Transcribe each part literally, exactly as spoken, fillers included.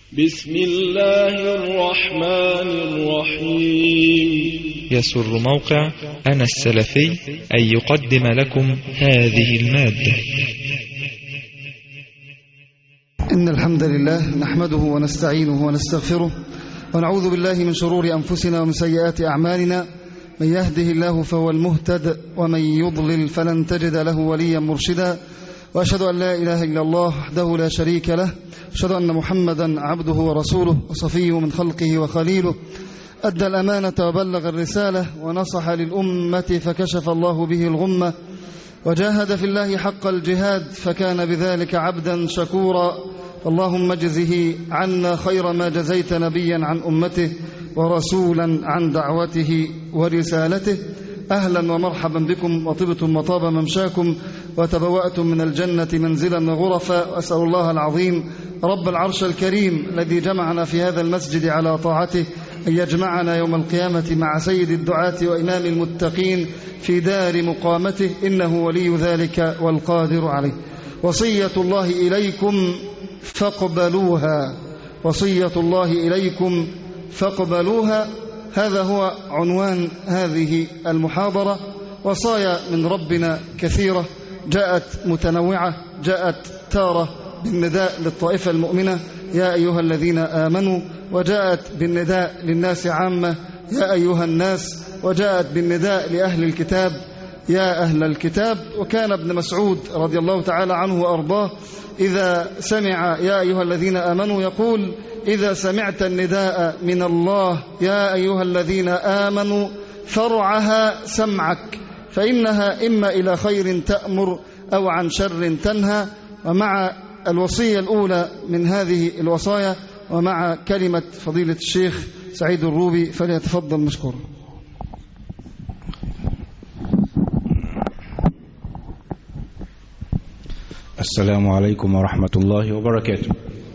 بسم الله الرحمن الرحيم. يسر موقع أنا السلفي أن يقدم لكم هذه المادة. إن الحمد لله نحمده ونستعينه ونستغفره ونعوذ بالله من شرور أنفسنا ومن سيئات أعمالنا. من يهده الله فهو المهتد ومن يضلل فلن تجد له وليا مرشدا. وأشهد أن لا إله إلا الله وحده لا شريك له. أشهد أن محمدا عبده ورسوله وصفيه من خلقه وخليله. أدى الأمانة وبلغ الرسالة ونصح للأمة فكشف الله به الغمة وجاهد في الله حق الجهاد فكان بذلك عبدا شكورا. اللهم اجزه عنا خير ما جزيت نبيا عن أمته ورسولا عن دعوته ورسالته. أهلا ومرحبا بكم وطبتم وطاب ممشاكم وتبوأتم من الجنة منزلا وغرفا. وأسأل الله العظيم رب العرش الكريم الذي جمعنا في هذا المسجد على طاعته أن يجمعنا يوم القيامة مع سيد الدعاة وإمام المتقين في دار مقامته، إنه ولي ذلك والقادر عليه. وصية الله إليكم فاقبلوها، وصية الله إليكم فاقبلوها، هذا هو عنوان هذه المحاضرة. وصايا من ربنا كثيرة جاءت متنوعة، جاءت تارة بالنداء للطائفة المؤمنة يا أيها الذين آمنوا، وجاءت بالنداء للناس عامة يا أيها الناس، وجاءت بالنداء لأهل الكتاب يا أهل الكتاب. وكان ابن مسعود رضي الله تعالى عنه وأرضاه إذا سمع يا أيها الذين آمنوا يقول: إذا سمعت النداء من الله يا أيها الذين آمنوا فرعها سمعك، فإنها إما إلى خير تأمر أو عن شر تنهى. ومع الوصية الأولى من هذه الوصايا ومع كلمة فضيلة الشيخ سعيد الروبي فليتفضل مشكورا. السلام عليكم ورحمة الله وبركاته.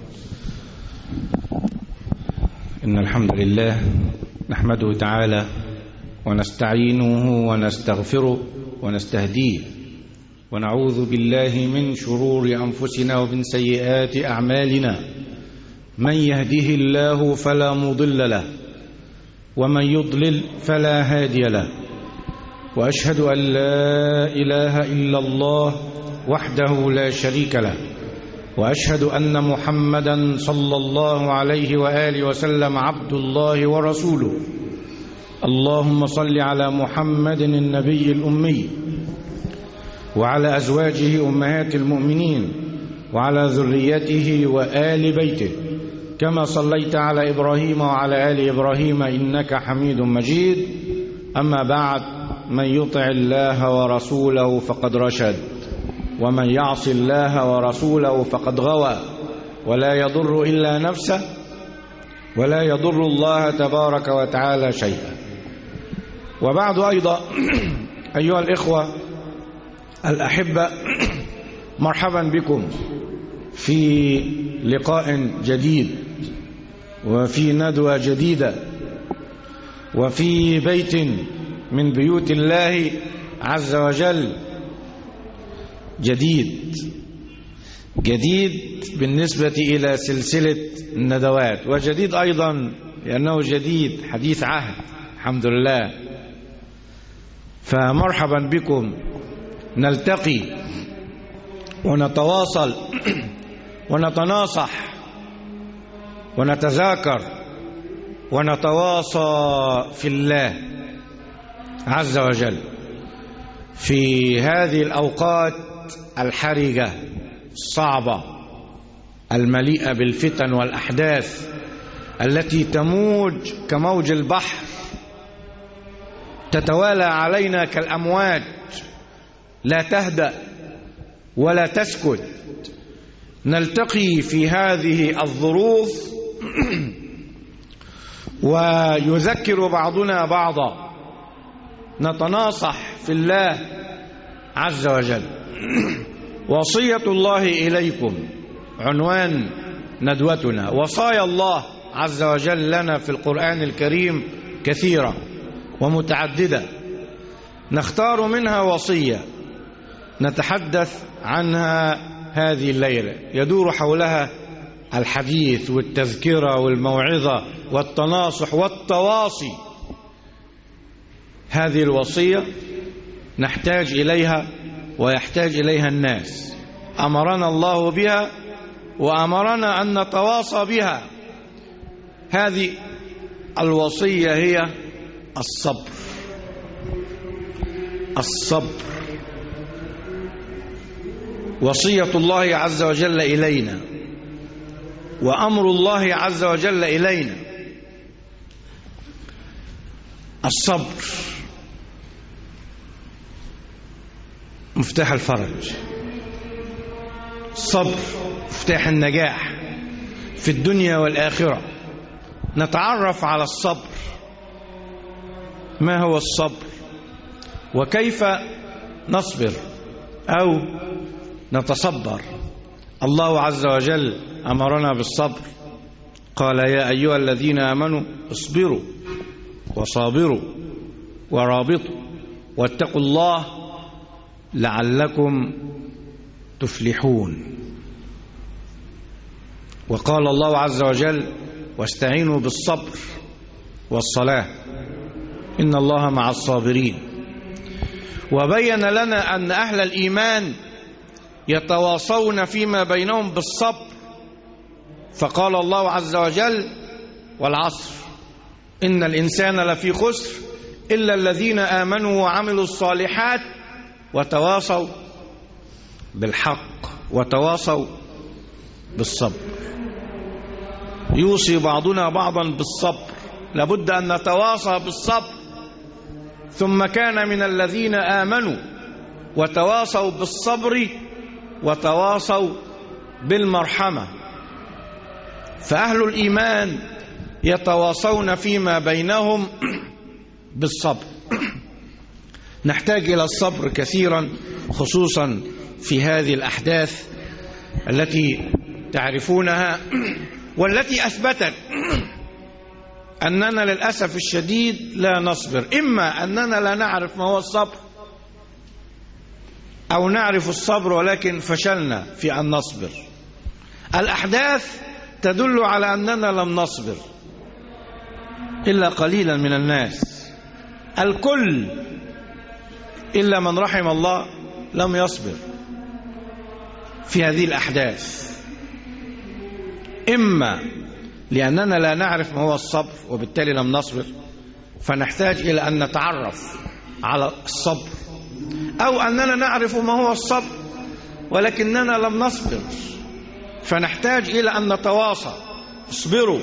إن الحمد لله نحمده تعالى ونستعينه ونستغفره ونستهديه، ونعوذ بالله من شرور أنفسنا ومن سيئات أعمالنا. من يهده الله فلا مضل له ومن يضلل فلا هادي له. وأشهد أن لا إله إلا الله وحده لا شريك له، وأشهد أن محمدا صلى الله عليه وآله وسلم عبد الله ورسوله. اللهم صل على محمد النبي الأمي وعلى أزواجه أمهات المؤمنين وعلى ذريته وآل بيته كما صليت على إبراهيم وعلى آل إبراهيم إنك حميد مجيد. أما بعد، من يطع الله ورسوله فقد رشد، ومن يعص الله ورسوله فقد غوى، ولا يضر إلا نفسه ولا يضر الله تبارك وتعالى شيئا. وبعد أيضا أيها الإخوة الأحبة، مرحبا بكم في لقاء جديد وفي ندوة جديدة وفي بيت من بيوت الله عز وجل جديد جديد بالنسبة إلى سلسلة الندوات، وجديد أيضا لأنه جديد حديث عهد الحمد لله. فمرحبا بكم، نلتقي ونتواصل ونتناصح ونتذاكر ونتواصى في الله عز وجل في هذه الأوقات الحرجة الصعبة المليئة بالفتن والأحداث التي تموج كموج البحر، تتوالى علينا كالأمواج لا تهدأ ولا تسكت. نلتقي في هذه الظروف ويذكر بعضنا بعضا، نتناصح في الله عز وجل. وصية الله إليكم عنوان ندوتنا. وصايا الله عز وجل لنا في القرآن الكريم كثيرة ومتعددة، نختار منها وصية نتحدث عنها هذه الليلة، يدور حولها الحديث والتذكرة والموعظة والتناصح والتواصي. هذه الوصية نحتاج إليها ويحتاج إليها الناس. أمرنا الله بها وأمرنا أن نتواصى بها. هذه الوصية هي الصبر. الصبر وصية الله عز وجل إلينا وأمر الله عز وجل إلينا. الصبر مفتاح الفرج. الصبر مفتاح النجاح في الدنيا والآخرة. نتعرف على الصبر. ما هو الصبر وكيف نصبر أو نتصبر؟ الله عز وجل أمرنا بالصبر، قال يا أيها الذين آمنوا اصبروا وصابروا ورابطوا واتقوا الله لعلكم تفلحون. وقال الله عز وجل واستعينوا بالصبر والصلاة إن الله مع الصابرين. وبين لنا أن أهل الإيمان يتواصون فيما بينهم بالصبر، فقال الله عز وجل والعصر إن الإنسان لفي خسر إلا الذين آمنوا وعملوا الصالحات وتواصوا بالحق وتواصوا بالصبر. يوصي بعضنا بعضا بالصبر. لابد أن نتواصى بالصبر. ثم كان من الذين آمنوا وتواصوا بالصبر وتواصوا بالمرحمة. فأهل الإيمان يتواصون فيما بينهم بالصبر. نحتاج إلى الصبر كثيرا، خصوصا في هذه الأحداث التي تعرفونها والتي أثبتت أننا للأسف الشديد لا نصبر. إما أننا لا نعرف ما هو الصبر أو نعرف الصبر ولكن فشلنا في أن نصبر. الأحداث تدل على أننا لم نصبر إلا قليلا من الناس. الكل إلا من رحم الله لم يصبر في هذه الأحداث. إما لأننا لا نعرف ما هو الصبر وبالتالي لم نصبر، فنحتاج إلى أن نتعرف على الصبر، أو أننا نعرف ما هو الصبر ولكننا لم نصبر، فنحتاج إلى أن نتواصى. اصبروا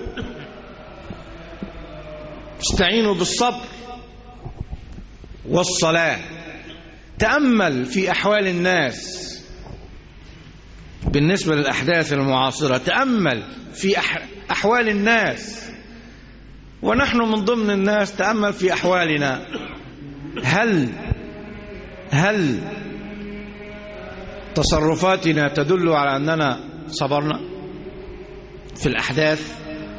استعينوا بالصبر والصلاة. تأمل في أحوال الناس بالنسبة للأحداث المعاصرة. تأمل في أحوال الناس ونحن من ضمن الناس. تأمل في أحوالنا. هل هل تصرفاتنا تدل على أننا صبرنا في الأحداث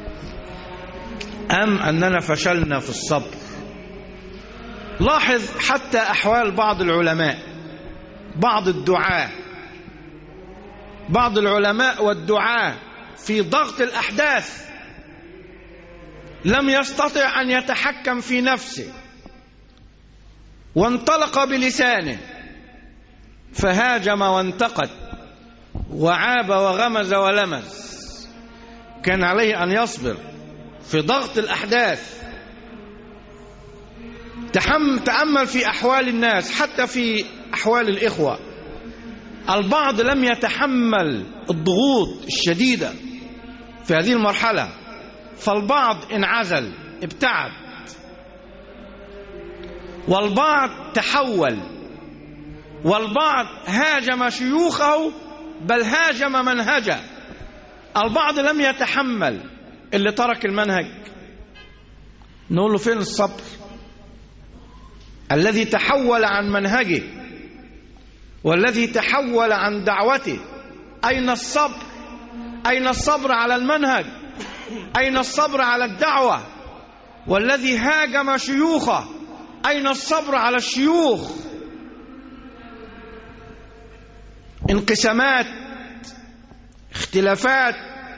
أم أننا فشلنا في الصبر؟ لاحظ حتى أحوال بعض العلماء، بعض الدعاة بعض العلماء والدعاة في ضغط الأحداث لم يستطع أن يتحكم في نفسه وانطلق بلسانه فهاجم وانتقد وعاب وغمز ولمز. كان عليه أن يصبر في ضغط الأحداث. تأمل في أحوال الناس، حتى في أحوال الإخوة. البعض لم يتحمل الضغوط الشديدة في هذه المرحلة، فالبعض انعزل ابتعد، والبعض تحول، والبعض هاجم شيوخه بل هاجم منهجه. البعض لم يتحمل، اللي ترك المنهج نقول له فين الصبر؟ الذي تحول عن منهجه والذي تحول عن دعوته، أين الصبر؟ أين الصبر على المنهج؟ أين الصبر على الدعوة؟ والذي هاجم شيوخه، أين الصبر على الشيوخ؟ انقسامات، اختلافات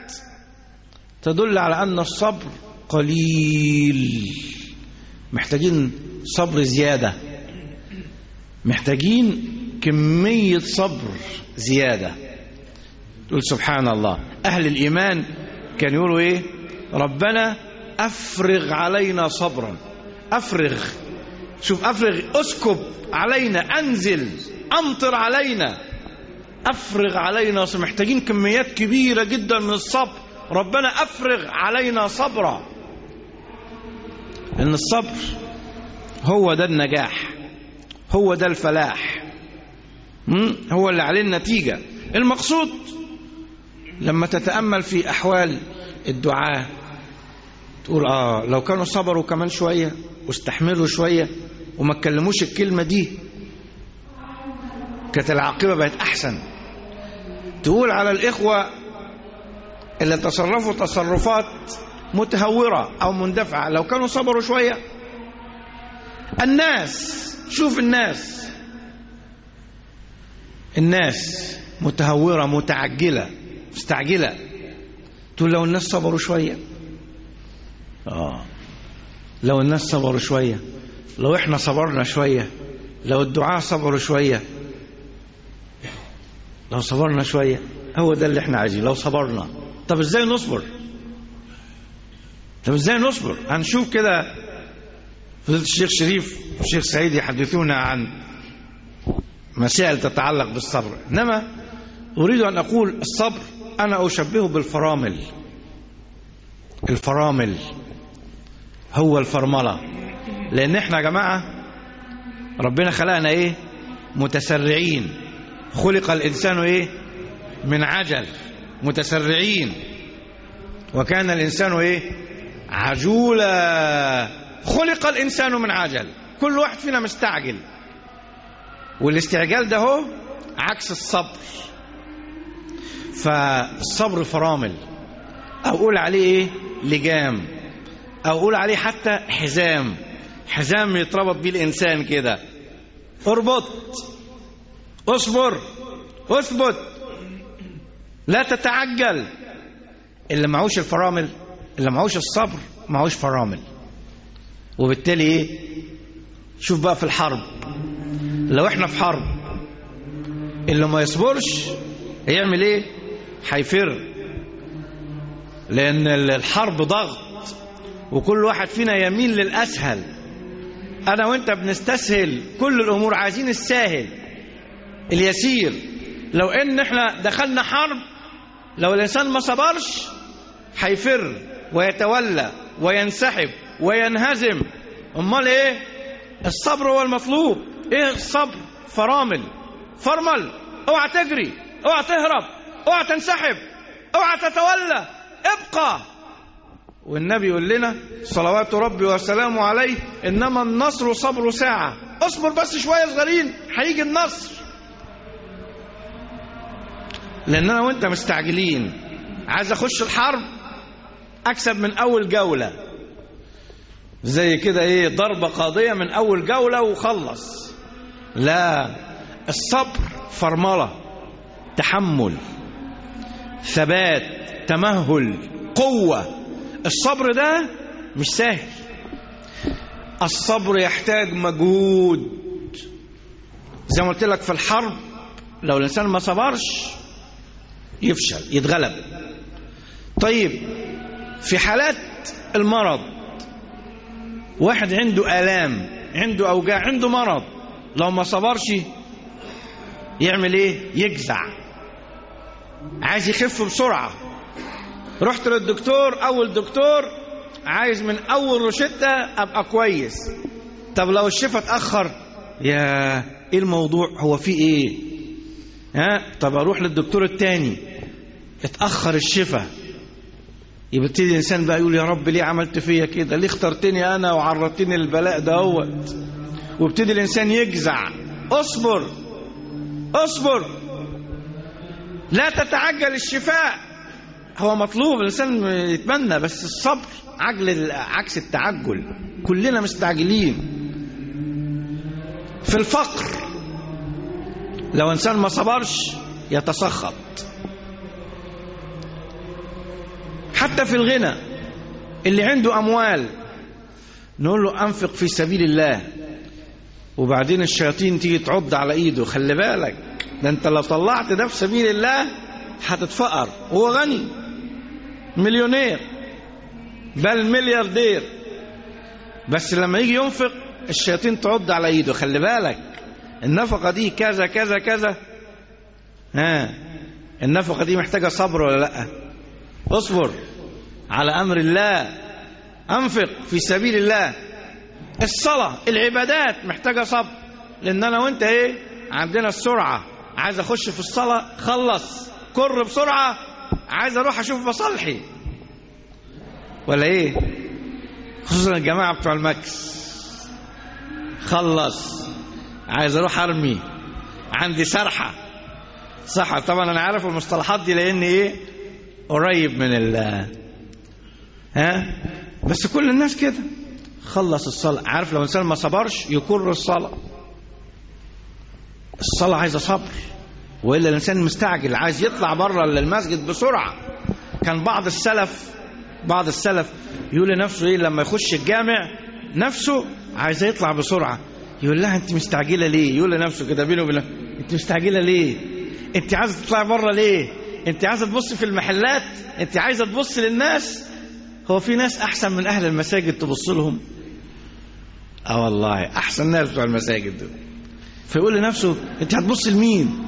تدل على أن الصبر قليل. محتاجين صبر زيادة، محتاجين كمية صبر زيادة. تقول سبحان الله، أهل الإيمان كانوا يقولوا إيه؟ ربنا أفرغ علينا صبرا. أفرغ، شوف أفرغ، أسكب علينا، أنزل، أمطر علينا، أفرغ علينا. محتاجين كميات كبيرة جدا من الصبر. ربنا أفرغ علينا صبرا، لأن الصبر هو ده النجاح، هو ده الفلاح، هو اللي عليه النتيجة. المقصود لما تتأمل في أحوال الدعاء تقول آه لو كانوا صبروا كمان شوية واستحملوا شوية وما اتكلموش الكلمة دي كانت العاقبة بقت أحسن. تقول على الإخوة اللي تصرفوا تصرفات متهورة أو مندفعة لو كانوا صبروا شوية. الناس، شوف الناس الناس متهورة متعجلة مستعجلة. تقول لو الناس صبروا شوية، آه لو الناس صبروا شوية، لو احنا صبرنا شوية، لو الدعاء صبروا شوية، لو صبرنا شوية، هو ده اللي احنا عايزين. لو صبرنا، طب ازاي نصبر؟ طب ازاي نصبر؟ هنشوف كده فضيلة الشيخ شريف والشيخ سعيد يحدثونا عن مسائل تتعلق بالصبر. انما اريد ان اقول الصبر انا اشبهه بالفرامل. الفرامل هو الفرملة، لان احنا يا جماعة ربنا خلقنا ايه؟ متسرعين. خلق الانسان ايه؟ من عجل، متسرعين. وكان الانسان ايه؟ عجولا. خلق الانسان من عجل، كل واحد فينا مستعجل، والاستعجال ده هو عكس الصبر. فالصبر فرامل، او اقول عليه ايه؟ لجام، او اقول عليه حتى حزام. حزام يتربط بيه الانسان كده. اربط، اصبر، اثبت، لا تتعجل. اللي معوش الفرامل، اللي معوش الصبر، معوش فرامل. وبالتالي ايه؟ شوف بقى في الحرب، لو احنا في حرب اللي ما يصبرش هيعمل ايه؟ هيفر. لان الحرب ضغط، وكل واحد فينا يميل للاسهل. انا وانت بنستسهل كل الامور، عايزين الساهل اليسير. لو ان احنا دخلنا حرب، لو الانسان ما صبرش هيفر ويتولى وينسحب وينهزم. امال ايه؟ الصبر هو المطلوب. ايه الصبر؟ فرامل، فرمل. اوعى تجري، اوعى تهرب، اوعى تنسحب، اوعى تتولى، ابقى. والنبي يقول لنا صلوات ربي وسلامه عليه انما النصر صبر ساعة. اصبر بس شوية صغيرين هيجي النصر. لاننا وانت مستعجلين، عايز اخش الحرب اكسب من اول جولة، زي كده ايه؟ ضربة قاضية من اول جولة وخلص. لا، الصبر فرملة، تحمل، ثبات، تمهل، قوة. الصبر ده مش سهل. الصبر يحتاج مجهود. زي ما قلت لك في الحرب لو الإنسان ما صبرش يفشل، يتغلب. طيب في حالات المرض، واحد عنده آلام، عنده أوجاع، عنده مرض، لو ما صبرش يعمل ايه؟ يجزع، عايز يخف بسرعة. رحت للدكتور، اول دكتور عايز من اول روشتة ابقى كويس. طب لو الشفاء اتأخر، يا ايه الموضوع؟ هو في ايه؟ ها؟ طب اروح للدكتور التاني، اتأخر الشفاء. يبتدي الانسان بقى يقول يا رب ليه عملت فيا كده؟ ليه اخترتني انا وعرضتني للبلاء دهوت؟ وابتدي الانسان يجزع. اصبر، اصبر، لا تتعجل الشفاء. هو مطلوب الإنسان يتمنى، بس الصبر عجل عكس التعجل. كلنا مستعجلين. في الفقر لو إنسان ما صبرش يتسخط. حتى في الغنى، اللي عنده أموال نقول له أنفق في سبيل الله، وبعدين الشياطين تيجي تعض على إيده، خلي بالك ده أنت لو طلعت ده في سبيل الله هتتفقر. هو غني مليونير بل ملياردير، بس لما يجي ينفق الشياطين تعض على إيده، خلي بالك النفقة دي كذا كذا كذا. ها النفقة دي محتاجة صبر ولا لأ؟ اصبر على أمر الله، أنفق في سبيل الله. الصلاة العبادات محتاجة صبر، لأن أنا وأنت إيه عندنا السرعة، عايز أخش في الصلاة خلص كر بسرعة، عايز أروح أشوف مصالحي ولا إيه؟ خصوصا الجماعة بتوع المكس، خلص عايز أروح أرمي، عندي سرحة صح. طبعا أنا عارف المصطلحات دي لأن إيه قريب من ال ها، بس كل الناس كده خلص الصلاة. عارف لو إنسان ما صبرش يكر الصلاة. الصلاة عايزة صبر، وإلا الإنسان مستعجل عايز يطلع بره المسجد بسرعة. كان بعض السلف بعض السلف يقول لنفسه إيه لما يخش الجامع، نفسه عايز يطلع بسرعة، يقول لها أنت مستعجلة ليه؟ يقول لنفسه كده بينه وبينها، أنت مستعجلة ليه؟ أنت عايزة تطلع بره ليه؟ أنت عايزة تبص في المحلات؟ أنت عايزة تبص للناس؟ هو في ناس أحسن من أهل المساجد تبص لهم؟ آه والله أحسن ناس بتوع المساجد دول. فيقول لنفسه أنت هتبص لمين؟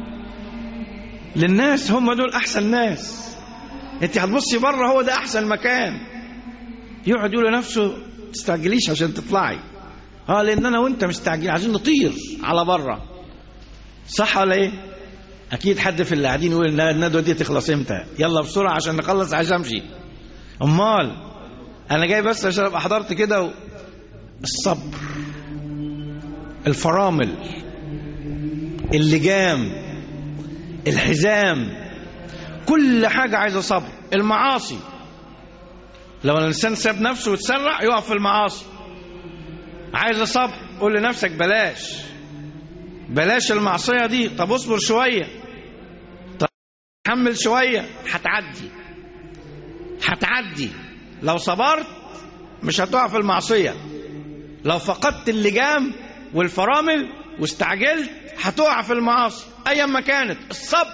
للناس، هم دول أحسن ناس. أنت هتبصي بره، هو ده أحسن مكان. يقعد يقول لنفسه تستعجليش عشان تطلعي. اه لأن أنا وأنت مستعجلين عايزين نطير على بره، صح ولا إيه؟ أكيد حد في اللي قاعدين يقول الندوة دي تخلص إمتى؟ يلا بسرعة عشان نخلص عايز أمشي. أمال أنا جاي بس عشان أبقى حضرت كده و... الصبر، الفرامل، اللجام، الحزام، كل حاجة عايزة صبر. المعاصي لو الإنسان ساب نفسه وتسرع يقف في المعاصي، عايزة صبر. قول لنفسك بلاش بلاش المعصية دي، طب اصبر شوية، طب حمل شوية، هتعدي هتعدي. لو صبرت مش هتقع في المعصية. لو فقدت اللجام والفرامل واستعجلت هتقع في المعاصي أيا ما كانت. الصبر،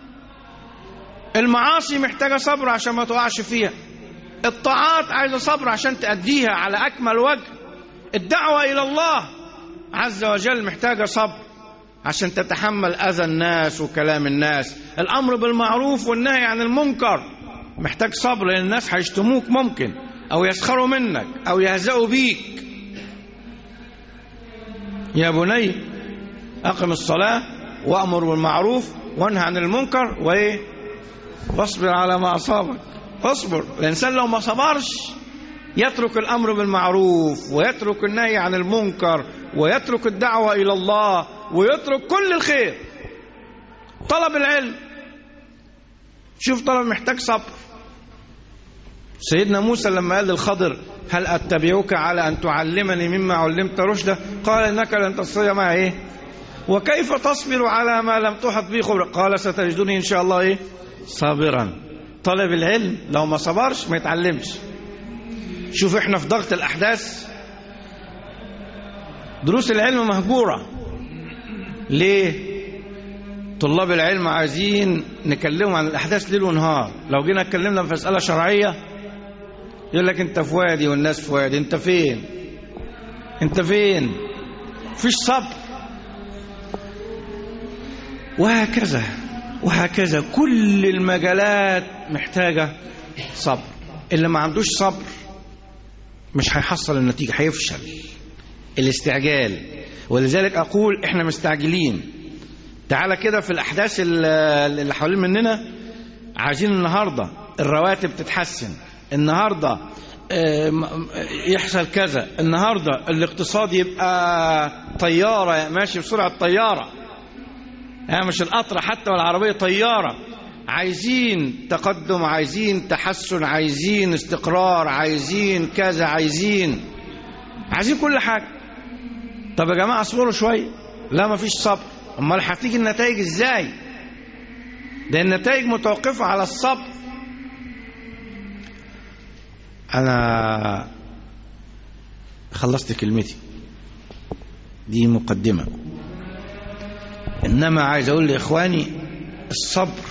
المعاصي محتاجة صبر عشان ما تقعش فيها، الطاعات عايزة صبر عشان تأديها على أكمل وجه، الدعوة إلى الله عز وجل محتاجة صبر عشان تتحمل أذى الناس وكلام الناس، الأمر بالمعروف والنهي عن المنكر محتاج صبر، لأن الناس هيشتموك ممكن أو يسخروا منك أو يهزأوا بيك. يا بني أقم الصلاة وأمر بالمعروف وانهى عن المنكر وإيه واصبر على ما أصابك. اصبر. الإنسان لو ما صبرش يترك الأمر بالمعروف ويترك النهي عن المنكر ويترك الدعوة إلى الله ويترك كل الخير. طلب العلم، شوف طلب محتاج صبر. سيدنا موسى لما قال للخضر هل أتبعوك على أن تعلمني مما علمت رشدا، قال إنك لن تستطيع معي إيه وكيف تصبر على ما لم تحط به خبرا، قال ستجدني إن شاء الله إيه صابرا. طلب العلم لو ما صبرش ما يتعلمش. شوف احنا في ضغط الأحداث دروس العلم مهجورة. ليه؟ طلاب العلم عايزين نكلمهم عن الأحداث ليل ونهار. لو جينا اتكلمنا في مسألة شرعية يقول لك انت في وادي والناس في وادي، انت فين انت فين فيش صبر. وهكذا وهكذا كل المجالات محتاجة صبر. اللي ما عندوش صبر مش هيحصل النتيجة، هيفشل. الاستعجال، ولذلك أقول إحنا مستعجلين. تعالى كده في الأحداث اللي حوالين مننا، عايزين النهاردة الرواتب تتحسن، النهاردة يحصل كذا، النهاردة الاقتصاد يبقى طيارة ماشي بسرعة طيارة، مش القطر حتى والعربية طيارة. عايزين تقدم، عايزين تحسن، عايزين استقرار، عايزين كذا، عايزين عايزين كل حاجة. طب يا جماعة اصبروا شوية. لا مفيش صبر. امال هتيجي النتائج ازاي؟ ده النتائج متوقفة على الصبر. أنا خلصت كلمتي دي مقدمة، إنما عايز أقول لإخواني الصبر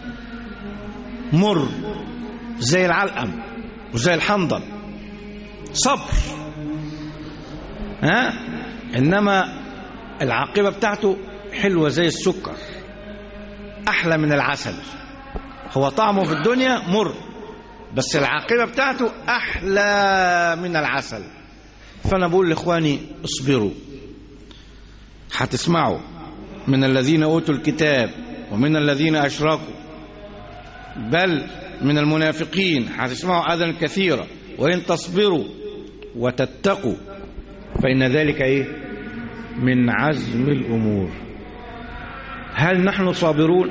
مر زي العلقم وزي الحنظل، صبر، ها، إنما العاقبة بتاعته حلوة زي السكر، أحلى من العسل. هو طعمه في الدنيا مر، بس العاقبة بتاعته أحلى من العسل. فأنا بقول لإخواني اصبروا، هتسمعوا من الذين أوتوا الكتاب ومن الذين أشركوا، بل من المنافقين هتسمعوا أذى كثيرا، وإن تصبروا وتتقوا فإن ذلك إيه؟ من عزم الأمور. هل نحن صابرون؟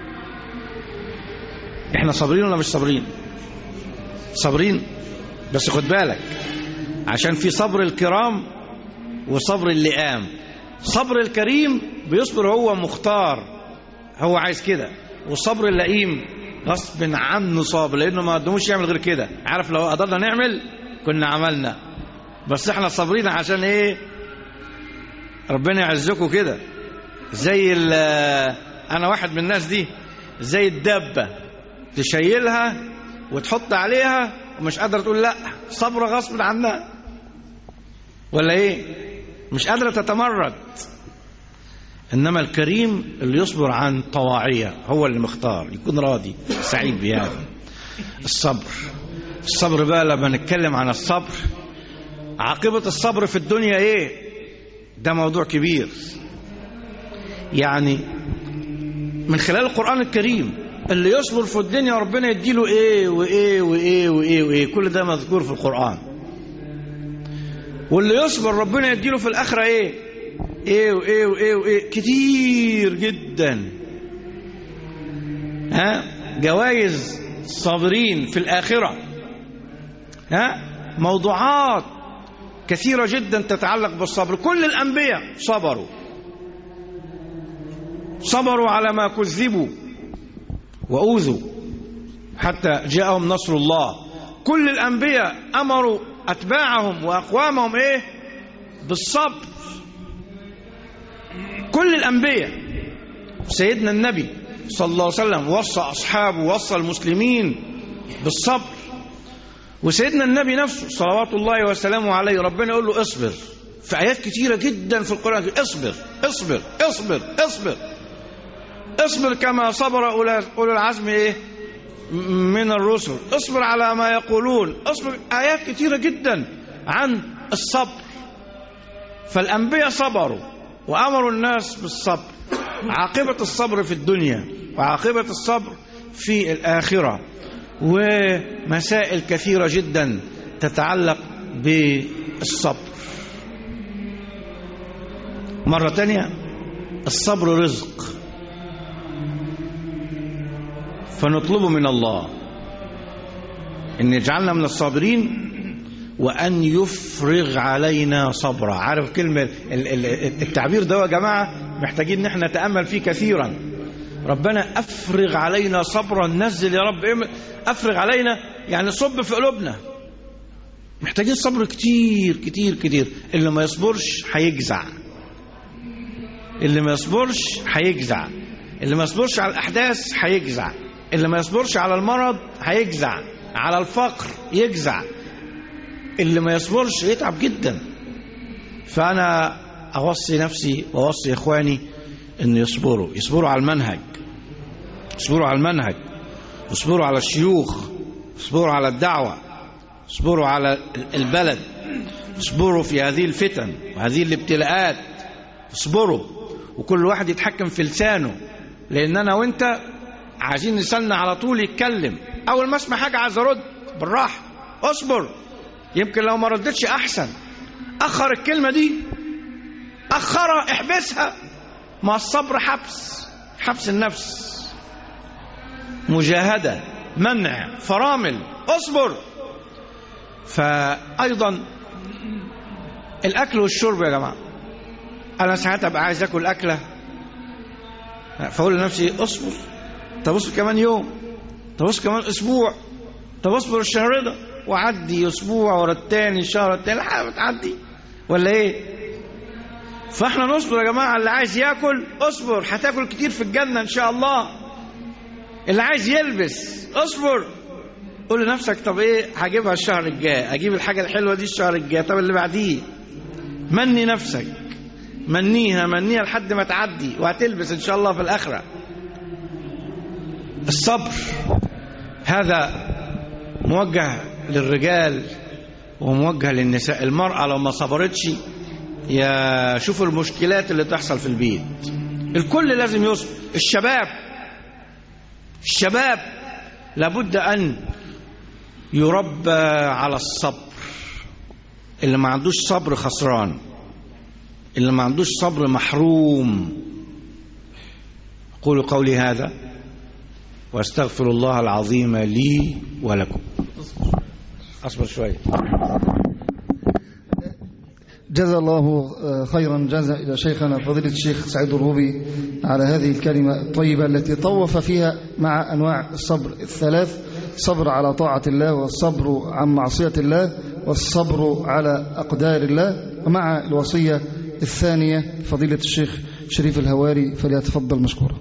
احنا صابرين ولا مش صابرين؟ صابرين، بس خد بالك عشان في صبر الكرام وصبر اللئام. صبر الكريم بيصبر هو مختار، هو عايز كده، والصبر اللئيم غصب عنه صابر لانه ما قدموش يعمل غير كده. عارف لو قدرنا نعمل كنا عملنا، بس احنا صابرين عشان ايه؟ ربنا يعزكم كده. زي انا واحد من الناس دي، زي الدابة تشيلها وتحط عليها ومش قادرة تقول لا، صبر غصب عنها ولا ايه؟ مش قادرة تتمرد. انما الكريم اللي يصبر عن طواعية هو اللي مختار، يكون راضي سعيد بهذا. الصبر الصبر بقى لما نتكلم عن الصبر، عاقبة الصبر في الدنيا ايه؟ ده موضوع كبير. يعني من خلال القرآن الكريم اللي يصبر في الدنيا ربنا يديله ايه وايه وايه وايه وايه، كل ده مذكور في القرآن. واللي يصبر ربنا يديله في الآخرة ايه ايه وايه وايه وايه، كتير جدا. ها، جوائز الصابرين في الآخرة، ها، موضوعات كثيرة جدا تتعلق بالصبر. كل الأنبياء صبروا، صبروا على ما كذبوا وأوذوا حتى جاءهم نصر الله. كل الأنبياء أمروا أتباعهم وأقوامهم إيه؟ بالصبر. كل الأنبياء. سيدنا النبي صلى الله عليه وسلم وصى أصحابه ووصى المسلمين بالصبر. وسيدنا النبي نفسه صلوات الله وسلامه عليه ربنا يقول له اصبر في آيات كتيرة جدا في القرآن. اصبر اصبر اصبر اصبر اصبر كما صبر أولو العزم إيه؟ من الرسل. اصبر على ما يقولون. اصبر، آيات كتيرة جدا عن الصبر. فالأنبياء صبروا وأمروا الناس بالصبر. عاقبة الصبر في الدنيا وعاقبة الصبر في الآخرة، ومسائل كثيرة جدا تتعلق بالصبر. مرة تانية، الصبر رزق، فنطلبه من الله أن يجعلنا من الصابرين وأن يفرغ علينا صبرا. عارف كلمة التعبير ده يا جماعة محتاجين ان احنا نتأمل فيه كثيرا. ربنا أفرغ علينا صبرا، نزل يا رب، أفرغ علينا يعني صب في قلوبنا. محتاجين صبر كتير كتير كتير. اللي ما يصبرش هيجزع، اللي ما يصبرش هيجزع، اللي ما يصبرش على الأحداث هيجزع، اللي ما يصبرش على المرض هيجزع، على الفقر يجزع، اللي ما يصبرش يتعب جدا. فأنا أوصي نفسي وأوصي إخواني أن يصبروا، يصبروا على المنهج، يصبروا على المنهج، يصبروا على الشيوخ، يصبروا على الدعوة، يصبروا على البلد، يصبروا في هذه الفتن وهذه الابتلاءات. يصبروا، وكل واحد يتحكم في لسانه، لأن أنا وإنت عايزين لساننا على طول يتكلم. أول ما اسمع حاجة عايز أرد بالراحة. اصبر، يمكن لو ما ردتش أحسن. أخر الكلمة دي، أخرها، احبسها. ما الصبر حبس، حبس النفس، مجاهدة، منع، فرامل. اصبر. فأيضا الأكل والشرب يا جماعة. أنا ساعات أبقى عايز أكل أكلة فأقول لنفسي اصبر، طب اصبر كمان يوم، طب اصبر كمان أسبوع. طب اصبر الشهر ده وعدي اسبوع ورا التاني شهر التاني لحد ما تعدي ولا ايه؟ فاحنا نصبر يا جماعه. اللي عايز ياكل اصبر، هتاكل كتير في الجنه ان شاء الله. اللي عايز يلبس اصبر، قول لنفسك طب ايه هجيبها الشهر الجاي، اجيب الحاجه الحلوه دي الشهر الجاي، طب اللي بعديه. مني نفسك، منيها منيها لحد ما تعدي وهتلبس ان شاء الله في الاخره. الصبر هذا موجه للرجال وموجه للنساء. المرأة لو ما صبرتش يا شوفوا المشكلات اللي تحصل في البيت. الكل لازم يصبر. الشباب الشباب لابد أن يربى على الصبر. اللي ما عندوش صبر خسران، اللي ما عندوش صبر محروم. قولوا قولي هذا واستغفر الله العظيم لي ولكم. اصبر شويه. جزا الله خيرا جزا إلى شيخنا فضيلة الشيخ سعيد الروبي على هذه الكلمة الطيبة التي طوف فيها مع أنواع الصبر الثلاث: صبر على طاعة الله، والصبر عن معصية الله، والصبر على أقدار الله. ومع الوصية الثانية فضيلة الشيخ شريف الهواري فليتفضل مشكورا.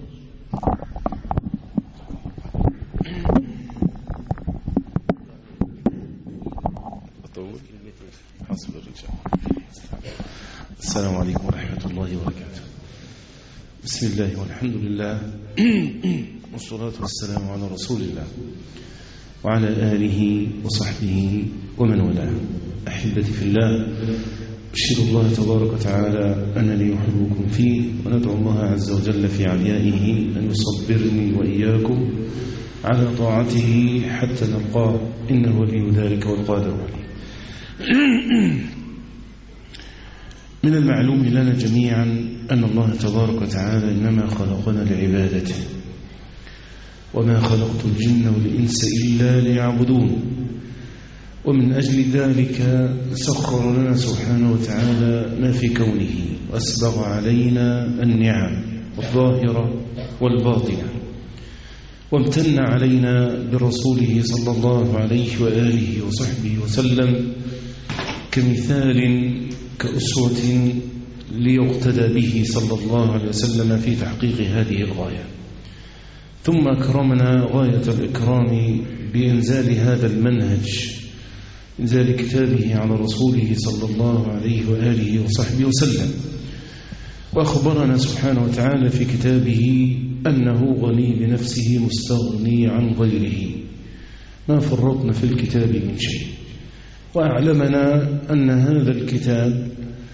السلام عليكم ورحمة الله وبركاته. بسم الله والحمد لله والصلاة والسلام على رسول الله وعلى آله وصحبه ومن والاه. أحبتي في الله، أشهد الله تبارك وتعالى أنني أحبكم فيه، وندعو الله عز وجل في عليائه أن يصبرني وإياكم على طاعته حتى نلقاه، إنه ولي ذلك والقادر عليه. من المعلوم لنا جميعا أن الله تبارك وتعالى إنما خلقنا لعبادته، وما خلقت الجن والإنس إلا ليعبدون. ومن أجل ذلك سخر لنا سبحانه وتعالى ما في كونه، وأسبغ علينا النعم الظاهرة والباطنة، وامتن علينا برسوله صلى الله عليه وآله وصحبه وسلم كمثال كأسوة ليقتدى به صلى الله عليه وسلم في تحقيق هذه الغاية. ثم أكرمنا غاية الإكرام بإنزال هذا المنهج، إنزال كتابه على رسوله صلى الله عليه وآله وصحبه وسلم. وأخبرنا سبحانه وتعالى في كتابه أنه غني بنفسه مستغني عن غيره، ما فرطنا في الكتاب من شيء. وأعلمنا أن هذا الكتاب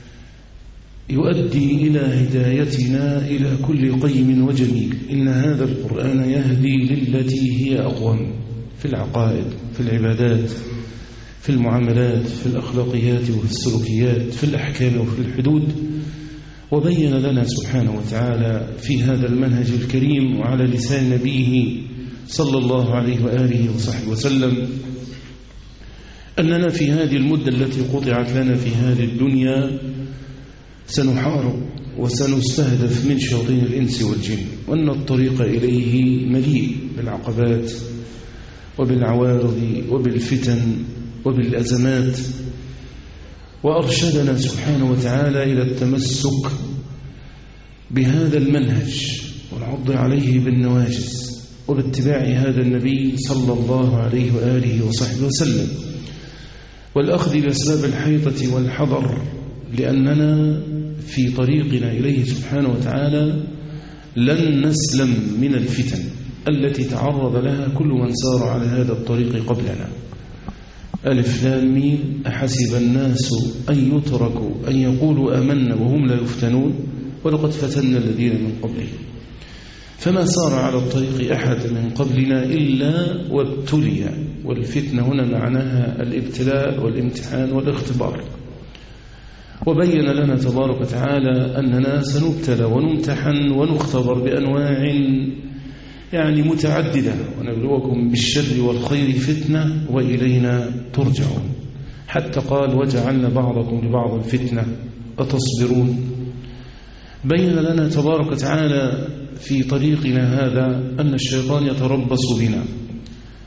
يؤدي إلى هدايتنا إلى كل قيم وجميل. إن هذا القرآن يهدي للتي هي أقوم في العقائد، في العبادات، في المعاملات، في الأخلاقيات وفي السلوكيات، في الأحكام وفي الحدود. وبين لنا سبحانه وتعالى في هذا المنهج الكريم وعلى لسان نبيه صلى الله عليه وآله وصحبه وسلم أننا في هذه المدة التي قطعت لنا في هذه الدنيا سنحارب وسنستهدف من شياطين الإنس والجن، وأن الطريق إليه مليء بالعقبات وبالعوارض وبالفتن وبالأزمات. وأرشدنا سبحانه وتعالى إلى التمسك بهذا المنهج والعض عليه بالنواجذ، وباتباع هذا النبي صلى الله عليه وآله وصحبه وسلم، والأخذ بأسباب الحيطة والحذر، لأننا في طريقنا إليه سبحانه وتعالى لن نسلم من الفتن التي تعرض لها كل من سار على هذا الطريق قبلنا. ألف لام ميم أحسب الناس أن يتركوا أن يقولوا آمنا وهم لا يفتنون ولقد فتنا الذين من قبلهم. فما سار على الطريق أحد من قبلنا إلا وابتلي، والفتنة هنا معناها الابتلاء والامتحان والاختبار. وبين لنا تبارك وتعالى أننا سنبتلى ونمتحن ونختبر بأنواع يعني متعددة، ونبلوكم بالشر والخير فتنة وإلينا ترجعون، حتى قال وجعلنا بعضكم لبعض فتنة أتصبرون. بين لنا تبارك وتعالى في طريقنا هذا أن الشيطان يتربص بنا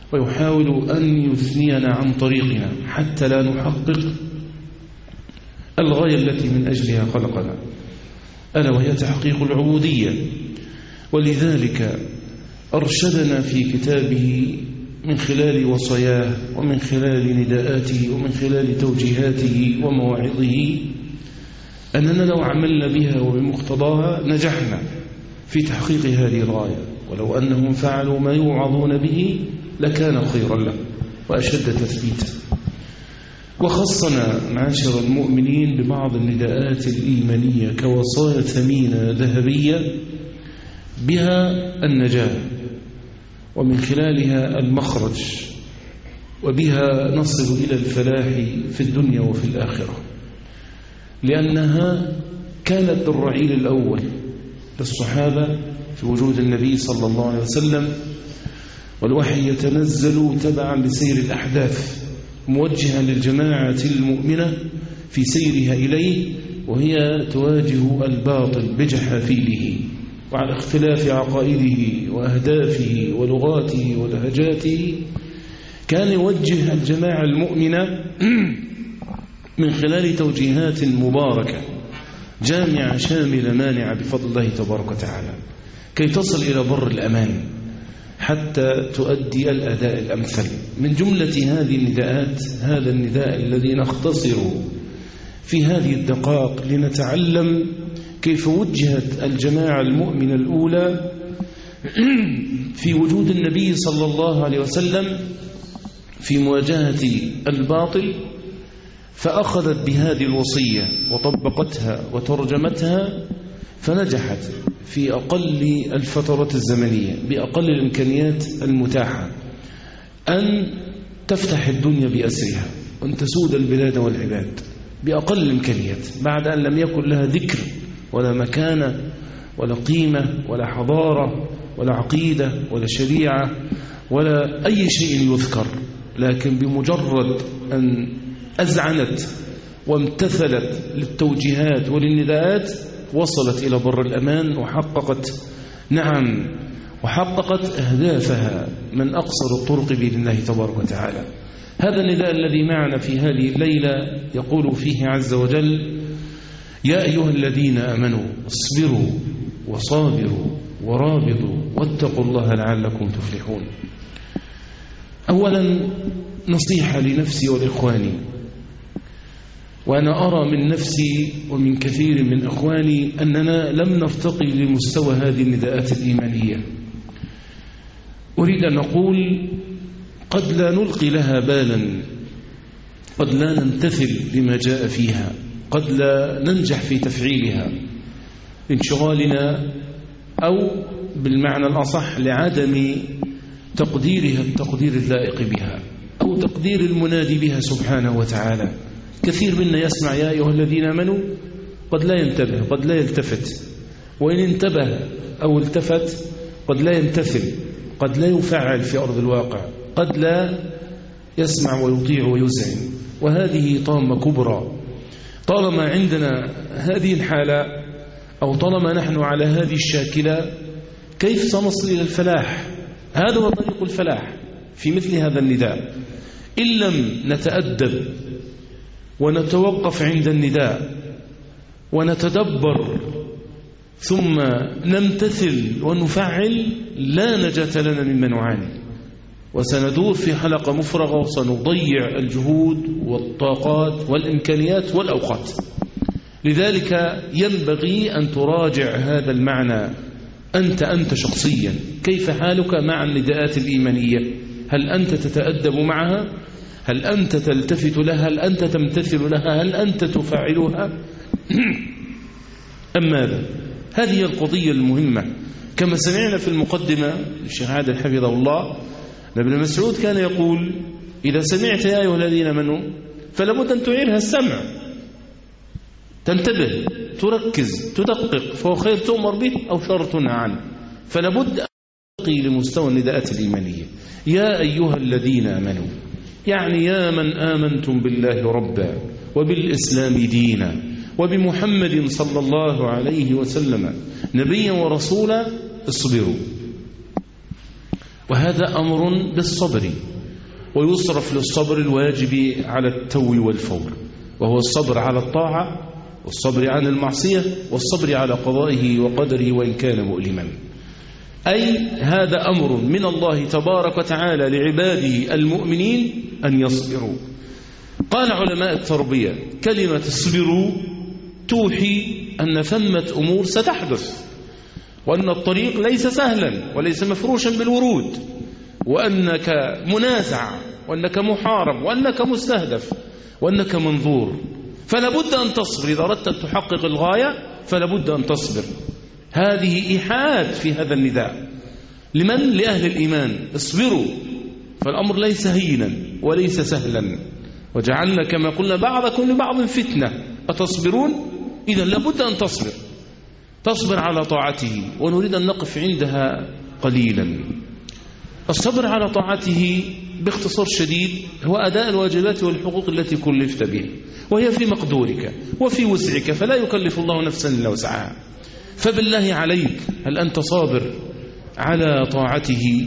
ويحاول أن يثنينا عن طريقنا حتى لا نحقق الغاية التي من أجلها خلقنا، ألا وهي تحقيق العبودية. ولذلك أرشدنا في كتابه من خلال وصاياه ومن خلال نداءاته ومن خلال توجيهاته ومواعظه أننا لو عملنا بها وبمقتضاها نجحنا في تحقيق هذه الغاية، ولو أنهم فعلوا ما يوعظون به لكان خيرا لهم وأشد تثبيتا. وخصنا معاشر المؤمنين ببعض النداءات الإيمانية كوصايا ثمينة ذهبية بها النجاة ومن خلالها المخرج وبها نصل إلى الفلاح في الدنيا وفي الآخرة، لأنها كانت الرعيل الأول للصحابة في وجود النبي صلى الله عليه وسلم، والوحي يتنزل تبعا لسير الأحداث موجها للجماعة المؤمنة في سيرها إليه، وهي تواجه الباطل بجحافيله وعلى اختلاف عقائده وأهدافه ولغاته ولهجاته. كان يوجه الجماعة المؤمنة من خلال توجيهات مباركة جامعة شاملة مانعة بفضل الله تبارك وتعالى كي تصل إلى بر الأمان حتى تؤدي الأداء الأمثل. من جملة هذه النداءات هذا النداء الذي نختصر في هذه الدقائق لنتعلم كيف وجهت الجماعة المؤمنة الأولى في وجود النبي صلى الله عليه وسلم في مواجهة الباطل، فأخذت بهذه الوصية وطبقتها وترجمتها فنجحت في أقل الفترات الزمنية بأقل الإمكانيات المتاحة أن تفتح الدنيا بأسرها وأن تسود البلاد والعباد بأقل الإمكانيات، بعد أن لم يكن لها ذكر ولا مكانة ولا قيمة ولا حضارة ولا عقيدة ولا شريعة ولا أي شيء يذكر، لكن بمجرد أن أزعنت وامتثلت للتوجيهات وللنداءات وصلت إلى بر الأمان وحققت نعم وحققت أهدافها من أقصر الطرق بإذن الله تبارك وتعالى. هذا النداء الذي معنا في هذه الليلة يقول فيه عز وجل: يا أيها الذين آمنوا اصبروا وصابروا ورابطوا واتقوا الله لعلكم تفلحون. أولا نصيحة لنفسي والإخواني، وأنا أرى من نفسي ومن كثير من أخواني أننا لم نرتقي لمستوى هذه النداءات الإيمانية. أريد أن أقول قد لا نلقي لها بالا، قد لا نمتثل لما جاء فيها، قد لا ننجح في تفعيلها لانشغالنا أو بالمعنى الأصح لعدم تقديرها التقدير اللائق بها أو تقدير المنادي بها سبحانه وتعالى. كثير منا يسمع يا أيها الذين آمنوا قد لا ينتبه، قد لا يلتفت، وإن انتبه أو التفت قد لا يمتثل، قد لا يفعل في أرض الواقع، قد لا يسمع ويطيع ويزعم، وهذه طامة كبرى. طالما عندنا هذه الحالة أو طالما نحن على هذه الشاكلة كيف سنصل إلى الفلاح؟ هذا هو طريق الفلاح في مثل هذا النداء. إن لم نتأدب ونتوقف عند النداء ونتدبر ثم نمتثل ونفعل لا نجاة لنا مما نعاني، وسندور في حلقة مفرغة وسنضيع الجهود والطاقات والإمكانيات والأوقات. لذلك ينبغي أن تراجع هذا المعنى أنت أنت شخصيا، كيف حالك مع النداءات الإيمانية؟ هل أنت تتأدب معها؟ هل أنت تلتفت لها؟ هل أنت تمتثل لها؟ هل أنت تفعلها؟ أم ماذا؟ هذه القضية المهمة. كما سمعنا في المقدمة الشيخ عادل حفظه الله، ابن مسعود كان يقول إذا سمعت يا أيها الذين آمنوا فلابد أن تعيرها السمع، تنتبه، تركز، تدقق، فهو خير تؤمر به أو شر تنهى عنه. فلابد أن ترقي لمستوى النداءات الإيمانية. يا أيها الذين آمنوا يعني يا من آمنتم بالله ربا وبالإسلام دينا وبمحمد صلى الله عليه وسلم نبيا ورسولا، اصبروا وهذا أمر بالصبر، ويصرف للصبر الواجب على التو والفور، وهو الصبر على الطاعة والصبر عن المعصية والصبر على قضائه وقدره وإن كان مؤلما. أي هذا أمر من الله تبارك وتعالى لعباده المؤمنين أن يصبروا. قال علماء التربية كلمة اصبروا توحي أن ثمة أمور ستحدث، وأن الطريق ليس سهلا وليس مفروشا بالورود، وأنك منازع، وأنك محارب، وأنك مستهدف، وأنك منظور، فلا بد أن تصبر. إذا أردت أن تحقق الغاية فلا بد أن تصبر. هذه إيحاءات في هذا النداء لمن؟ لأهل الإيمان. اصبروا، فالأمر ليس هينا وليس سهلا، وجعلنا كما قلنا بعضكم لبعض فتنة أتصبرون؟ إذا لابد أن تصبر، تصبر على طاعته، ونريد أن نقف عندها قليلا. الصبر على طاعته باختصار شديد هو أداء الواجبات والحقوق التي كلفت به، وهي في مقدورك وفي وسعك، فلا يكلف الله نفسا إلا وسعها. فبالله عليك، هل أنت صابر على طاعته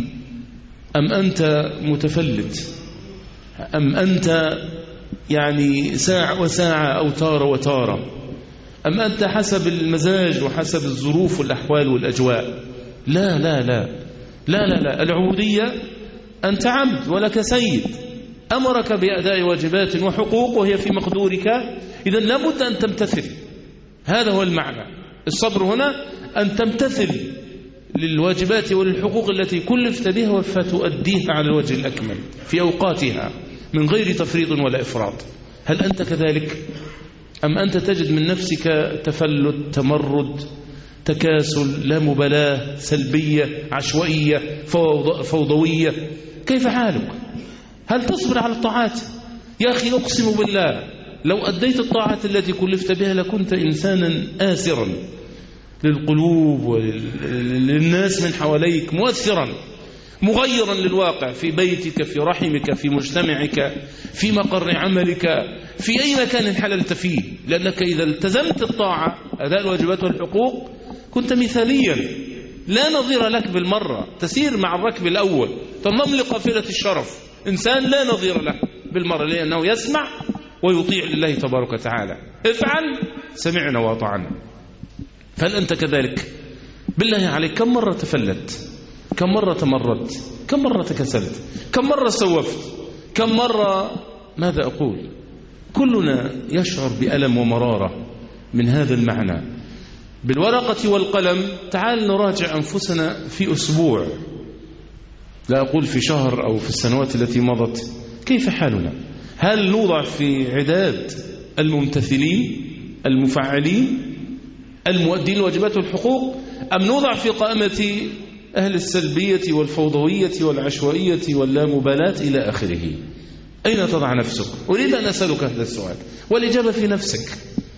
أم أنت متفلت؟ أم أنت يعني ساعة وساعة أو تارة وتارة؟ أم أنت حسب المزاج وحسب الظروف والأحوال والأجواء؟ لا لا لا لا لا, لا. العبودية أنت عبد ولك سيد أمرك بأداء واجبات وحقوق وهي في مقدورك، إذن لابد أن تمتثل. هذا هو المعنى. الصبر هنا أن تمتثل للواجبات وللحقوق التي كلفت بها فتؤديها على الوجه الأكمل في أوقاتها من غير تفريط ولا إفراط. هل أنت كذلك؟ أم أنت تجد من نفسك تفلت، تمرد، تكاسل، لا مبالاة، سلبية، عشوائية، فوضوية؟ كيف حالك؟ هل تصبر على الطاعات؟ يا أخي أقسم بالله لو أديت الطاعات التي كلفت بها لكنت إنسانا آسرا للقلوب وللناس من حواليك، مؤثرا، مغيرا للواقع في بيتك، في رحمك، في مجتمعك، في مقر عملك، في أي مكان حللت فيه، لأنك إذا التزمت الطاعة أداء الواجبات والحقوق كنت مثاليا لا نظير لك بالمرة، تسير مع الركب الأول، تنضم لقافلة الشرف، إنسان لا نظير له بالمرة، لأنه يسمع ويطيع لله تبارك وتعالى. افعل، سمعنا وأطعنا. هل أنت كذلك؟ بالله عليك، كم مرة تفلت؟ كم مرة تمردت؟ كم مرة تكسلت؟ كم مرة سوفت؟ كم مرة ماذا أقول؟ كلنا يشعر بألم ومرارة من هذا المعنى. بالورقة والقلم تعال نراجع أنفسنا في أسبوع، لا أقول في شهر أو في السنوات التي مضت، كيف حالنا؟ هل نوضع في عداد الممتثلين المفعلين المؤدين الواجبات والحقوق، أم نوضع في قائمة أهل السلبية والفوضوية والعشوائية واللامبالاة إلى آخره؟ أين تضع نفسك؟ أريد أن أسألك هذا السؤال والإجابة في نفسك.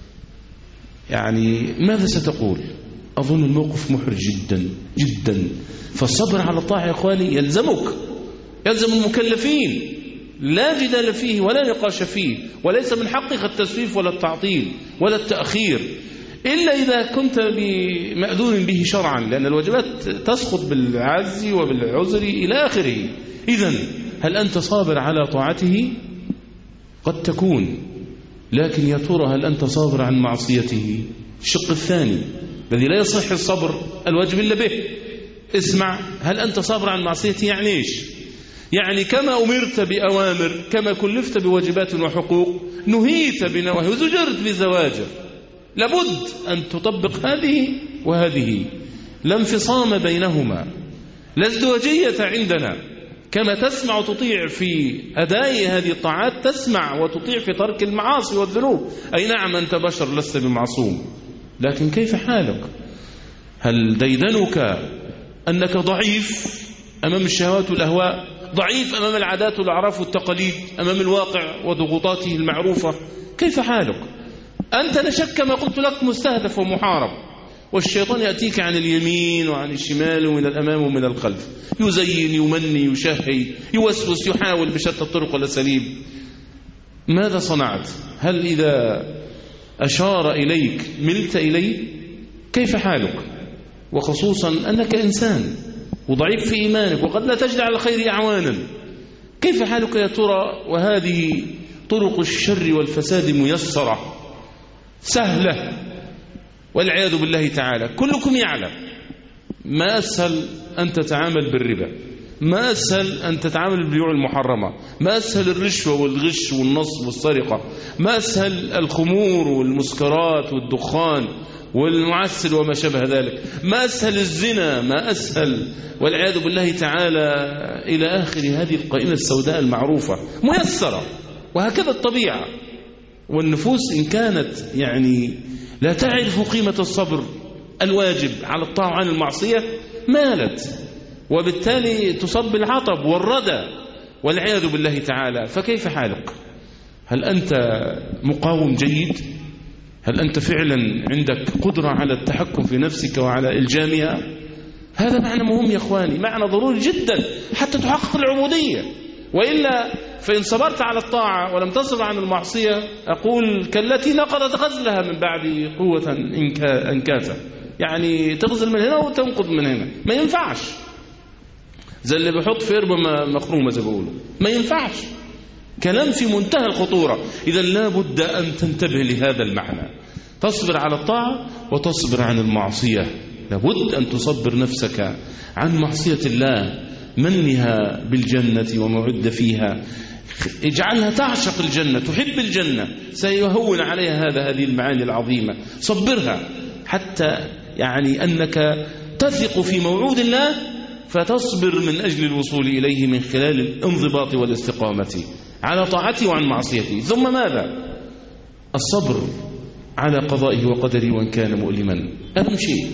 يعني ماذا ستقول؟ أظن الموقف محرج جدا جدا. فالصبر على الطاعة يا إخواني يلزمك، يلزم المكلفين، لا جدال فيه ولا نقاش فيه، وليس من حقك التسويف ولا التعطيل ولا التأخير إلا إذا كنت بمأذون به شرعا، لأن الواجبات تسقط بالعز وبالعذر إلى آخره. إذن هل أنت صابر على طاعته؟ قد تكون، لكن يا ترى هل أنت صابر عن معصيته؟ الشق الثاني الذي لا يصح الصبر الواجب إلا به. اسمع، هل أنت صابر عن معصيته؟ يعني إيش؟ يعني كما أمرت بأوامر، كما كلفت بواجبات وحقوق، نهيت بنواهي وزجرت بزواجر، لابد أن تطبق هذه وهذه، لا انفصام بينهما، لا ازدواجية عندنا. كما تسمع وتطيع في أداء هذه الطاعات تسمع وتطيع في ترك المعاصي والذنوب. أي نعم أنت بشر لست بمعصوم، لكن كيف حالك؟ هل ديدنك أنك ضعيف أمام الشهوات والأهواء، ضعيف أمام العادات والأعراف والتقاليد، أمام الواقع وضغوطاته المعروفة؟ كيف حالك؟ أنت لا شك ما قلت لك مستهدف ومحارب، والشيطان يأتيك عن اليمين وعن الشمال ومن الأمام ومن الخلف، يزين، يمني، يشهي، يوسوس، يحاول بشتى الطرق والأساليب. ماذا صنعت؟ هل إذا أشار إليك ملت إليه؟ كيف حالك؟ وخصوصا أنك إنسان وضعيف في إيمانك وقد لا تجد على الخير أعوانا. كيف حالك يا ترى وهذه طرق الشر والفساد ميسرة سهلة والعياذ بالله تعالى؟ كلكم يعلم ما أسهل أن تتعامل بالربا، ما أسهل أن تتعامل بالبيوع المحرمة، ما أسهل الرشوة والغش والنصب والسرقة، ما أسهل الخمور والمسكرات والدخان والمعسل وما شابه ذلك، ما أسهل الزنا، ما أسهل والعياذ بالله تعالى إلى آخر هذه القائمة السوداء المعروفة ميسرة. وهكذا الطبيعة. والنفوس إن كانت يعني لا تعرف قيمة الصبر الواجب على الطاعة عن المعصية مالت، وبالتالي تصب بالعطب والردى والعياذ بالله تعالى. فكيف حالك؟ هل أنت مقاوم جيد؟ هل أنت فعلا عندك قدرة على التحكم في نفسك وعلى إلجامها؟ هذا معنى مهم يا أخواني، معنى ضروري جدا حتى تحقق العبودية. وإلا فإن صبرت على الطاعة ولم تصبر عن المعصية أقول كالتي نقضت غزلها من بعد قوة أنكاثا، يعني تغزل من هنا وتنقض من هنا، ما ينفعش. زي اللي بيحط في إربة مخرومة زي بيقولوا، ما ينفعش. كلام في منتهى الخطورة. إذا لا بد أن تنتبه لهذا المعنى، تصبر على الطاعة وتصبر عن المعصية. لابد أن تصبر نفسك عن معصية الله، منها بالجنة ومعد فيها، اجعلها تعشق الجنة، تحب الجنة، سيهون عليها هذا هذه المعاني العظيمة. صبرها حتى يعني أنك تثق في موعود الله فتصبر من أجل الوصول إليه من خلال الانضباط والاستقامة على طاعته وعن معصيته. ثم ماذا؟ الصبر على قضائه وقدره وإن كان مؤلما. أهم شيء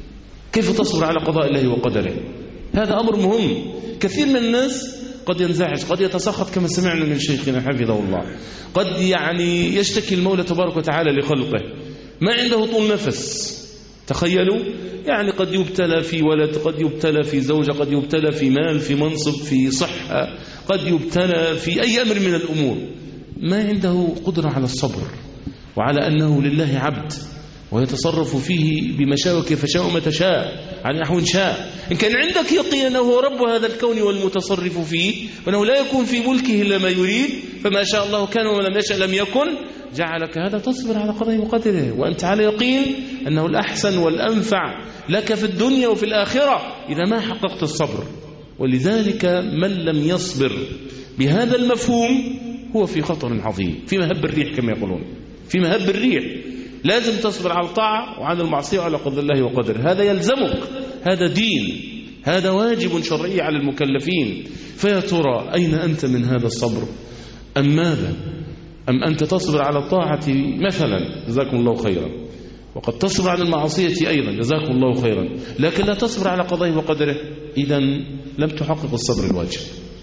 كيف تصبر على قضاء الله وقدره، هذا أمر مهم. كثير من الناس قد ينزعج، قد يتسخط كما سمعنا من شيخنا حفظه الله، قد يعني يشتكي المولى تبارك وتعالى لخلقه، ما عنده طول نفس. تخيلوا يعني قد يبتلى في ولد، قد يبتلى في زوجة، قد يبتلى في مال، في منصب، في صحة، قد يبتلى في أي أمر من الأمور، ما عنده قدرة على الصبر وعلى أنه لله عبد ويتصرف فيه بما شاء وكيف شاء ومتى شاء على نحو شاء. إن كان عندك يقين أنه هو رب هذا الكون والمتصرف فيه، وأنه لا يكون في ملكه إلا ما يريد، فما شاء الله كان وما لم يشاء لم يكن، جعلك هذا تصبر على قضاء وقدره وأنت على يقين أنه الأحسن والأنفع لك في الدنيا وفي الآخرة إذا ما حققت الصبر. ولذلك من لم يصبر بهذا المفهوم هو في خطر عظيم، في مهب الريح كما يقولون، في مهب الريح. لازم تصبر على الطاعة وعن المعصية وعلى قدر الله وقدره، هذا يلزمك، هذا دين، هذا واجب شرعي على المكلفين. فيا ترى أين أنت من هذا الصبر؟ أم ماذا؟ أم أنت تصبر على الطاعة مثلا جزاكم الله خيرا، وقد تصبر على المعصية أيضا جزاكم الله خيرا، لكن لا تصبر على قضائه وقدره، إذا لم تحقق الصبر الواجب.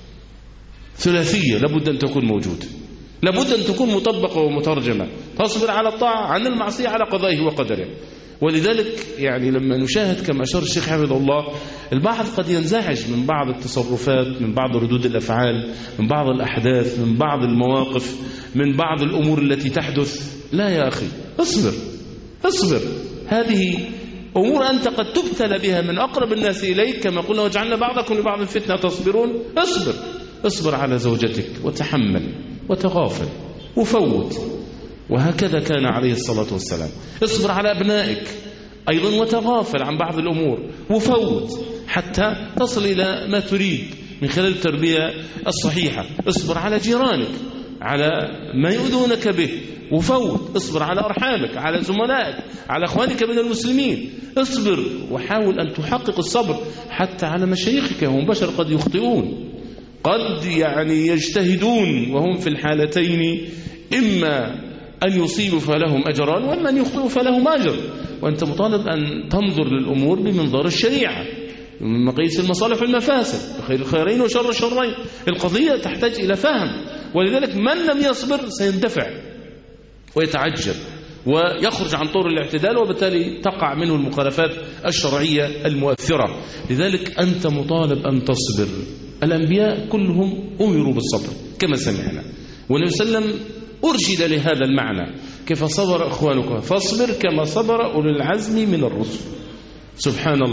ثلاثية لابد أن تكون موجود، لابد أن تكون مطبقة ومترجمة. تصبر على الطاعة عن المعصية على قضائه وقدره. ولذلك يعني لما نشاهد كما أشار الشيخ حفظه الله، البعض قد ينزعج من بعض التصرفات، من بعض ردود الأفعال، من بعض الأحداث، من بعض المواقف، من بعض الأمور التي تحدث. لا يا أخي، اصبر اصبر، هذه أمور أنت قد تبتلى بها من أقرب الناس إليك، كما قلنا وجعلنا بعضكم لبعض فتنة تصبرون. اصبر اصبر على زوجتك وتحمل وتغافل وفوت، وهكذا كان عليه الصلاة والسلام. اصبر على أبنائك أيضا وتغافل عن بعض الأمور وفوت حتى تصل إلى ما تريد من خلال التربية الصحيحة. اصبر على جيرانك على ما يؤذونك به وفوت. اصبر على أرحامك، على زملائك، على أخوانك من المسلمين. اصبر وحاول أن تحقق الصبر حتى على مشايخك، هم بشر قد يخطئون، قد يعني يجتهدون، وهم في الحالتين إما أن يصيبوا فلهم أجران وإما أن يخطئوا فلهم أجر. وأنت مطالب أن تنظر للأمور بمنظار الشريعة، من مقيس المصالح والمفاسد، خير الخيرين وشر الشرين. القضية تحتاج إلى فهم. ولذلك من لم يصبر سيندفع ويتعجل ويخرج عن طور الاعتدال، وبالتالي تقع منه المخالفات الشرعية المؤثرة. لذلك أنت مطالب أن تصبر. الأنبياء كلهم أمروا بالصبر كما سمعنا، والنبي صلى الله عليه وسلم أرشد لهذا المعنى، كيف صبر أخوانك فاصبر كما صبر أولو العزم من الرسل. سبحان الله.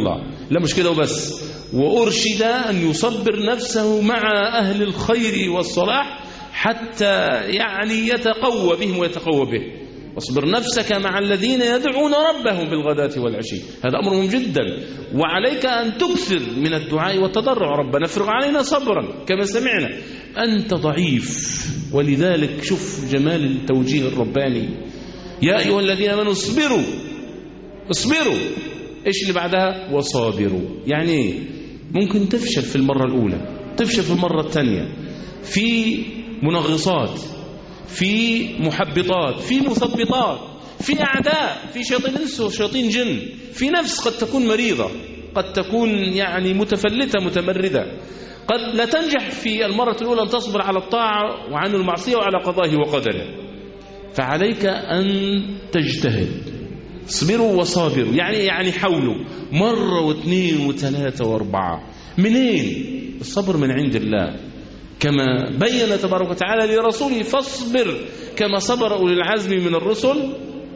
لا مش كده وبس، وأرشد أن يصبر نفسه مع أهل الخير والصلاح حتى يعني يتقوى بهم ويتقوى به. واصبر نفسك مع الذين يدعون ربهم بالغداة والعشي، هذا أمر مهم جدا. وعليك أن تكثر من الدعاء والتضرع، ربنا افرغ علينا صبرا كما سمعنا. أنت ضعيف، ولذلك شوف جمال التوجيه الرباني، يا أيها الذين آمنوا اصبروا اصبروا، إيش اللي بعدها؟ وصابروا. يعني إيه؟ ممكن تفشل في المرة الأولى، تفشل في المرة الثانية، في منغصات، في محبطات، في مثبطات، في أعداء، في شياطين إنس وشياطين جن، في نفس قد تكون مريضة، قد تكون يعني متفلتة متمردة، قد لا تنجح في المرة الأولى أن تصبر على الطاعة وعن المعصية وعلى قضائه وقدره. فعليك أن تجتهد. اصبروا وصابروا، يعني يعني حاولوا مرة واثنين وثلاثة واربعة. منين؟ الصبر من عند الله، كما بين تبارك وتعالى لرسوله فاصبر كما صبر أولي العزم من الرسل.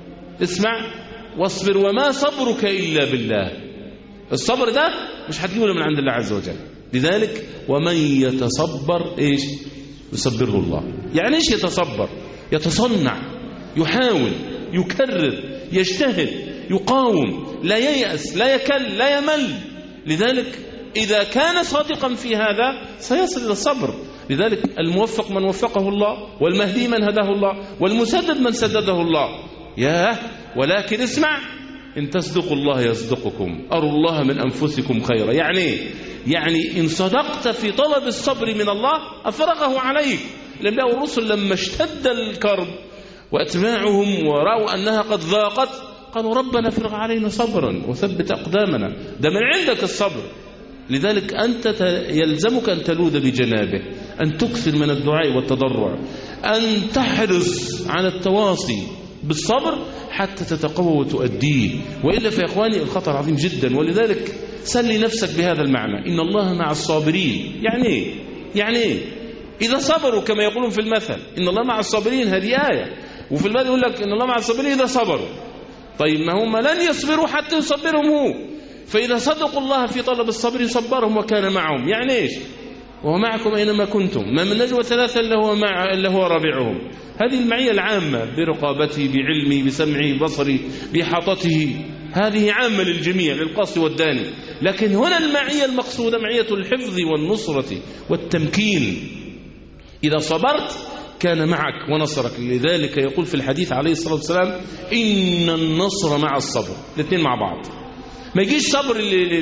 اسمع، واصبر وما صبرك إلا بالله. الصبر ده مش هتجيبه من عند الله عز وجل. لذلك ومن يتصبر إيش؟ يصبره الله. يعني إيش يتصبر؟ يتصنع، يحاول، يكرر، يجتهد، يقاوم، لا ييأس، لا يكل، لا يمل. لذلك إذا كان صادقا في هذا سيصل إلى الصبر. لذلك الموفق من وفقه الله، والمهدي من هداه الله، والمسدد من سدده الله. ياه، ولكن اسمع، إن تصدقوا الله يصدقكم، أروا الله من أنفسكم خيرا. يعني يعني إن صدقت في طلب الصبر من الله أفرغه عليك. الأنبياء والرسل لما اشتد الكرب وأتباعهم ورأوا أنها قد ضاقت قالوا ربنا افرغ علينا صبرا وثبت أقدامنا. ده من عندك الصبر. لذلك أنت يلزمك أن تلوذ بجنابه، أن تكثر من الدعاء والتضرع، أن تحرص على التواصي بالصبر حتى تتقوى وتؤديه. وإلا فيا إخواني الخطر عظيم جدا. ولذلك سلي نفسك بهذا المعنى، إن الله مع الصابرين. يعني إيه؟ يعني إيه؟ إذا صبروا كما يقولون في المثل إن الله مع الصابرين، هذه آية، وفي المثل يقول لك إن الله مع الصابرين إذا صبروا. طيب ما هم لن يصبروا حتى يصبرهم هو، فإذا صدقوا الله في طلب الصبر صبرهم وكان معهم. يعني إيش؟ وهو معكم أينما كنتم، ما من نجوى ثلاثة إلا هو, مع إلا هو رابعهم. هذه المعية العامة برقابته، بعلمه، بسمعه، بصره، بإحاطته، هذه عامة للجميع، للقاصد والداني. لكن هنا المعية المقصودة معية الحفظ والنصرة والتمكين. إذا صبرت كان معك ونصرك. لذلك يقول في الحديث عليه الصلاة والسلام إن النصر مع الصبر. الاثنين مع بعض. ما يجيش صبر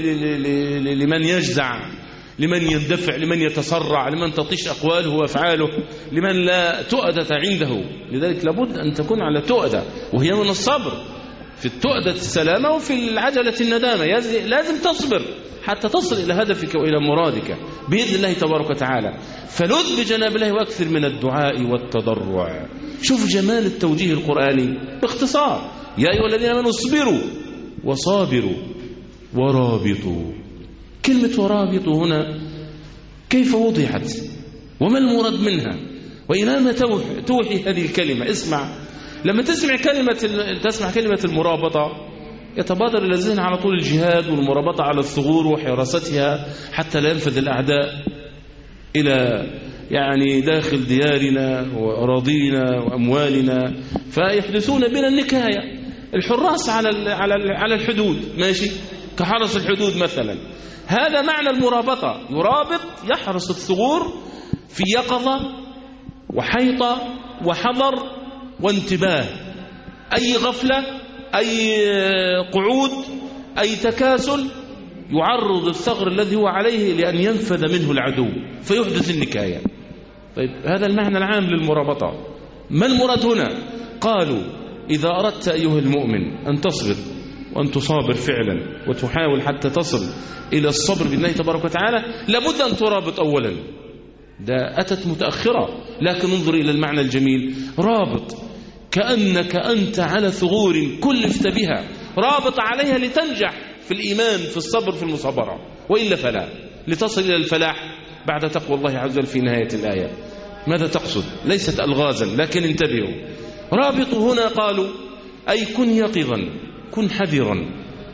لمن يجزع، لمن يندفع، لمن يتسرع، لمن تطيش أقواله وأفعاله، لمن لا تؤدة عنده. لذلك لابد أن تكون على تؤدة، وهي من الصبر. في التؤدة السلامة، وفي العجلة الندامة. لازم تصبر حتى تصل إلى هدفك وإلى مرادك بإذن الله تبارك وتعالى. فلذ بجناب الله واكثر من الدعاء والتضرع. شوف جمال التوجيه القرآني باختصار. يا أيها الذين آمنوا اصبروا وصابروا ورابطوا. كلمة ورابطوا هنا كيف وضعت وما المراد منها وإلى ما توحي هذه الكلمة؟ اسمع، لما تسمع كلمة تسمع كلمة المرابطة يتبادر إلى الذهن على طول الجهاد والمرابطة على الثغور وحراستها حتى لا ينفذ الأعداء إلى يعني داخل ديارنا وأراضينا وأموالنا، فيحدثون بنا النكاية. الحراس على على على الحدود، ماشي، كحرس الحدود مثلا. هذا معنى المرابطة. يرابط، يحرس الثغور في يقظة وحيطة وحذر وانتباه. أي غفلة، أي قعود، أي تكاسل يعرض الثغر الذي هو عليه لأن ينفذ منه العدو فيحدث النكاية. طيب هذا المعنى العام للمرابطة. ما المراد هنا؟ قالوا إذا أردت أيها المؤمن أن تصبر وأن تصابر فعلا وتحاول حتى تصل إلى الصبر بالله تبارك وتعالى لابد أن ترابط أولا. ده أتت متأخرة، لكن انظر إلى المعنى الجميل. رابط كأنك أنت على ثغور كلفت بها، رابط عليها لتنجح في الإيمان، في الصبر، في المصابرة، وإلا فلا، لتصل إلى الفلاح بعد تقوى الله عز وجل في نهاية الآية. ماذا تقصد؟ ليست ألغازا، لكن انتبهوا. رابطوا هنا قالوا أي كن يقظا، كن حذرا،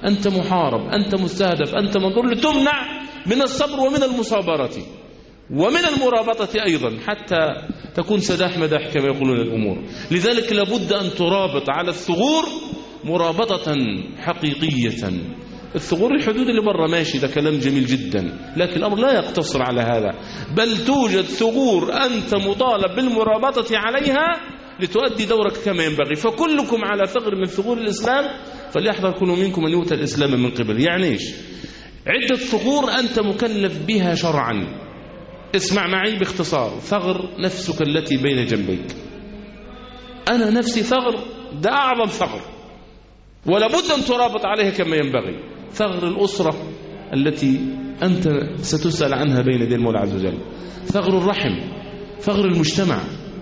أنت محارب، أنت مستهدف، أنت منظور، لتمنع من الصبر ومن المصابرة ومن المرابطة أيضا حتى تكون سداح مداح كما يقولون الأمور. لذلك لابد أن ترابط على الثغور مرابطة حقيقية. الثغور الحدود اللي برا ماشي، ده كلام جميل جدا، لكن الأمر لا يقتصر على هذا، بل توجد ثغور أنت مطالب بالمرابطة عليها لتؤدي دورك كما ينبغي. فكلكم على ثغر من ثغور الإسلام، فليحذر كل منكم أن يؤتى الإسلام من قبل. يعني إيش؟ عدة ثغور أنت مكلف بها شرعا. اسمع معي باختصار. ثغر نفسك التي بين جنبيك. أنا نفسي ثغر، ده أعظم ثغر، ولابد أن ترابط عليها كما ينبغي. ثغر الأسرة التي أنت ستسأل عنها بين يدي المولى عز وجل. ثغر الرحم، ثغر المجتمع،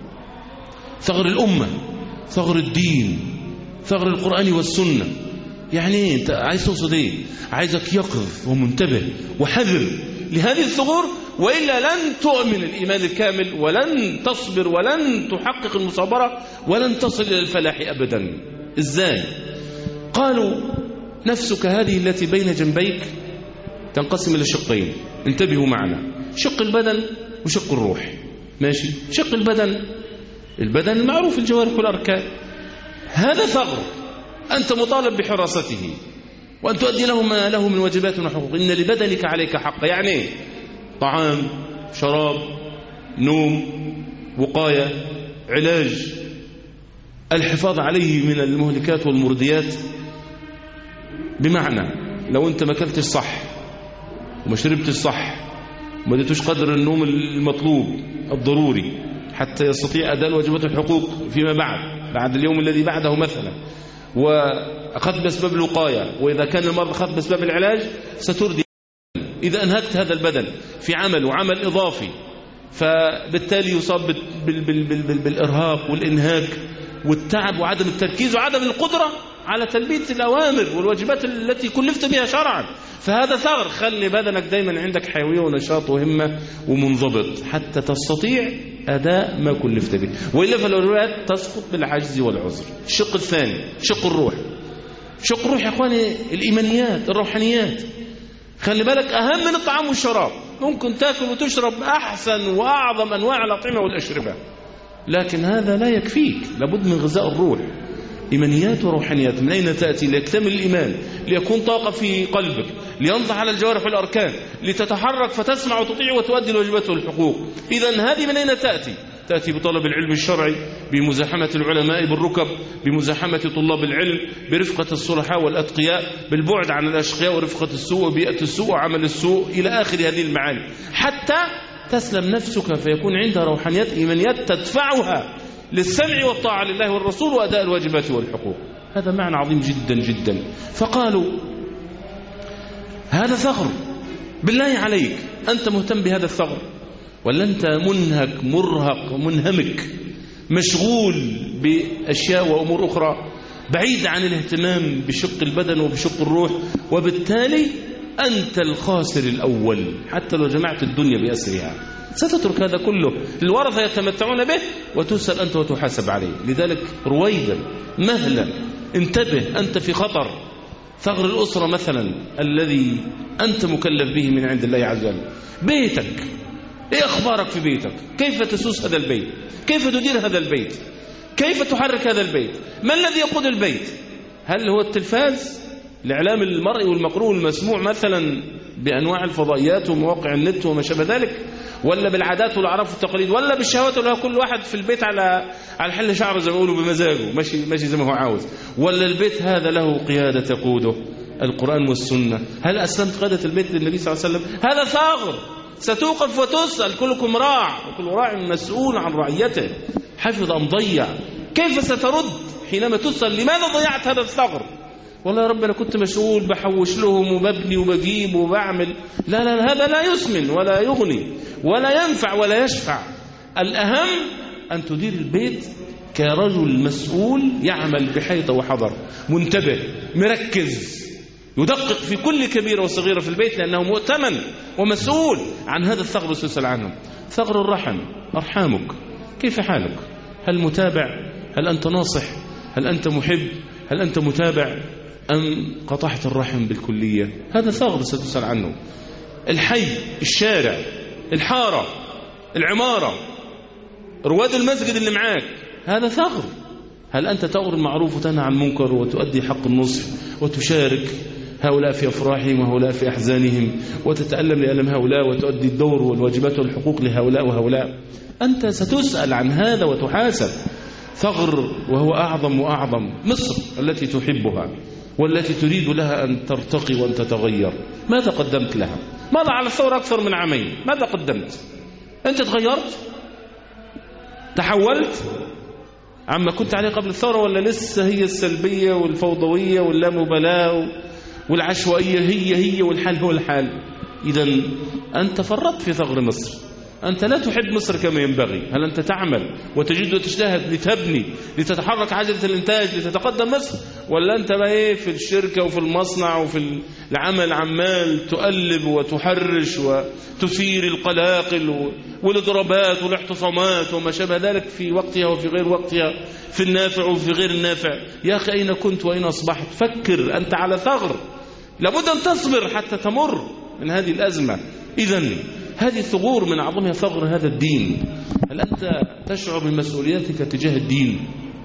ثغر الأمة، ثغر الدين، ثغر القرآن والسنة. يعني إيه؟ أنت عايز توصل إيه؟ عايزك يقظ ومنتبه وحذر لهذه الثغور، وإلا لن تؤمن الإيمان الكامل، ولن تصبر، ولن تحقق المصابرة، ولن تصل إلى الفلاح أبدا. إزاي؟ قالوا نفسك هذه التي بين جنبيك تنقسم إلى شقين، انتبهوا معنا. شق البدن وشق الروح. ماشي؟ شق البدن، البدن المعروف الجوارح والأركان، هذا ثغر أنت مطالب بحراسته وأن تؤدي له ما له من واجبات وحقوق. إن لبدنك عليك حق. يعني إيه؟ طعام، شراب، نوم، وقاية، علاج، الحفاظ عليه من المهلكات والمرديات. بمعنى لو أنت ما أكلتش صح وما شربتش صح وما اديتوش قدر النوم المطلوب الضروري حتى يستطيع أداء واجبات الحقوق فيما بعد بعد اليوم الذي بعده مثلا، وأخذت بأسباب الوقاية، وإذا كان المرض أخذت بأسباب العلاج، ستردي. إذا أنهكت هذا البدن في عمل وعمل إضافي، فبالتالي يصاب بال بال بال بال بالإرهاق والإنهاك والتعب وعدم التركيز وعدم القدرة على تلبية الأوامر والواجبات التي كلفت بها شرعا. فهذا ثغر. خلي بدنك دايما عندك حيوية ونشاط وهمة ومنضبط حتى تستطيع أداء ما كلفت به، وإلا فالأولويات تسقط بالعجز والعذر. الشق الثاني شق الروح. شق الروح يا إخواني الإيمانيات، الروحانيات. خلي بالك أهم من الطعام والشراب. ممكن تأكل وتشرب أحسن وأعظم أنواع الأطعمة والأشربة، لكن هذا لا يكفيك. لابد من غذاء الروح. إيمانيات وروحانيات. من أين تأتي؟ ليكتمل الإيمان، ليكون طاقة في قلبك، لينضح على الجوارح والأركان، لتتحرك فتسمع وتطيع وتؤدي الواجبات والحقوق. إذن هذه من أين تأتي؟ تأتي بطلب العلم الشرعي، بمزاحمة العلماء بالركب، بمزاحمة طلاب العلم، برفقة الصلحاء والأتقياء، بالبعد عن الأشقياء ورفقة السوء وبيئة السوء وعمل السوء، إلى آخر هذه المعاني، حتى تسلم نفسك فيكون عندها روحانيات إيمانيات تدفعها للسمع والطاعة لله والرسول وأداء الواجبات والحقوق. هذا معنى عظيم جدا جدا. فقالوا هذا ثغر. بالله عليك أنت مهتم بهذا الثغر، ولا أنت منهك مرهق منهمك مشغول بأشياء وأمور أخرى بعيد عن الاهتمام بشق البدن وبشق الروح، وبالتالي أنت الخاسر الأول حتى لو جمعت الدنيا بأسرها. ستترك هذا كله الورثة يتمتعون به وتسأل أنت وتحاسب عليه. لذلك رويدا مهلا انتبه، أنت في خطر. ثغر الأسرة مثلا الذي أنت مكلف به من عند الله عز وجل. بيتك، إيه أخبارك في بيتك؟ كيف تسوس هذا البيت؟ كيف تدير هذا البيت؟ كيف تحرك هذا البيت؟ ما الذي يقود البيت؟ هل هو التلفاز، الإعلام المرئي والمقروء والمسموع مثلا بأنواع الفضائيات ومواقع النت وما شابه ذلك، ولا بالعادات والأعراف والتقاليد، ولا بالشهوات اللي هو كل واحد في البيت على على حل شعره زي ما يقولوا بمزاجه، ماشي ماشي زي ما هو عاوز، ولا البيت هذا له قيادة تقوده القرآن والسنة؟ هل أسلمت قيادة البيت للنبي صلى الله عليه وسلم؟ هذا ثغر ستوقف وتسأل. كلكم راع وكل راع مسؤول عن رعيته، حفظ أم ضيع. كيف سترد حينما تسأل لماذا ضيعت هذا الثغر؟ والله يا رب أنا كنت مشغول بحوش لهم وببني وبجيب وبعمل. لا لا لا، هذا لا يسمن ولا يغني ولا ينفع ولا يشفع. الأهم أن تدير البيت كرجل مسؤول يعمل بحيطة وحذر، منتبه مركز، يدقق في كل كبيرة وصغيرة في البيت، لأنه مؤتمن ومسؤول عن هذا الثغر وسيسأل عنه. ثغر الرحم، أرحامك، كيف حالك؟ هل متابع؟ هل أنت ناصح؟ هل أنت محب؟ هل أنت متابع؟ أم قطعت الرحم بالكلية؟ هذا ثغر ستسأل عنه. الحي، الشارع، الحارة، العمارة، رواد المسجد اللي معاك، هذا ثغر. هل أنت تأمر المعروف وتنهى عن المنكر وتؤدي حق النصح وتشارك هؤلاء في أفراحهم وهؤلاء في أحزانهم وتتألم لألم هؤلاء وتؤدي الدور والواجبات والحقوق لهؤلاء وهؤلاء؟ أنت ستسأل عن هذا وتحاسب. ثغر وهو أعظم وأعظم. مصر التي تحبها والتي تريد لها أن ترتقي وأن تتغير، ماذا قدمت لها؟ ماذا على الثورة أكثر من عامين؟ ماذا قدمت؟ أنت تغيرت؟ تحولت عما كنت عليه قبل الثورة، ولا لسه هي السلبية والفوضوية واللامبالاة والعشوائية هي هي والحال هو الحال؟ إذن أنت فرطت في ثغر مصر. أنت لا تحب مصر كما ينبغي. هل أنت تعمل وتجد وتجتهد لتبني لتتحرك عجلة الإنتاج لتتقدم مصر، ولا أنت بقى إيه في الشركة وفي المصنع وفي العمل عمال تؤلب وتحرش وتثير القلاقل والإضرابات والاعتصامات وما شابه ذلك في وقتها وفي غير وقتها، في النافع وفي غير النافع؟ يا أخي أين كنت وأين أصبحت؟ فكر، أنت على ثغر، لابد أن تصبر حتى تمر من هذه الأزمة. إذن هذه الثغور من أعظمها ثغر هذا الدين. هل أنت تشعر بمسؤوليتك تجاه الدين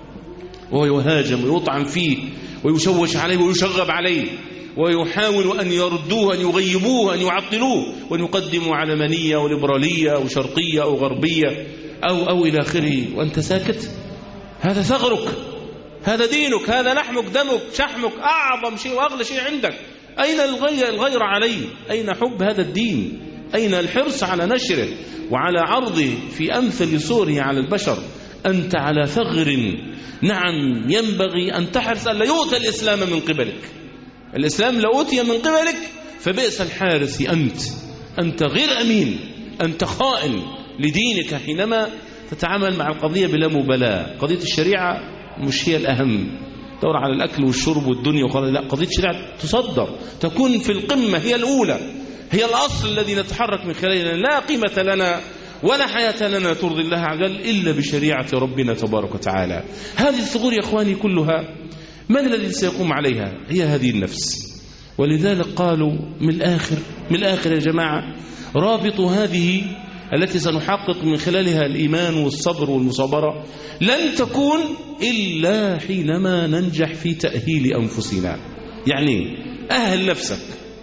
وهو يهاجم ويطعن فيه ويشوش عليه ويشغب عليه ويحاول أن يردوه، أن يغيبوه، أن يعطلوه، وأن يقدموا علمانية وليبرالية أو شرقية أو غربية أو أو إلى آخره، وأنت ساكت؟ هذا ثغرك، هذا دينك، هذا لحمك دمك شحمك، أعظم شيء وأغلى شيء عندك. أين الغير, الغير عليه؟ أين حب هذا الدين؟ أين الحرص على نشره وعلى عرضه في أمثل صوره على البشر؟ أنت على ثغر. نعم، ينبغي أن تحرص أن لا يؤتى الإسلام من قبلك. الإسلام لو أوتي من قبلك فبئس الحارس أنت. أنت غير أمين، أنت خائن لدينك حينما تتعامل مع القضية بلا مبالاة. قضية الشريعة مش هي الأهم، دور على الأكل والشرب والدنيا وخلاص. لا، قضية الشريعة تصدر، تكون في القمة، هي الأولى، هي الأصل الذي نتحرك من خلاله. لا قيمة لنا ولا حياة لنا ترضي الله عز وجل إلا بشريعة ربنا تبارك وتعالى. هذه الثغور يا إخواني كلها من الذي سيقوم عليها؟ هي هذه النفس. ولذلك قالوا من الآخر من الآخر يا جماعة، رابط هذه التي سنحقق من خلالها الإيمان والصبر والمصابرة لن تكون إلا حينما ننجح في تأهيل أنفسنا. يعني أهل نفسك،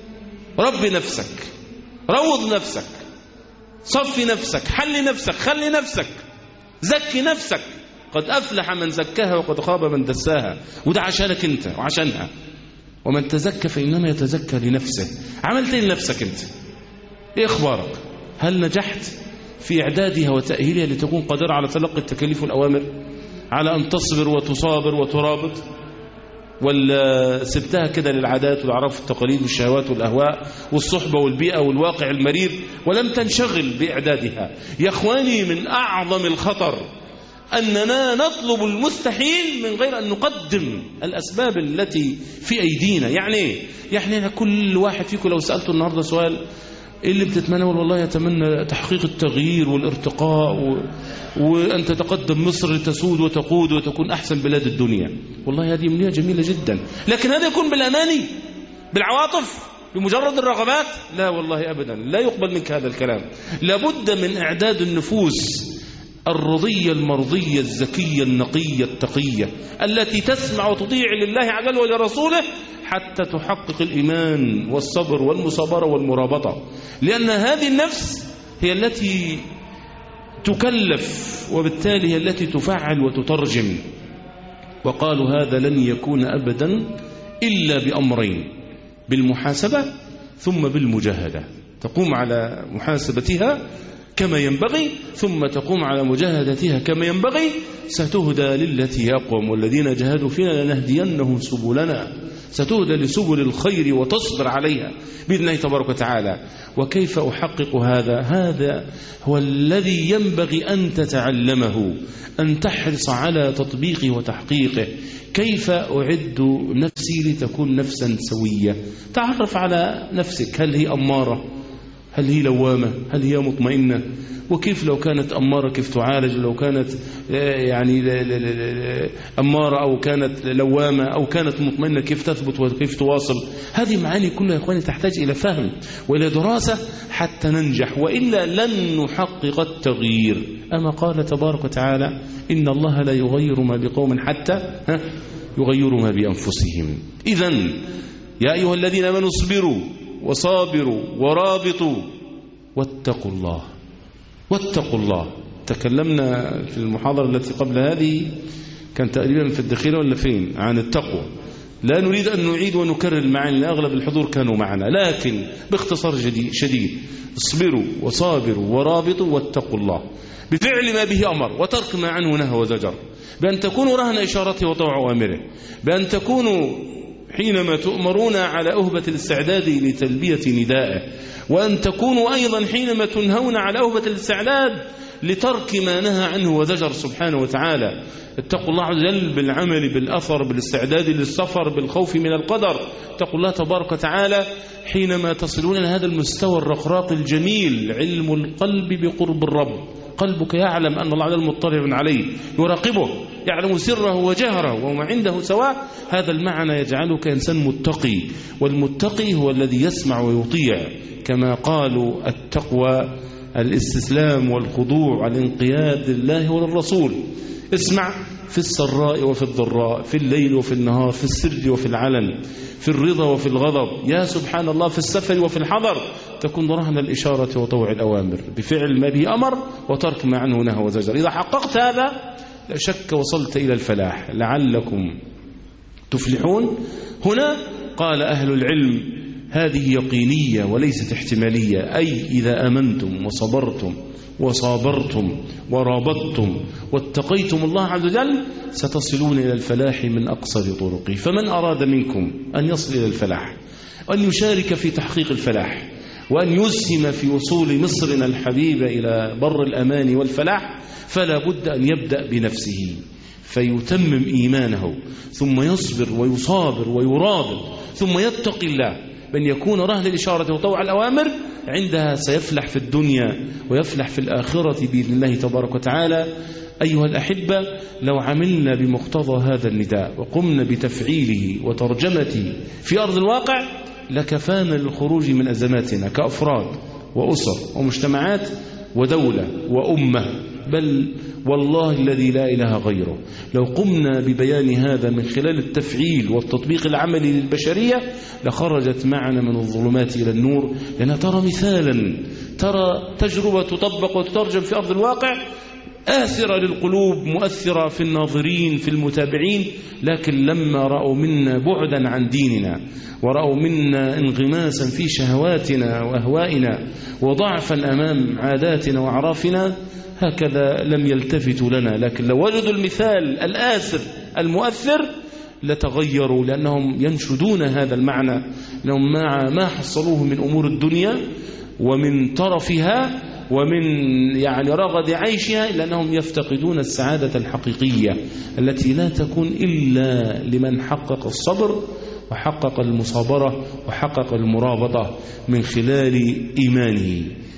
رب نفسك، روض نفسك، صفي نفسك، حل نفسك، خلي نفسك، زكي نفسك. قد أفلح من زكاها وقد خاب من دساها. وده عشانك أنت وعشانها. ومن تزكى فإنما يتزكى لنفسه. عملت ايه لنفسك أنت؟ إيه أخبارك؟ هل نجحت في إعدادها وتأهيلها لتكون قادرة على تلقي التكاليف والأوامر، على أن تصبر وتصابر وترابط، ولا سبتها كده للعادات والأعراف والتقاليد والشهوات والأهواء والصحبة والبيئة والواقع المرير ولم تنشغل بإعدادها؟ يا إخواني، من أعظم الخطر أننا نطلب المستحيل من غير أن نقدم الأسباب التي في أيدينا. يعني إيه؟ يعني كل واحد فيكم لو سألته النهاردة سؤال إيه اللي بتتمنى؟ والله يتمنى تحقيق التغيير والارتقاء و... وأن تتقدم مصر لتسود وتقود وتكون أحسن بلاد الدنيا. والله هذه أمنية جميلة جدا، لكن هذا يكون بالأماني، بالعواطف، بمجرد الرغبات؟ لا والله أبدا، لا يقبل منك هذا الكلام. لابد من إعداد النفوس الرضية المرضية الزكية النقية التقية التي تسمع وتطيع لله عز وجل ولرسوله حتى تحقق الإيمان والصبر والمصابرة والمرابطة. لأن هذه النفس هي التي تكلف، وبالتالي هي التي تفعل وتترجم. وقالوا هذا لن يكون أبدا إلا بأمرين: بالمحاسبة ثم بالمجاهدة. تقوم على محاسبتها كما ينبغي ثم تقوم على مجاهدتها كما ينبغي، ستهدى للتي أقوم، والذين جاهدوا فينا لنهدينهم سبلنا. ستهدى لسبل الخير وتصبر عليها بإذن الله تبارك وتعالى. وكيف أحقق هذا؟ هذا هو الذي ينبغي أن تتعلمه، أن تحرص على تطبيقه وتحقيقه. كيف أعد نفسي لتكون نفسا سوية؟ تعرف على نفسك، هل هي أمارة؟ هل هي لوامة؟ هل هي مطمئنة؟ وكيف لو كانت أمارة كيف تعالج؟ لو كانت يعني أمارة أو كانت لوامة أو كانت مطمئنة كيف تثبت وكيف تواصل؟ هذه معاني كلها يا إخواني تحتاج إلى فهم وإلى دراسة حتى ننجح، وإلا لن نحقق التغيير. أما قال تبارك وتعالى إن الله لا يغير ما بقوم حتى يغيروا ما بأنفسهم. إذن يا أيها الذين آمنوا اصبروا وصابروا ورابطوا واتقوا الله. واتقوا الله تكلمنا في المحاضرة التي قبل هذه، كان تقريبا في الدخيلة ولا فين، عن التقوى. لا نريد أن نعيد ونكرر المعاني لأغلب الحضور كانوا معنا، لكن باختصار شديد اصبروا وصابروا ورابطوا واتقوا الله بفعل ما به أمر وترك ما عنه نهى وزجر، بأن تكونوا رهن إشارته وطوع أوامره، بأن تكونوا حينما تؤمرون على أهبة الاستعداد لتلبية ندائه، وأن تكونوا أيضا حينما تنهون على أهبة الاستعداد لترك ما نهى عنه وزجر سبحانه وتعالى. اتقوا الله عز وجل بالعمل بالأثر، بالاستعداد للسفر، بالخوف من القدر. اتقوا الله تبارك وتعالى حينما تصلون إلى هذا المستوى الرقراق الجميل، علم القلب بقرب الرب. قلبك يعلم أن الله عز وجل مطلع عليه، يراقبه، يعلم سره وجهره وما عنده سواء. هذا المعنى يجعلك إنسان متقي، والمتقي هو الذي يسمع ويطيع، كما قالوا التقوى الاستسلام والخضوع والانقياد لله وللرسول. اسمع في السراء وفي الضراء، في الليل وفي النهار، في السر وفي العلن، في الرضا وفي الغضب، يا سبحان الله، في السفر وفي الحضر. تكون رهن الإشارة وطوع الأوامر بفعل ما به أمر وترك ما عنه نهى وزجر. إذا حققت هذا لا شك وصلت إلى الفلاح، لعلكم تفلحون. هنا قال أهل العلم هذه يقينية وليست احتمالية، أي إذا أمنتم وصبرتم وصابرتم ورابطتم واتقيتم الله عز وجل ستصلون إلى الفلاح من أقصر طرقه. فمن أراد منكم أن يصل إلى الفلاح وأن يشارك في تحقيق الفلاح وأن يسهم في وصول مصرنا الحبيبة إلى بر الأمان والفلاح، فلا بد أن يبدأ بنفسه فيتمم إيمانه، ثم يصبر ويصابر ويرابط، ثم يتقي الله، بأن يكون رهن الإشارة وطوع الأوامر. عندها سيفلح في الدنيا ويفلح في الآخرة بإذن الله تبارك وتعالى. أيها الأحبة، لو عملنا بمقتضى هذا النداء وقمنا بتفعيله وترجمته في أرض الواقع لكفانا للخروج من أزماتنا كأفراد وأسر ومجتمعات ودولة وأمة، بل والله الذي لا إله غيره لو قمنا ببيان هذا من خلال التفعيل والتطبيق العملي للبشرية لخرجت معنا من الظلمات إلى النور. لأنها ترى مثالا، ترى تجربة تطبق وتترجم في أرض الواقع، آثرة للقلوب، مؤثرة في الناظرين في المتابعين. لكن لما رأوا منا بعدا عن ديننا ورأوا منا انغماسا في شهواتنا وأهوائنا وضعفا أمام عاداتنا وأعرافنا، هكذا لم يلتفتوا لنا. لكن لو وجدوا المثال الآثر المؤثر لتغيروا، لأنهم ينشدون هذا المعنى، لأنهم مع ما حصلوه من أمور الدنيا ومن طرفها ومن يعني رغد عيشها، إلا أنهم يفتقدون السعادة الحقيقية التي لا تكون إلا لمن حقق الصبر وحقق المصابرة وحقق المرابطة من خلال إيمانه.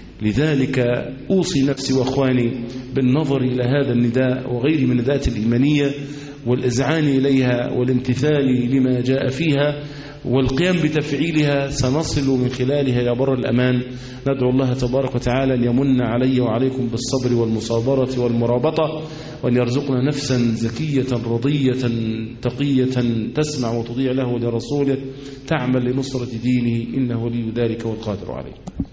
لذلك أوصي نفسي وأخواني بالنظر إلى هذا النداء وغير من النداءات الإيمانية والإذعان إليها والامتثال لما جاء فيها والقيام بتفعيلها، سنصل من خلالها إلى بر الأمان. ندعو الله تبارك وتعالى أن يمن علي وعليكم بالصبر والمصابرة والمرابطة، وأن يرزقنا نفسا زكية رضية تقية تسمع وتطيع له ولرسوله، تعمل لنصرة دينه، إنه ولي ذلك والقادر عليه.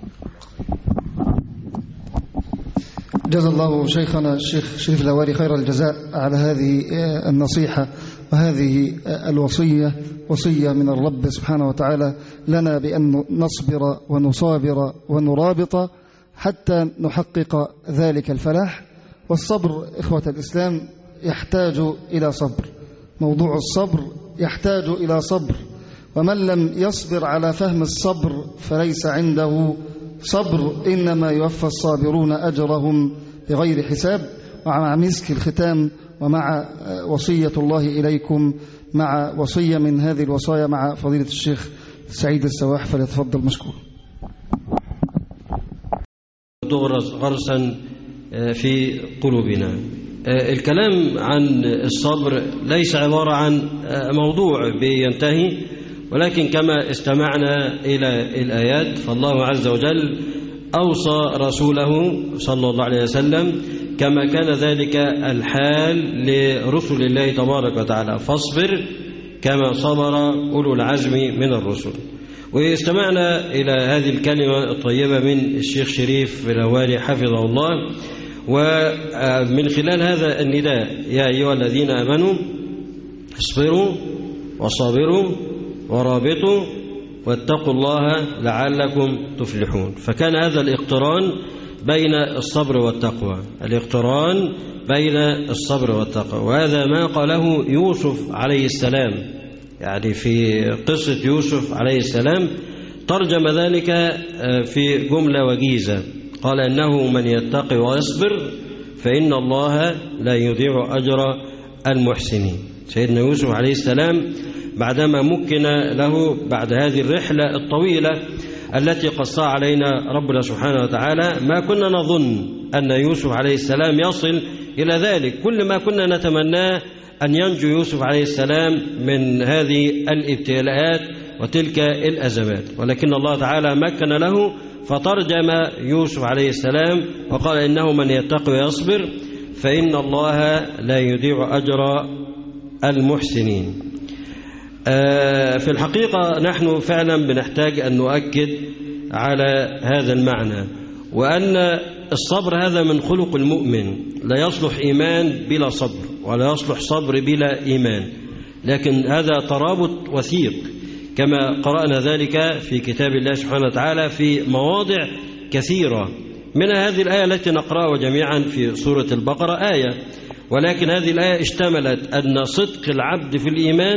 جزا الله شيخنا الشيخ شريف الهواري خير الجزاء على هذه النصيحة وهذه الوصية، وصية من الرب سبحانه وتعالى لنا بأن نصبر ونصابر ونرابط حتى نحقق ذلك الفلاح. والصبر إخوة الإسلام يحتاج إلى صبر، موضوع الصبر يحتاج إلى صبر، ومن لم يصبر على فهم الصبر فليس عنده صبر، إنما يوفى الصابرون أجرهم بغير حساب. ومع مسك الختام ومع وصية الله إليكم مع وصية من هذه الوصايا مع فضيلة الشيخ سعيد السواح، فليتفضل مشكور. وتغرس غرسا في قلوبنا. الكلام عن الصبر ليس عبارة عن موضوع بينتهي، ولكن كما استمعنا إلى الآيات فالله عز وجل أوصى رسوله صلى الله عليه وسلم كما كان ذلك الحال لرسل الله تبارك وتعالى، فاصبر كما صبر أولو العزم من الرسل. واستمعنا إلى هذه الكلمة الطيبة من الشيخ شريف الهواري حفظه الله، ومن خلال هذا النداء يا أيها الذين آمنوا اصبروا وصابروا ورابطوا واتقوا الله لعلكم تفلحون. فكان هذا الاقتران بين الصبر والتقوى، الاقتران بين الصبر والتقوى، وهذا ما قاله يوسف عليه السلام. يعني في قصة يوسف عليه السلام ترجم ذلك في جملة وجيزة، قال إنه من يتقي ويصبر فإن الله لا يضيع أجر المحسنين. سيدنا يوسف عليه السلام بعدما مكن له بعد هذه الرحلة الطويلة التي قصها علينا ربنا سبحانه وتعالى، ما كنا نظن أن يوسف عليه السلام يصل إلى ذلك. كل ما كنا نتمناه أن ينجو يوسف عليه السلام من هذه الابتلاءات وتلك الأزمات، ولكن الله تعالى مكن له فترجم يوسف عليه السلام وقال إنه من يتقي ويصبر فإن الله لا يضيع أجر المحسنين. في الحقيقة نحن فعلا بنحتاج أن نؤكد على هذا المعنى، وأن الصبر هذا من خلق المؤمن. لا يصلح إيمان بلا صبر، ولا يصلح صبر بلا إيمان، لكن هذا ترابط وثيق كما قرأنا ذلك في كتاب الله سبحانه وتعالى في مواضع كثيرة، من هذه الآية التي نقرأها جميعا في سورة البقرة آية، ولكن هذه الآية اشتملت أن صدق العبد في الإيمان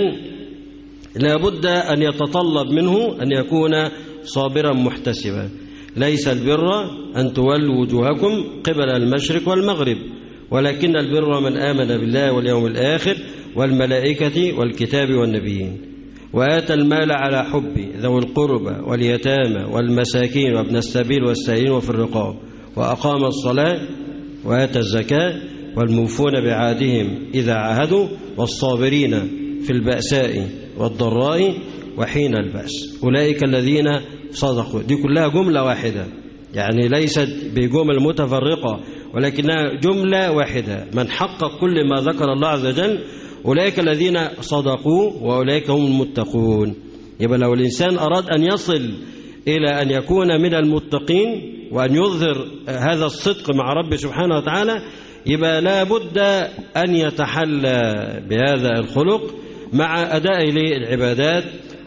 لا بد أن يتطلب منه أن يكون صابرا محتسبا. ليس البر أن تولوا وجوهكم قبل المشرق والمغرب، ولكن البر من آمن بالله واليوم الآخر والملائكة والكتاب والنبيين وآتى المال على حبه ذوي القربى واليتامى والمساكين وابن السبيل والسائلين وفي الرقاب وأقام الصلاة وآتى الزكاة والموفون بعهدهم إذا عاهدوا والصابرين في البأساء والضراء وحين البأس أولئك الذين صدقوا. دي كلها جملة واحدة، يعني ليست بجمل متفرقة ولكنها جملة واحدة. من حقق كل ما ذكر الله عز وجل أولئك الذين صدقوا وأولئك هم المتقون. يبقى لو الإنسان أراد أن يصل إلى أن يكون من المتقين وأن يظهر هذا الصدق مع رب سبحانه وتعالى، يبقى لا بد أن يتحلى بهذا الخلق مع أداء للعبادات،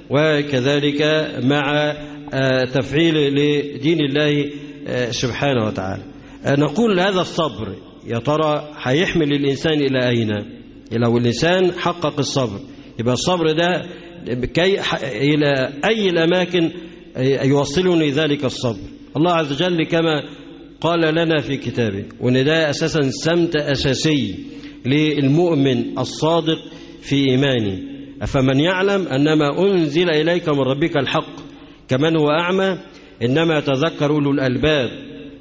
وكذلك مع تفعيل لدين الله سبحانه وتعالى. نقول هذا الصبر يا ترى هيحمل الإنسان إلى أين؟ لو الإنسان حقق الصبر يبقى الصبر ده كي إلى أي الأماكن يوصلني ذلك الصبر؟ الله عز وجل كما قال لنا في كتابه، وإن ده أساسا سمت أساسي للمؤمن الصادق في إيمانه، أفمن يعلم أنما أنزل إليك من ربك الحق كمن هو أعمى إنما يتذكر أولو الألباب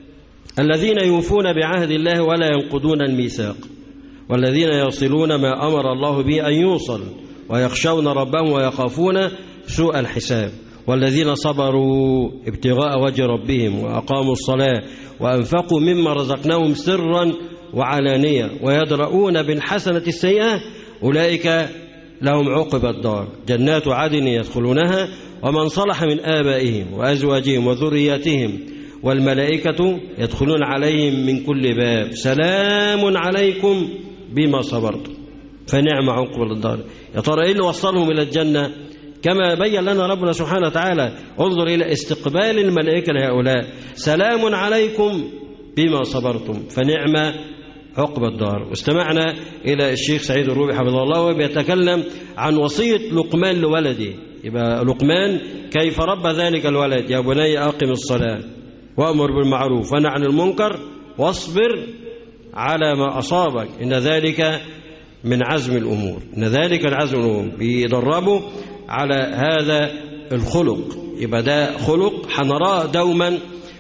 الذين يوفون بعهد الله ولا ينقضون الميثاق والذين يصلون ما أمر الله به أن يوصل ويخشون ربهم ويخافون سوء الحساب والذين صبروا ابتغاء وجه ربهم وأقاموا الصلاة وأنفقوا مما رزقناهم سرا وعلانية ويدرؤون بالحسنة السيئة أولئك لهم عقبى الدار جنات عدن يدخلونها ومن صلح من آبائهم وأزواجهم وذرياتهم والملائكة يدخلون عليهم من كل باب سلام عليكم بما صبرتم فنعم عقبى الدار. يا ترى إيه اللي وصلهم إلى الجنة؟ كما بين لنا ربنا سبحانه وتعالى انظر إلى استقبال الملائكة لهؤلاء سلام عليكم بما صبرتم فنعم عقبى الدار. واستمعنا إلى الشيخ سعيد الروبي حفظه الله وبيتكلم عن وصية لقمان لولده. يبقى لقمان كيف ربى ذلك الولد؟ يا بني أقم الصلاة وأمر بالمعروف ونهى عن المنكر واصبر على ما أصابك إن ذلك من عزم الأمور. إن ذلك العزم الأمور بيدربوا على هذا الخلق. يبقى ده خلق حنراه دوما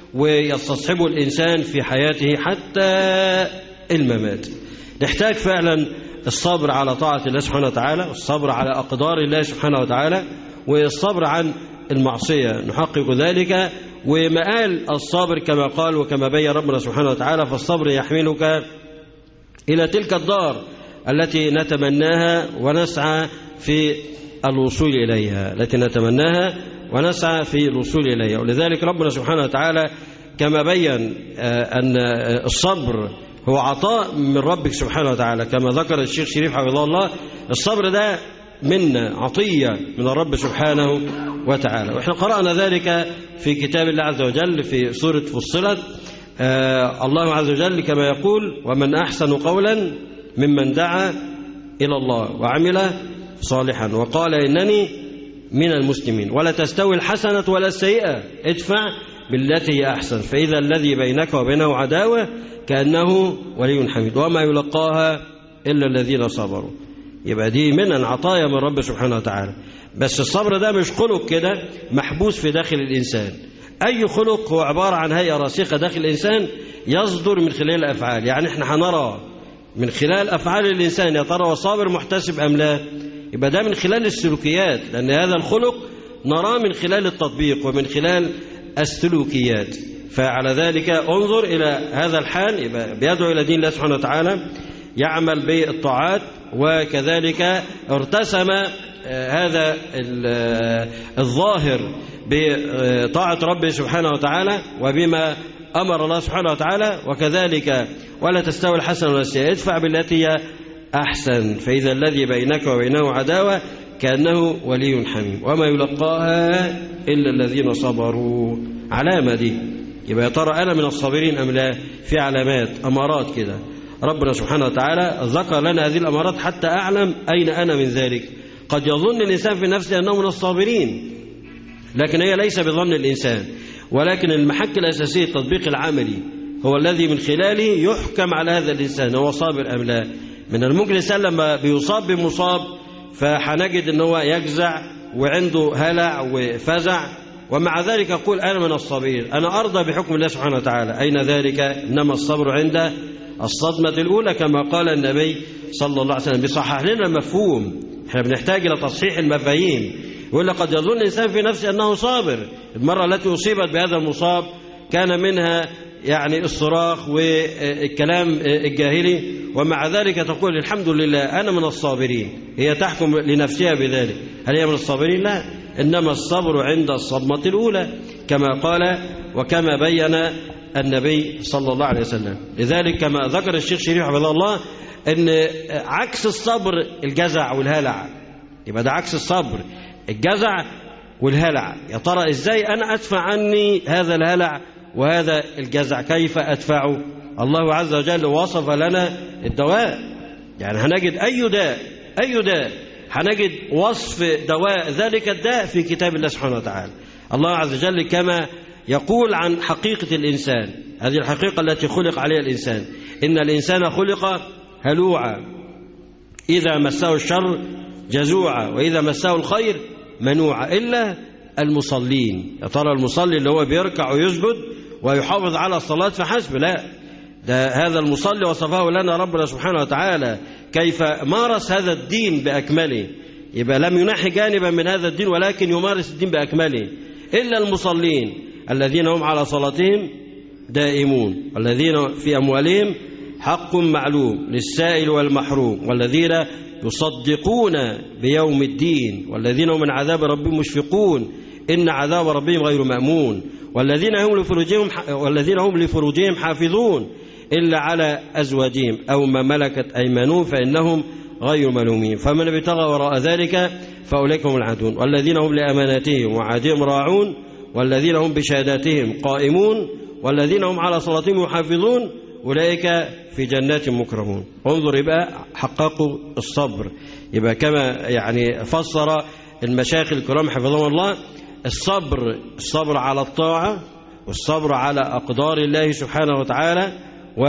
ويستصحبه الإنسان في حياته حتى الممات. نحتاج فعلا الصبر على طاعة الله سبحانه وتعالى، والصبر على أقدار الله سبحانه وتعالى، والصبر عن المعصية، نحقق ذلك. ومآل الصبر كما قال وكما بين ربنا سبحانه وتعالى: فالصبر يحملك إلى تلك الدار التي نتمناها ونسعى في الوصول إليها التي نتمناها ونسعى في الوصول إليها. ولذلك ربنا سبحانه وتعالى كما بين أن الصبر هو عطاء من ربك سبحانه وتعالى، كما ذكر الشيخ شريف حفظه الله، الصبر ده منا عطية من الرب سبحانه وتعالى. وإحنا قرأنا ذلك في كتاب الله عز وجل في سورة فصلت. آه الله عز وجل كما يقول: ومن أحسن قولا ممن دعا إلى الله وعمل صالحا وقال إنني من المسلمين ولا تستوي الحسنة ولا السيئة ادفع بالتي هي أحسن فإذا الذي بينك وبينه عداوة كأنه ولي حميد وما يلقاها إلا الذين صبروا. يبقى دي من العطايا من رب سبحانه وتعالى. بس الصبر ده مش خلق كده محبوس في داخل الإنسان. أي خلق هو عبارة عن هيئة راسخة داخل الإنسان يصدر من خلال الأفعال. يعني احنا هنرى من خلال أفعال الإنسان يا ترى هو صابر محتسب أم لا. يبقى ده من خلال السلوكيات، لأن هذا الخلق نراه من خلال التطبيق ومن خلال السلوكيات. فعلى ذلك انظر إلى هذا الحال، يبقى بيدعو إلى دين الله سبحانه وتعالى، يعمل بالطاعات، وكذلك ارتسم هذا الظاهر بطاعة ربه سبحانه وتعالى وبما أمر الله سبحانه وتعالى. وكذلك ولا تستوي الحسنة ولا السيئة ادفع بالتي هي أحسن فإذا الذي بينك وبينه عداوة كأنه ولي حميم وما يلقاها إلا الذين صبروا. علامة دي، يبقى يا ترى أنا من الصابرين أم لا؟ في علامات أمارات كده ربنا سبحانه وتعالى ذكر لنا هذه الأمارات حتى أعلم أين أنا من ذلك. قد يظن الإنسان في نفسه أنه من الصابرين، لكن هي ليس بظن الإنسان، ولكن المحك الأساسي التطبيق العملي هو الذي من خلاله يحكم على هذا الإنسان هو صابر أم لا. من الممكن الإنسان لما بيصاب بمصاب فحنجد أنه يجزع وعنده هلع وفزع، ومع ذلك يقول أنا من الصابرين، أنا أرضى بحكم الله سبحانه وتعالى. أين ذلك؟ إنما الصبر عند الصدمة الأولى كما قال النبي صلى الله عليه وسلم. بيصحح لنا المفهوم، احنا بنحتاج إلى تصحيح المفاهيم. يقول لك قد يظن الإنسان في نفسه أنه صابر. المرة التي أصيبت بهذا المصاب كان منها يعني الصراخ والكلام الجاهلي، ومع ذلك تقول الحمد لله أنا من الصابرين. هي تحكم لنفسها بذلك. هل هي من الصابرين؟ لا، إنما الصبر عند الصدمة الأولى كما قال وكما بين النبي صلى الله عليه وسلم. لذلك كما ذكر الشيخ شريف حفظه الله أن عكس الصبر الجزع والهلع. يبقى ده عكس الصبر، الجزع والهلع. يا ترى إزاي أنا أدفع عني هذا الهلع وهذا الجزع؟ كيف أدفعه؟ الله عز وجل وصف لنا الدواء. يعني هنجد أي داء أي داء هنجد وصف دواء ذلك الداء في كتاب الله سبحانه وتعالى. الله عز وجل كما يقول عن حقيقة الإنسان، هذه الحقيقة التي خلق عليها الإنسان: إن الإنسان خلق هلوعا إذا مسه الشر جزوعا وإذا مسه الخير منوعا إلا المصلين. يا ترى المصلي اللي هو بيركع ويسجد ويحافظ على الصلاة فحسب؟ لا، ده هذا المصلي وصفه لنا ربنا سبحانه وتعالى كيف مارس هذا الدين بأكمله. يبقى لم ينحي جانبا من هذا الدين ولكن يمارس الدين بأكمله. إلا المصلين الذين هم على صلاتهم دائمون والذين في أموالهم حق معلوم للسائل والمحروم والذين يصدقون بيوم الدين والذين هم من عذاب ربهم مشفقون إن عذاب ربهم غير مأمون والذين هم لفروجهم والذين هم لفروجهم حافظون إلا على أزواجهم أو ما ملكت أيمانهم فإنهم غير ملومين فمن ابتغى وراء ذلك فأولئك هم العادون والذين هم لأماناتهم وعهدهم راعون والذين هم بشهاداتهم قائمون والذين هم على صلاتهم يحافظون أولئك في جنات مكرمون. انظر يبقى حققوا الصبر. يبقى كما يعني فسر المشايخ الكرام حفظهم الله الصبر الصبر على الطاعة والصبر على أقدار الله سبحانه وتعالى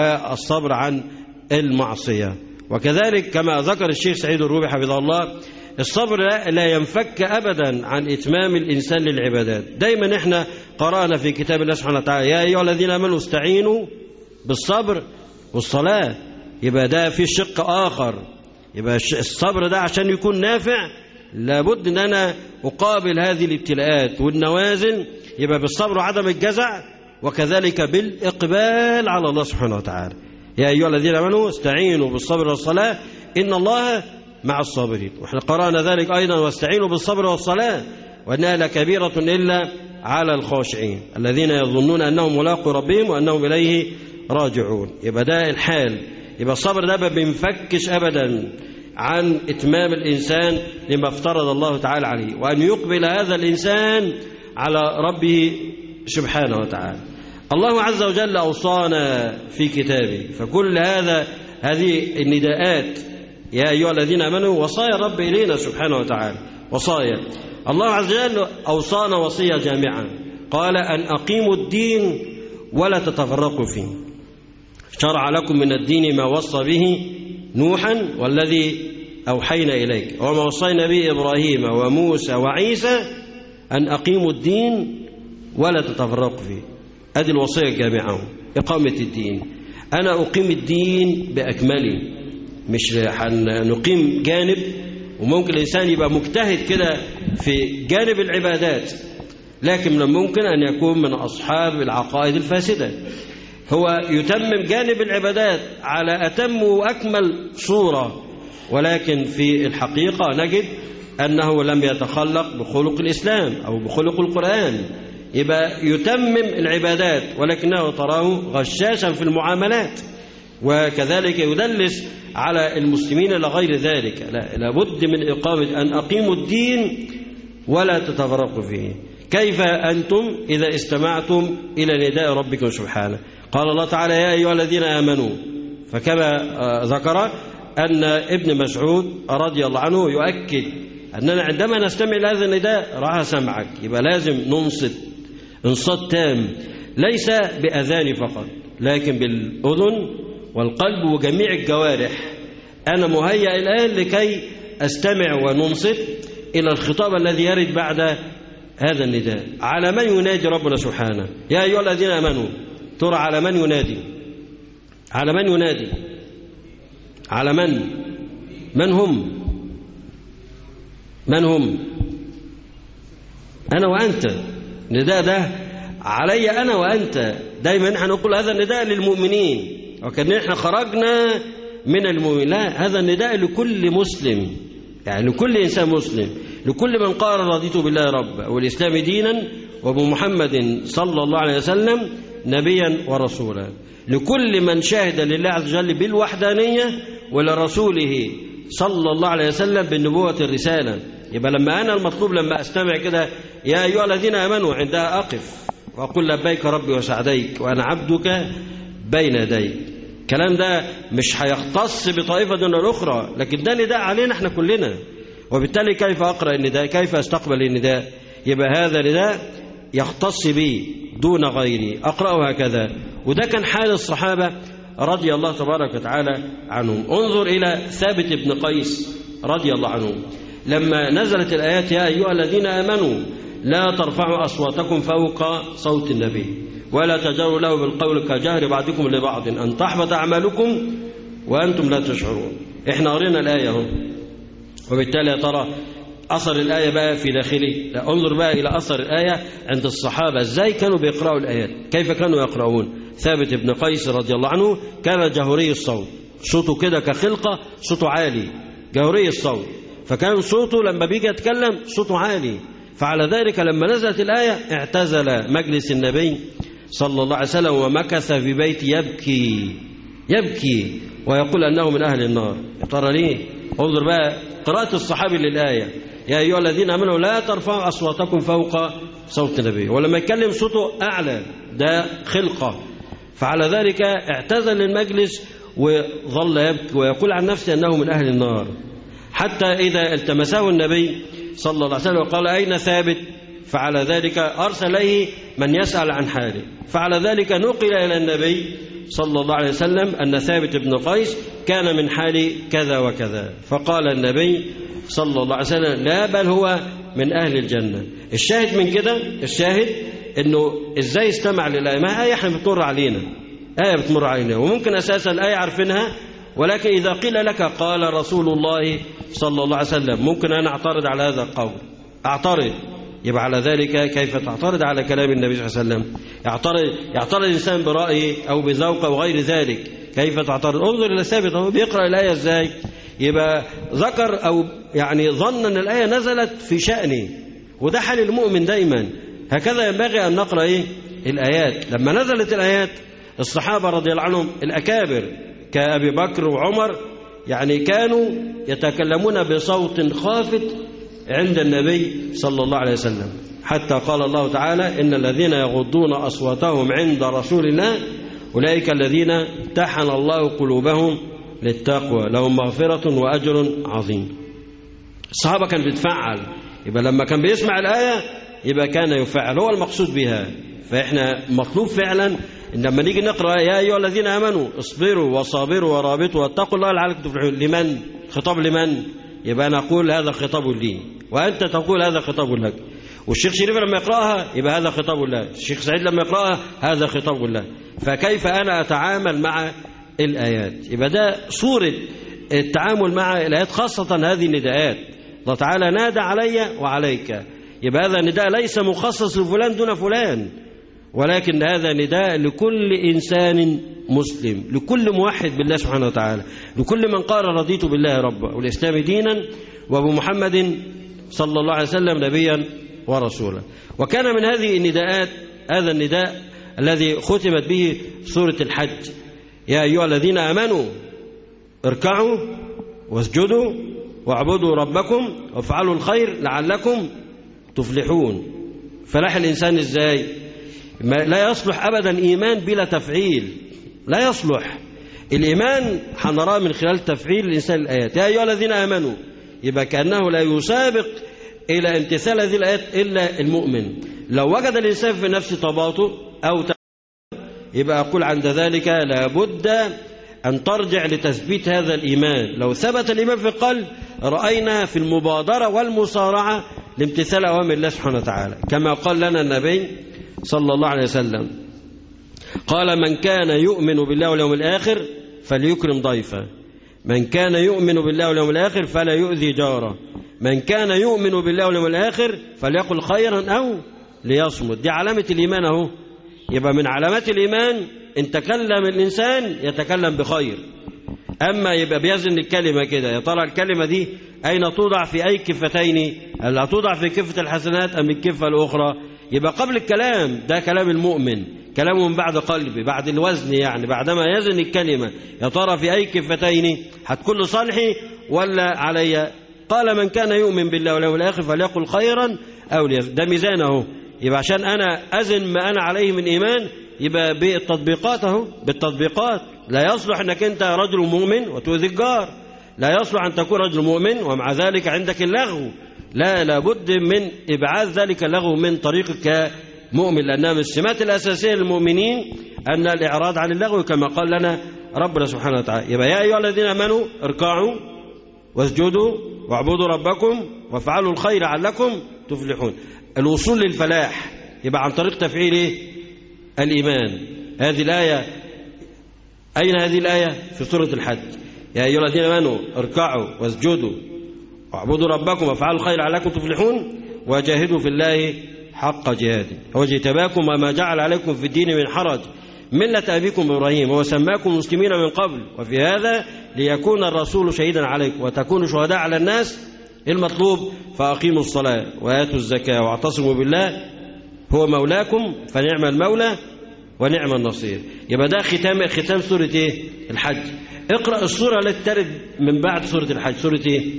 والصبر عن المعصية. وكذلك كما ذكر الشيخ سعيد الروبي حفظه الله الصبر لا ينفك أبدا عن إتمام الإنسان للعبادات. دايما إحنا قرأنا في كتاب الله سبحانه وتعالى يا أيها الذين آمنوا استعينوا بالصبر والصلاة. يبقى ده في شق آخر. يبقى الصبر ده عشان يكون نافع لابد أن أنا أقابل هذه الابتلاءات والنوازل، يبقى بالصبر وعدم الجزع، وكذلك بالإقبال على الله سبحانه وتعالى. يا أيها الذين آمنوا استعينوا بالصبر والصلاة إن الله مع الصابرين. وإحنا قرأنا ذلك أيضا واستعينوا بالصبر والصلاة وإنها لكبيرة إلا على الخاشعين الذين يظنون أنهم ملاقوا ربهم وأنهم إليه راجعون. يبقى ده الحال. يبقى الصبر ده ما بينفكش أبدا عن إتمام الإنسان لما افترض الله تعالى عليه، وأن يقبل هذا الإنسان على ربه سبحانه وتعالى. الله عز وجل أوصانا في كتابه، فكل هذا هذه النداءات يا أيها الذين آمنوا وصايا الرب إلينا سبحانه وتعالى، وصايا الله عز وجل أوصانا وصية جامعة، قال أن أقيموا الدين ولا تتفرقوا فيه. شرع لكم من الدين ما وصى به نوحا والذي أوحينا إليك وما وصينا به إبراهيم وموسى وعيسى أن أقيموا الدين ولا تتفرقوا فيه. هذه الوصية الجامعة، إقامة الدين. أنا أقيم الدين بأكمله، مش نقيم جانب، وممكن الإنسان يبقى مجتهد كده في جانب العبادات، لكن من الممكن أن يكون من أصحاب العقائد الفاسدة. هو يتمم جانب العبادات على أتم وأكمل صورة، ولكن في الحقيقة نجد أنه لم يتخلق بخلق الإسلام أو بخلق القرآن. يبقى يتمم العبادات ولكنه تراه غشاشا في المعاملات، وكذلك يدلس على المسلمين لغير ذلك. لا، لابد من إقامة أن أقيموا الدين ولا تتفرقوا فيه. كيف أنتم إذا استمعتم إلى نداء ربكم سبحانه؟ قال الله تعالى يا أيها الذين آمنوا، فكما ذكر أن ابن مسعود رضي الله عنه يؤكد أننا عندما نستمع لهذا النداء راح سمعك، يبقى لازم ننصت انصات تام، ليس بأذان فقط لكن بالأذن والقلب وجميع الجوارح. أنا مهيأ الآن لكي أستمع وننصت إلى الخطاب الذي يرد بعد هذا النداء. على من ينادي ربنا سبحانه؟ يا أيها الذين آمنوا، ترى على من ينادي؟ على من ينادي؟ على من؟ من هم؟ من هم؟ أنا وأنت. النداء ده علي أنا وأنت. دايما نحن نقول هذا النداء للمؤمنين وكأن احنا خرجنا من المؤمنين. لا، هذا النداء لكل مسلم، يعني لكل إنسان مسلم، لكل من قال رضيت بالله ربا والإسلام دينا وبمحمد صلى الله عليه وسلم نبيا ورسولا، لكل من شاهد لله عز وجل بالوحدانية ولرسوله صلى الله عليه وسلم بالنبوة الرسالة. يبقى لما أنا المطلوب لما أستمع كده يا أيها الذين آمنوا عندها أقف وأقول لبيك ربي وسعديك وأنا عبدك بين يديك. الكلام ده مش هيختص بطائفة دون الأخرى، لكن ده نداء علينا احنا كلنا. وبالتالي كيف أقرأ النداء؟ كيف أستقبل النداء؟ يبقى هذا نداء يختص بي دون غيري، أقرأه هكذا. وده كان حال الصحابة رضي الله تبارك وتعالى عنهم. انظر إلى ثابت بن قيس رضي الله عنه لما نزلت الآيات يا أيها الذين آمنوا لا ترفعوا أصواتكم فوق صوت النبي ولا تجهروا له بالقول كجهر بعضكم لبعض أن تحبط أعمالكم وأنتم لا تشعرون. احنا قرينا الآية اهو، وبالتالي ترى أثر الآية بقى في داخله. لا، انظر بقى إلى أثر الآية عند الصحابة، ازاي كانوا بيقرأوا الآيات، كيف كانوا يقرؤون. ثابت بن قيس رضي الله عنه كان جهوري الصوت، صوته كده كخلقة، صوته عالي، جهوري الصوت، فكان صوته لما بيجي يتكلم صوته عالي. فعلى ذلك لما نزلت الآية اعتزل مجلس النبي صلى الله عليه وسلم ومكث في بيت يبكي يبكي ويقول أنه من أهل النار. يا ترى ليه؟ انظر بقى قراءة الصحابي للآية يا أيها الذين آمنوا لا ترفعوا أصواتكم فوق صوت النبي، ولما يتكلم صوته أعلى، ده خلقة. فعلى ذلك اعتزل المجلس وظل يبكي ويقول عن نفسه أنه من أهل النار، حتى إذا التمسه النبي صلى الله عليه وسلم وقال أين ثابت؟ فعلى ذلك أرسل إليه من يسأل عن حاله. فعلى ذلك نقل إلى النبي صلى الله عليه وسلم أن ثابت بن قيس كان من حالي كذا وكذا، فقال النبي صلى الله عليه وسلم لا بل هو من أهل الجنة. الشاهد من كده، الشاهد إنه إزاي استمع للآية، ما آية احنا بتمر علينا، آية بتمر علينا وممكن أساسا الآية عارفينها، ولكن إذا قيل لك قال رسول الله صلى الله عليه وسلم ممكن أنا أعترض على هذا القول، أعترض. يبقى على ذلك كيف تعترض على كلام النبي صلى الله عليه وسلم؟ يعترض يعترض الإنسان برأيه أو بذوقه وغير ذلك، كيف تعترض؟ انظر إلى ثابت هو بيقرأ الآية إزاي. يبقى ذكر أو يعني ظن أن الآية نزلت في شأنه، وده حال المؤمن دائما، هكذا ينبغي أن نقرأ إيه؟ الآيات. لما نزلت الآيات الصحابة رضي الله عنهم الأكابر كأبي بكر وعمر يعني كانوا يتكلمون بصوت خافت عند النبي صلى الله عليه وسلم، حتى قال الله تعالى إن الذين يغضون أصواتهم عند رسول الله أولئك الذين امتحن الله قلوبهم للتقوى لهم مغفرة وأجر عظيم. الصحابة كان بيتفعل، يبقى لما كان بيسمع الآية يبقى كان يفعل، هو المقصود بها. فإحنا مطلوب فعلا إن لما نيجي نقرأ يا أيها الذين آمنوا اصبروا وصابروا ورابطوا واتقوا الله لعلكم تفلحون، لمن؟ خطاب لمن؟ يبقى نقول هذا خطاب لي، وأنت تقول هذا خطاب لك. والشيخ شريف لما يقرأها يبقى هذا خطاب الله، الشيخ سعيد لما يقرأها هذا خطاب الله. فكيف أنا أتعامل مع الآيات؟ يبقى ده صورة التعامل مع الآيات، خاصة هذه النداءات. الله تعالى نادى علي وعليك، يبقى هذا نداء ليس مخصص لفلان دون فلان، ولكن هذا نداء لكل إنسان مسلم، لكل موحد بالله سبحانه وتعالى، لكل من قال رضيت بالله ربا والإسلام دينا وبمحمد صلى الله عليه وسلم نبيا ورسولا. وكان من هذه النداءات هذا النداء الذي ختمت به سورة الحج يا أيها الذين آمنوا اركعوا واسجدوا واعبدوا ربكم وافعلوا الخير لعلكم تفلحون. فلاح الإنسان إزاي؟ لا يصلح أبدا إيمان بلا تفعيل، لا يصلح. الإيمان حنراه من خلال تفعيل الإنسان الآيات يا أيها الذين آمنوا، يبقى كأنه لا يسابق إلى امتثال هذه الآيات إلا المؤمن. لو وجد الإنسان في نفسه تباطؤ أو يبقى أقول عند ذلك لابد أن ترجع لتثبيت هذا الإيمان. لو ثبت الإيمان في القلب رأينا في المبادرة والمسارعة لامتثال أوامر الله سبحانه وتعالى، كما قال لنا النبي صلى الله عليه وسلم قال من كان يؤمن بالله واليوم الآخر فليكرم ضيفه، من كان يؤمن بالله واليوم الآخر فلا يؤذي جاره، من كان يؤمن بالله واليوم الآخر فليقل خيرا أو ليصمت. دي علامة الإيمان أهو. يبقى من علامات الإيمان إن تكلم الإنسان يتكلم بخير. أما يبقى بيزن الكلمة كده، يا ترى الكلمة دي أين توضع في أي كفتين؟ هل توضع في كفة الحسنات أم الكفة الأخرى؟ يبقى قبل الكلام ده كلام المؤمن، كلامه من بعد قلبي، بعد الوزن، يعني بعدما يزن الكلمة يا ترى في أي كفتين، هتكون لصالحي ولا علي؟ قال من كان يؤمن بالله واليوم الآخر فليقل خيرا أو ليصمت. ده ميزانه. يبقى عشان أنا أزن ما أنا عليه من إيمان يبقى بالتطبيقات اهو، بالتطبيقات. لا يصلح أنك أنت رجل مؤمن وتؤذي الجار، لا يصلح أن تكون رجل مؤمن ومع ذلك عندك اللغو، لا لابد من إبعاد ذلك اللغو من طريقك مؤمن، لأنها من السمات الأساسية للمؤمنين أن الإعراض عن اللغو كما قال لنا ربنا سبحانه وتعالى. يبقى يا أيها الذين آمنوا اركعوا واسجدوا واعبدوا ربكم وافعلوا الخير لعلكم تفلحون. الوصول للفلاح يبقى عن طريق تفعيل إيه؟ الإيمان. هذه الآية أين هذه الآية؟ في سورة الحج يا أيها الذين آمنوا اركعوا واسجدوا واعبدوا ربكم وافعلوا الخير لعلكم تفلحون وجاهدوا في الله حق جهاده هو اجتباكم وما جعل عليكم في الدين من حرج ملة أبيكم إبراهيم هو سماكم مسلمين من قبل وفي هذا ليكون الرسول شهيدا عليكم وتكونوا شهداء على الناس. المطلوب فأقيموا الصلاة وآتوا الزكاة واعتصموا بالله هو مولاكم فنعم المولى ونعم النصير. يبقى ده ختام ختام سورة ايه؟ الحج. اقرأ السورة التي ترد من بعد سورة الحج. سورة ايه؟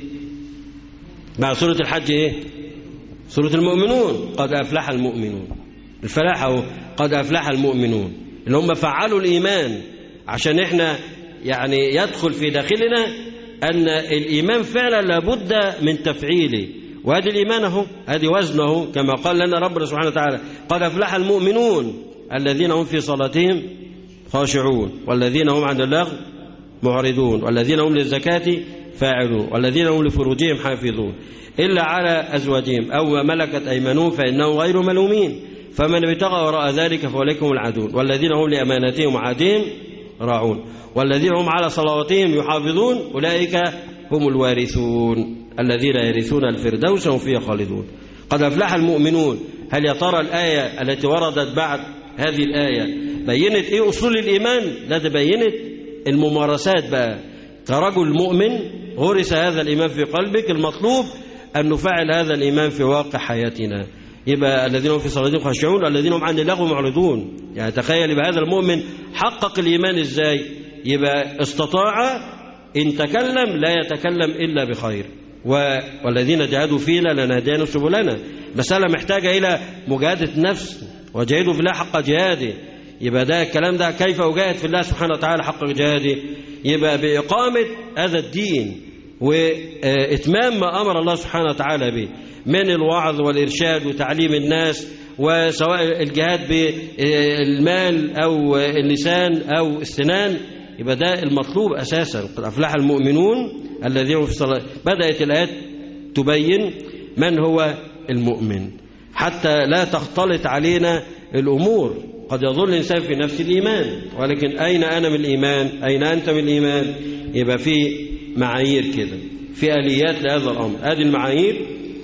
بعد سورة الحج ايه؟ سورة المؤمنون. قد أفلح المؤمنون. الفلاح هو قد أفلح المؤمنون اللي هم فعلوا الإيمان، عشان احنا يعني يدخل في داخلنا أن الإيمان فعلا لابد من تفعيله، وهذا الإيمان اهو، هذه وزنه كما قال لنا ربنا سبحانه وتعالى قد أفلح المؤمنون الذين هم في صلاتهم خاشعون والذين هم عن اللغو معرضون والذين هم للزكاة فاعلون والذين هم لفروجهم حافظون إلا على أزواجهم أو ما ملكت أيمانهم فإنهم غير ملومين فمن ابتغى وراء ذلك فأولئك هم العادون والذين هم لأماناتهم وعهدهم راعون والذين هم على صلواتهم يحافظون أولئك هم الوارثون الذين يرثون الفردوس وهم فيها خالدون. قد أفلح المؤمنون. هل يا ترى الآية التي وردت بعد هذه الآية بينت إيه أصول الإيمان؟ لا، ده بينت الممارسات بقى. كرجل مؤمن غرس هذا الإيمان في قلبك، المطلوب أن نفعل هذا الإيمان في واقع حياتنا. يبقى الذين هم في صلاتهم خاشعون الذين هم عن اللغو معرضون. يعني تخيل يبقى هذا المؤمن حقق الإيمان إزاي؟ يبقى استطاع إن تكلم لا يتكلم إلا بخير، والذين جاهدوا فينا لنهدينا سبلنا. مسألة محتاجة إلى مجاهدة نفس، وجاهدوا في الله حق جهاده. يبقى ده الكلام ده كيف أجاهد في الله سبحانه وتعالى حق جهاده؟ يبقى بإقامة هذا الدين وإتمام ما أمر الله سبحانه وتعالى به من الوعظ والإرشاد وتعليم الناس، وسواء الجهاد بالمال أو اللسان أو السنان. يبقى ده المطلوب أساسا. قد أفلح المؤمنون الذين في الصلاة. بدأت الآيات تبين من هو المؤمن حتى لا تختلط علينا الأمور. قد يظن الإنسان في نفس الإيمان، ولكن أين أنا من الإيمان؟ أين أنت من الإيمان؟ يبقى في معايير كده، في آليات لهذا الأمر. هذه المعايير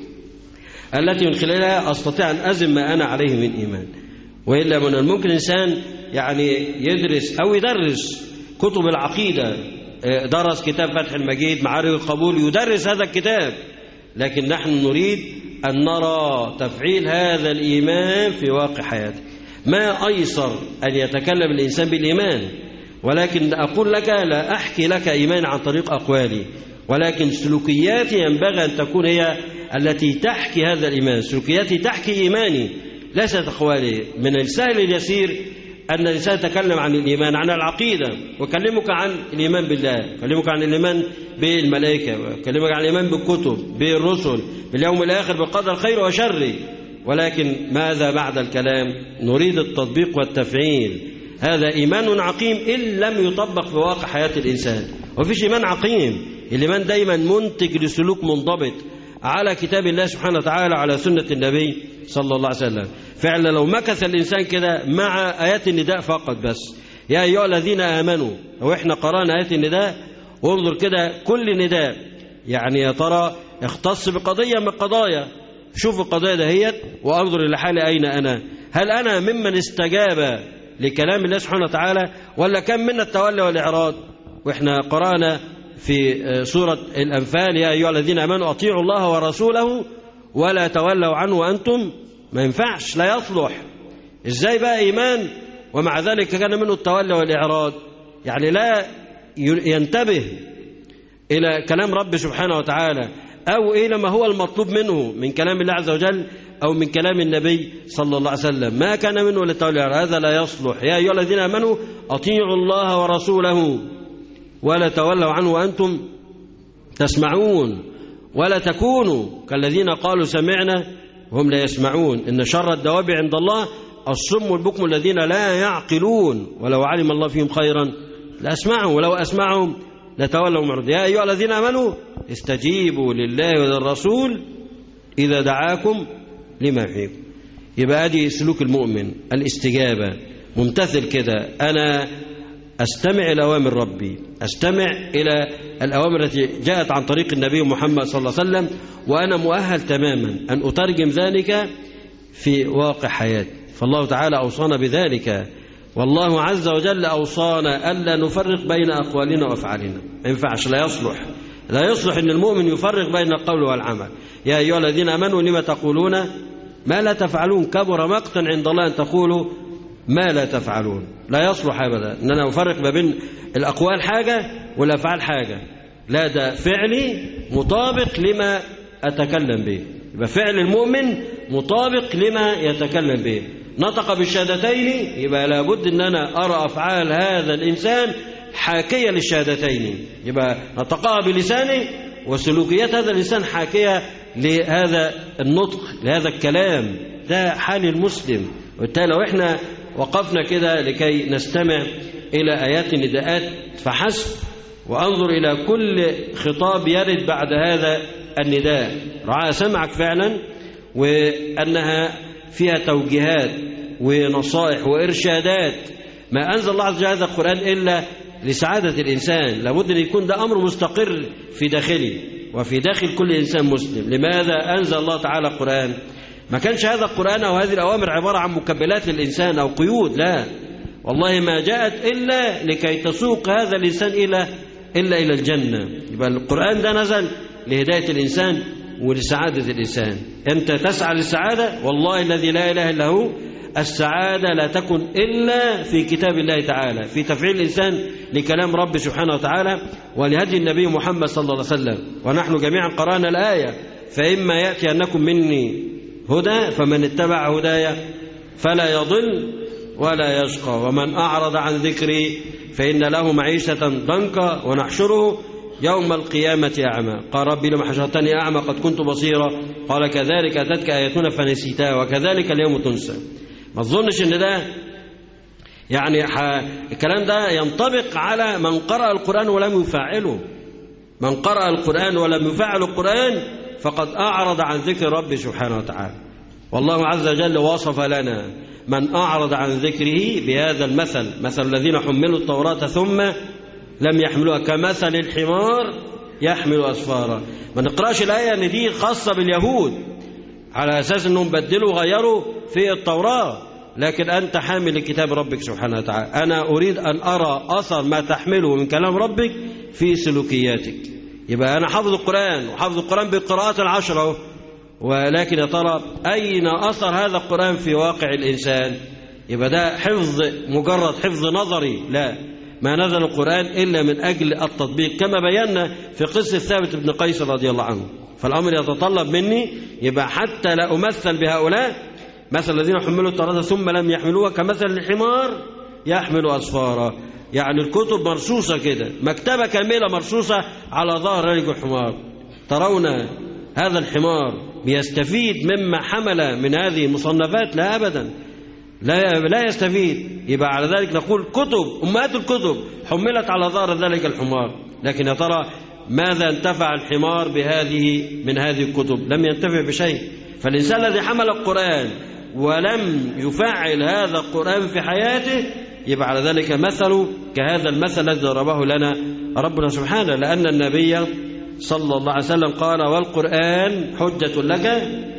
التي من خلالها أستطيع أن أزم ما أنا عليه من إيمان. وإلا من الممكن إنسان يعني يدرس أو يدرس كتب العقيدة، درس كتاب فتح المجيد معارج القبول، يدرس هذا الكتاب، لكن نحن نريد أن نرى تفعيل هذا الإيمان في واقع حياته. ما أيسر أن يتكلم الإنسان بالإيمان، ولكن أقول لك لا أحكي لك إيمان عن طريق أقوالي، ولكن سلوكياتي ينبغي أن تكون هي التي تحكي هذا الإيمان. سلوكياتي تحكي إيماني ليست أقوالي. من السهل اليسير أن الإنسان يتكلم عن الإيمان، عن العقيدة، وكلمك عن الإيمان بالله، كلمك عن الإيمان بالملائكة، وكلمك عن الإيمان بالكتب، بالرسل، باليوم الآخر، بالقدر خير وشر. ولكن ماذا بعد الكلام؟ نريد التطبيق والتفعيل. هذا إيمان عقيم إن لم يطبق في واقع حياة الإنسان. وفيش إيمان عقيم. الإيمان دايما منتج لسلوك منضبط على كتاب الله سبحانه وتعالى، على سنة النبي صلى الله عليه وسلم. فعلا لو مكث الإنسان كده مع آيات النداء فقط بس، يا أيها الذين آمنوا، لو إحنا قرأنا آيات النداء وانظر كده كل نداء يعني يا ترى اختص بقضية من القضايا. شوف القضايا دهيت وانظر إلى حالي أين أنا. هل أنا ممن استجاب لكلام الله سبحانه وتعالى، ولا كم من التولي والإعراض؟ وإحنا قرأنا في سورة الأنفال يا أيها الذين آمنوا أطيعوا الله ورسوله ولا تولوا عنه وأنتم. ما ينفعش، لا يصلح. إزاي بقى إيمان ومع ذلك كان منه التولي والإعراض؟ يعني لا ينتبه إلى كلام رب سبحانه وتعالى أو إلى ما هو المطلوب منه من كلام الله عز وجل أو من كلام النبي صلى الله عليه وسلم. ما كان منه للتولي والإعراض، هذا لا يصلح. يا أيها الذين آمنوا أطيعوا الله ورسوله ولا تولوا عنه وأنتم تسمعون ولا تكونوا كالذين قالوا سمعنا وهم لا يسمعون إن شر الدواب عند الله الصم البكم الذين لا يعقلون ولو علم الله فيهم خيرا لأسمعهم ولو أسمعهم لتولوا معرضين. يا أيها الذين آمنوا استجيبوا لله وللرسول إذا دعاكم لما يحييكم. يبقى هذه سلوك المؤمن، الاستجابة، ممتثل كده. أنا أستمع إلى أوامر ربي، أستمع إلى الأوامر التي جاءت عن طريق النبي محمد صلى الله عليه وسلم، وأنا مؤهل تماما أن أترجم ذلك في واقع حياتي. فالله تعالى أوصانا بذلك، والله عز وجل أوصانا ألا نفرق بين أقوالنا وأفعالنا. ما ينفعش، لا يصلح لا يصلح أن المؤمن يفرق بين القول والعمل. يا أيها الذين آمنوا لما تقولون ما لا تفعلون كبر مقتا عند الله أن تقولوا ما لا تفعلون. لا يصلح أبدا أن أنا أفرق ما بين الأقوال حاجة والأفعال حاجة. لا، ده فعلي مطابق لما أتكلم به. يبقى فعل المؤمن مطابق لما يتكلم به. نطق بالشهادتين، يبقى لابد أن أنا أرى أفعال هذا الإنسان حاكية للشهادتين. يبقى نطقها بلسانه وسلوكيات هذا الإنسان حاكية لهذا النطق، لهذا الكلام. ده حال المسلم. وبالتالي لو احنا وقفنا كده لكي نستمع إلى آيات النداءات فحسب، وأنظر إلى كل خطاب يرد بعد هذا النداء، رعاها سمعك فعلا، وأنها فيها توجيهات ونصائح وإرشادات. ما أنزل الله عز وجل هذا القرآن إلا لسعادة الإنسان، لابد أن يكون ده أمر مستقر في داخله وفي داخل كل إنسان مسلم. لماذا أنزل الله تعالى القرآن؟ ما كانش هذا القرآن أو هذه الأوامر عبارة عن مكبلات للإنسان أو قيود، لا والله ما جاءت إلا لكي تسوق هذا الإنسان إلى إلا إلى الجنة. يبقى القرآن ده نزل لهداية الإنسان ولسعادة الإنسان. أنت تسعى للسعادة، والله الذي لا إله إلا هو السعادة لا تكن إلا في كتاب الله تعالى، في تفعيل الإنسان لكلام رب سبحانه وتعالى ولهدي النبي محمد صلى الله عليه وسلم. ونحن جميعا قرأنا الآية: فإما يأتي أنكم مني هدى فمن اتبع هدايا فلا يضل ولا يشقى ومن أعرض عن ذكري فإن له معيشة ضنكا ونحشره يوم القيامة أعمى. قال ربي لما حشرتني أعمى قد كنت بصيرا، قال كذلك أتتك آياتنا فنسيتها وكذلك اليوم تنسى. ما تظنش ان ده يعني الكلام ده ينطبق على من قرأ القرآن ولم يفعله. من قرأ القرآن ولم يفعل القرآن فقد أعرض عن ذكر رب سبحانه وتعالى. والله عز وجل وصف لنا من أعرض عن ذكره بهذا المثل: مثل الذين حملوا التوراة ثم لم يحملوها كمثل الحمار يحمل أسفارا. ما نقراش الآية ان دي خاصة باليهود على أساس أنهم بدلوا وغيروا في التوراة، لكن أنت حامل لكتاب ربك سبحانه وتعالى. أنا أريد أن أرى أثر ما تحمله من كلام ربك في سلوكياتك. يبقى أنا حافظ القرآن وحافظ القرآن بالقراءات العشرة، ولكن يا ترى أين أثر هذا القرآن في واقع الإنسان؟ يبقى ده حفظ مجرد حفظ نظري؟ لا، ما نزل القرآن إلا من أجل التطبيق، كما بينا في قصة ثابت بن قيس رضي الله عنه. فالأمر يتطلب مني يبقى حتى لا أمثل بهؤلاء مثل الذين حملوا التوراة ثم لم يحملوها كمثل الحمار يحمل أسفارا. يعني الكتب مرصوصة كده، مكتبة كاملة مرصوصة على ظهر رجل الحمار. ترون هذا الحمار بيستفيد مما حمل من هذه المصنفات؟ لا أبدا، لا لا يستفيد. يبقى على ذلك نقول كتب أمهات الكتب حملت على ظهر ذلك الحمار، لكن يا ترى ماذا انتفع الحمار بهذه من هذه الكتب؟ لم ينتفع بشيء. فالإنسان الذي حمل القرآن ولم يفعل هذا القرآن في حياته يبقى على ذلك مثل كهذا المثل الذي ضربه لنا ربنا سبحانه، لأن النبي صلى الله عليه وسلم قال: والقرآن حجة لك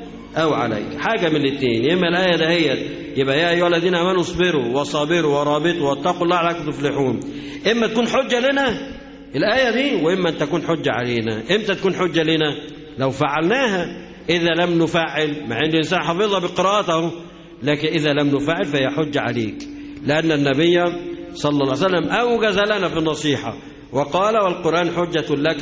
أو عليك. حاجة من الاثنين، إما الآية دهيت يبقى يا أيها الذين آمنوا اصبروا وصابروا ورابطوا واتقوا الله لعلكم تفلحون، إما تكون حجة لنا الآية دي، وإما أن تكون حجة علينا. إمتى تكون حجة لنا؟ لو فعلناها. إذا لم نفعل، مع أن الإنسان حفظها بقراءته، لكن إذا لم نفعل فهي حجة عليك، لأن النبي صلى الله عليه وسلم أوجز لنا في النصيحة وقال: والقرآن حجة لك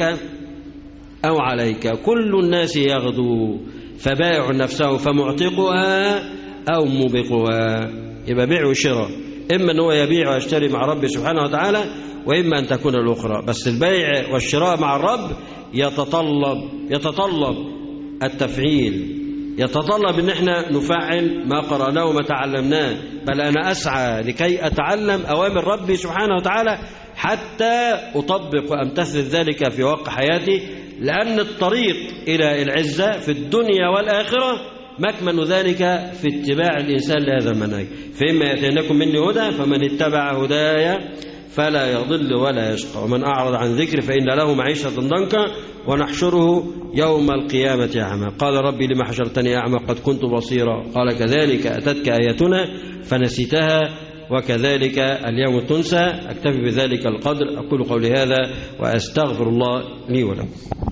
أو عليك. كل الناس يغدو فبائع نفسه فمعتقها أو موبقها. يبقى بيع وشراء، إما أن هو يبيع ويشتري مع رب سبحانه وتعالى، وإما أن تكون الأخرى. بس البيع والشراء مع الرب يتطلب يتطلب التفعيل، يتطلب أن احنا نفعل ما قرأناه وما تعلمناه. بل أنا أسعى لكي أتعلم أوامر ربي سبحانه وتعالى حتى أطبق وأمتثل ذلك في واقع حياتي، لأن الطريق إلى العزة في الدنيا والآخرة مكمن ذلك في اتباع الإنسان لهذا المنهج. فإما يأتينكم مني هدى فمن اتبع هدايا فلا يضل ولا يشقى ومن أعرض عن ذكر فإن له معيشة ضنكا ونحشره يوم القيامة أعمى. قال ربي لما حشرتني أعمى قد كنت بصيرا، قال كذلك أتتك آياتنا فنسيتها وكذلك اليوم تنسى. أكتفي بذلك القدر، أقول قولي هذا وأستغفر الله لي ولكم.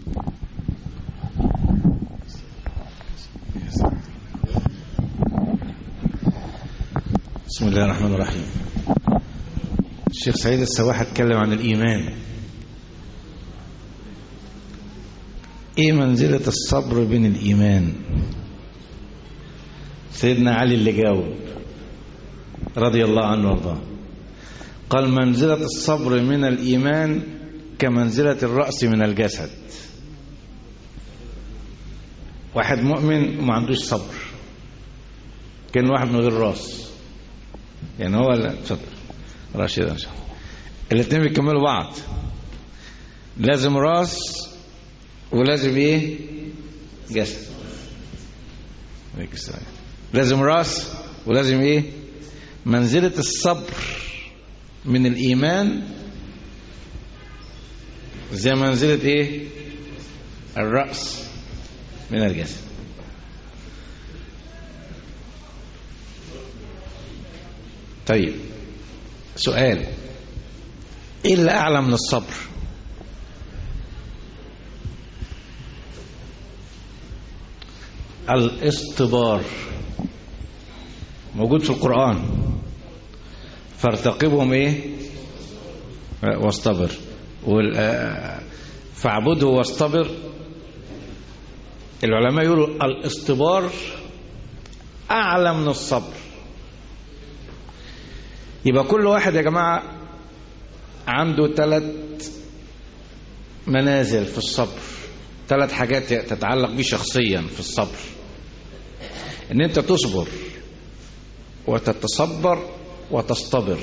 بسم الله الرحمن الرحيم. الشيخ سعيد السواح اتكلم عن الإيمان. ايه منزلة الصبر بين الإيمان؟ سيدنا علي اللي جاوب رضي الله عنه وارضاه قال: منزلة الصبر من الإيمان كمنزلة الرأس من الجسد. واحد مؤمن وما عندوش صبر كان واحد من غير راس، يعني هو لا اتفضل راشد ان شاء الله، الاثنين بيكملوا بعض. لازم راس ولازم ايه؟ جسد. لازم راس ولازم ايه؟ منزلة الصبر من الإيمان زي منزلة ايه؟ الرأس من الجسد. طيب سؤال، ايه اللي اعلى من الصبر؟ الاصطبار، موجود في القرآن، فارتقبهم ايه؟ واصطبر، فاعبده واصطبر. العلماء يقولوا الاصطبار اعلى من الصبر. يبقى كل واحد يا جماعة عنده ثلاث منازل في الصبر، ثلاث حاجات تتعلق بيه شخصيا في الصبر. ان انت تصبر وتتصبر وتصطبر.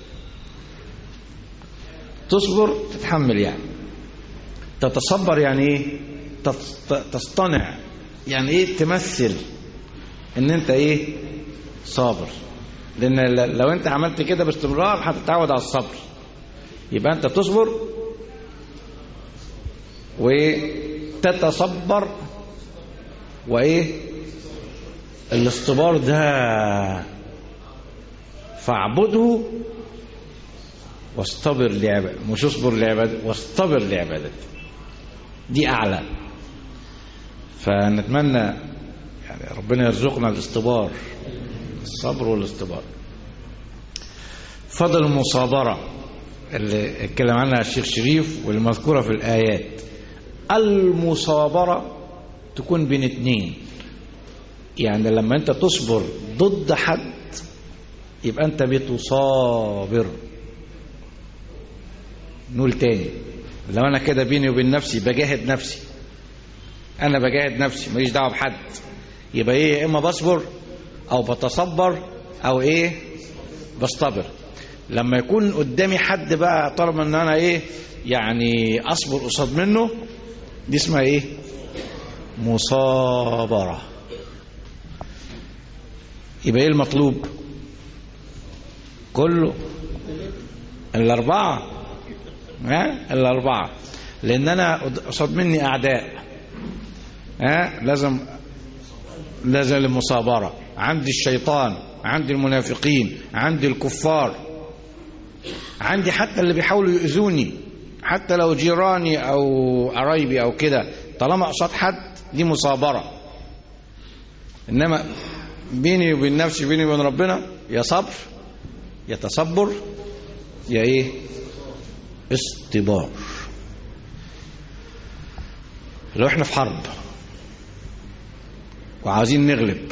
تصبر تتحمل، يعني تتصبر يعني ايه؟ تصطنع، يعني ايه؟ تمثل ان انت ايه؟ صابر. لان لو انت عملت كده باستمرار هتتعود على الصبر. يبقى انت تصبر وتتصبر وايه؟ الاصطبار ده فاعبده واصطبر لعبادته، مش اصبر لعبادته، واصطبر لعبادته. دي اعلى. فنتمنى يعني ربنا يرزقنا الاصطبار، الصبر والاصطبار. فضل المصابرة اللي اتكلم عنها الشيخ شريف والمذكورة في الآيات. المصابرة تكون بين اتنين، يعني لما انت تصبر ضد حد يبقى انت بتصابر. نقول تاني، لو انا كده بيني وبين نفسي بجاهد نفسي، انا بجاهد نفسي ماليش دعوه بحد، يبقى ايه؟ يا اما بصبر او بتصبر او ايه؟ بصطبر. لما يكون قدامي حد بقى طالما ان انا ايه؟ يعني اصبر قصاد منه، دي اسمها ايه؟ مصابرة. يبقى ايه المطلوب؟ كله الاربعة، ها؟ الاربعة. لان انا قصاد مني اعداء، ها؟ لازم لازم المصابرة. عندي الشيطان، عندي المنافقين، عندي الكفار، عندي حتى اللي بيحاولوا يؤذوني، حتى لو جيراني او قرايبي او كده، طالما قصاد حد دي مصابرة. انما بيني وبين نفسي، بيني وبين ربنا، يا صبر يا تصبر يا ايه؟ اصطبار. لو احنا في حرب وعاوزين نغلب،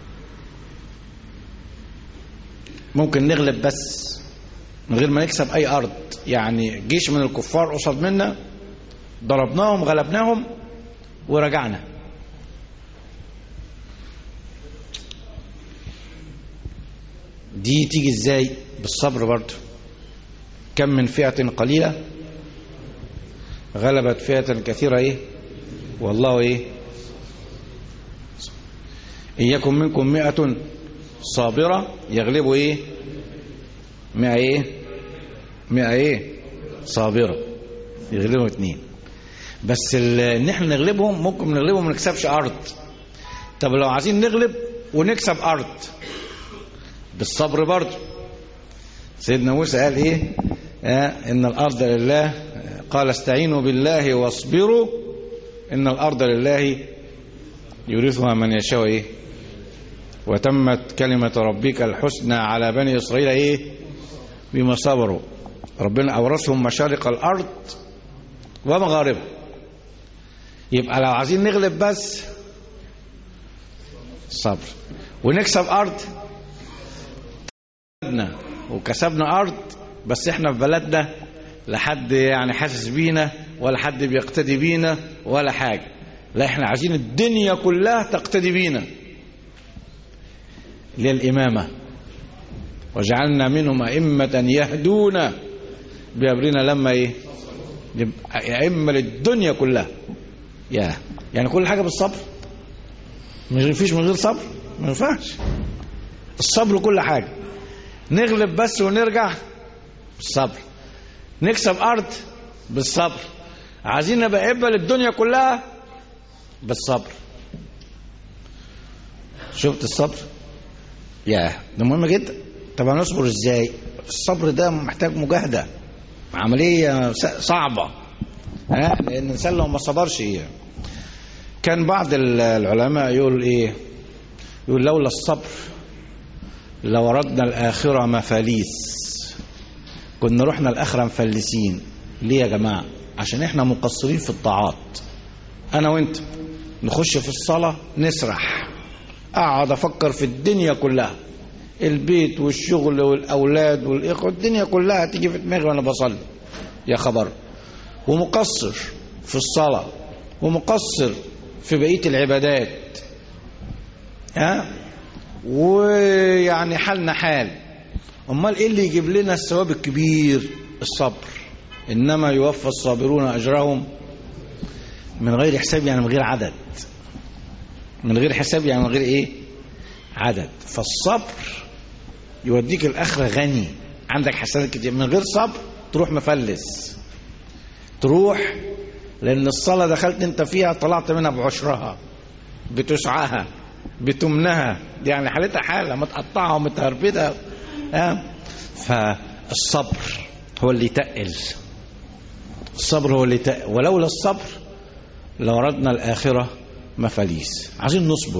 ممكن نغلب بس من غير ما نكسب اي ارض. يعني جيش من الكفار قصاد منا، ضربناهم غلبناهم ورجعنا. دي تيجي ازاي؟ بالصبر برضه. كم من فئة قليلة غلبت فئة كثيرة ايه؟ والله ايه؟ إن يكن منكم مئة صابرة يغلبوا ايه؟ مئة ايه؟ مئة ايه؟ صابرة يغلبوا اتنين. بس ان احنا نغلبهم، ممكن نغلبهم وما نكسبش ارض. طب لو عايزين نغلب ونكسب ارض، بالصبر برضه. سيدنا موسى قال ايه؟ آه ان الارض لله، قال استعينوا بالله واصبروا ان الارض لله يورثها من يشاء ايه؟ وتمت كلمة ربك الحسنى على بني اسرائيل ايه؟ بما صبروا. ربنا اورثهم مشارق الارض ومغاربها. يبقى لو عايزين نغلب بس صبر، ونكسب ارض وكسبنا ارض، بس احنا في بلدنا لا حد يعني حاسس بينا ولا حد بيقتدي بينا ولا حاجه. لا، احنا عايزين الدنيا كلها تقتدي بينا للامامه. وجعلنا منهم ائمه يهدون بامرنا لما ايه؟ يبقى أئمة للدنيا كلها. يا يعني كل حاجة بالصبر، مش فيش من غير صبر، ما ينفعش. الصبر كل حاجة. نغلب بس ونرجع بالصبر، نكسب أرض بالصبر، عايزين نبقى أئمة للدنيا كلها بالصبر. شفت الصبر؟ يا ده مهم جدا. طب هنصبر ازاي؟ الصبر ده محتاج مجاهدة، عملية صعبة، ها؟ لأن الإنسان لو ما صبرش إيه؟ كان بعض العلماء يقول إيه؟ يقول لولا الصبر لوردنا الآخرة مفاليس، كنا رحنا الآخرة مفلسين. ليه يا جماعة؟ عشان إحنا مقصرين في الطاعات. أنا وإنت نخش في الصلاة نسرح، أقعد أفكر في الدنيا كلها، البيت والشغل والأولاد والإخوة، الدنيا كلها تيجي في دماغي وأنا بصلي. يا خبر، ومقصر في الصلاة ومقصر في بقية العبادات، ها؟ ويعني حالنا حال. أمال إيه اللي يجيب لنا الثواب الكبير؟ الصبر. إنما يوفى الصابرون أجرهم من غير حساب، يعني من غير عدد، من غير حساب يعني من غير إيه؟ عدد. فالصبر يوديك الآخرة غني، عندك حسنات كتير. من غير صبر تروح مفلس، تروح، لأن الصلاة دخلت انت فيها طلعت منها بعشرها، بتسعها، بتمنها، يعني حالتها حالة متقطعة ومتهربدة. اه فالصبر هو اللي يتقل، الصبر هو اللي يتقل. ولولا الصبر لوردنا الآخرة مفاليس. عايزين نصبر،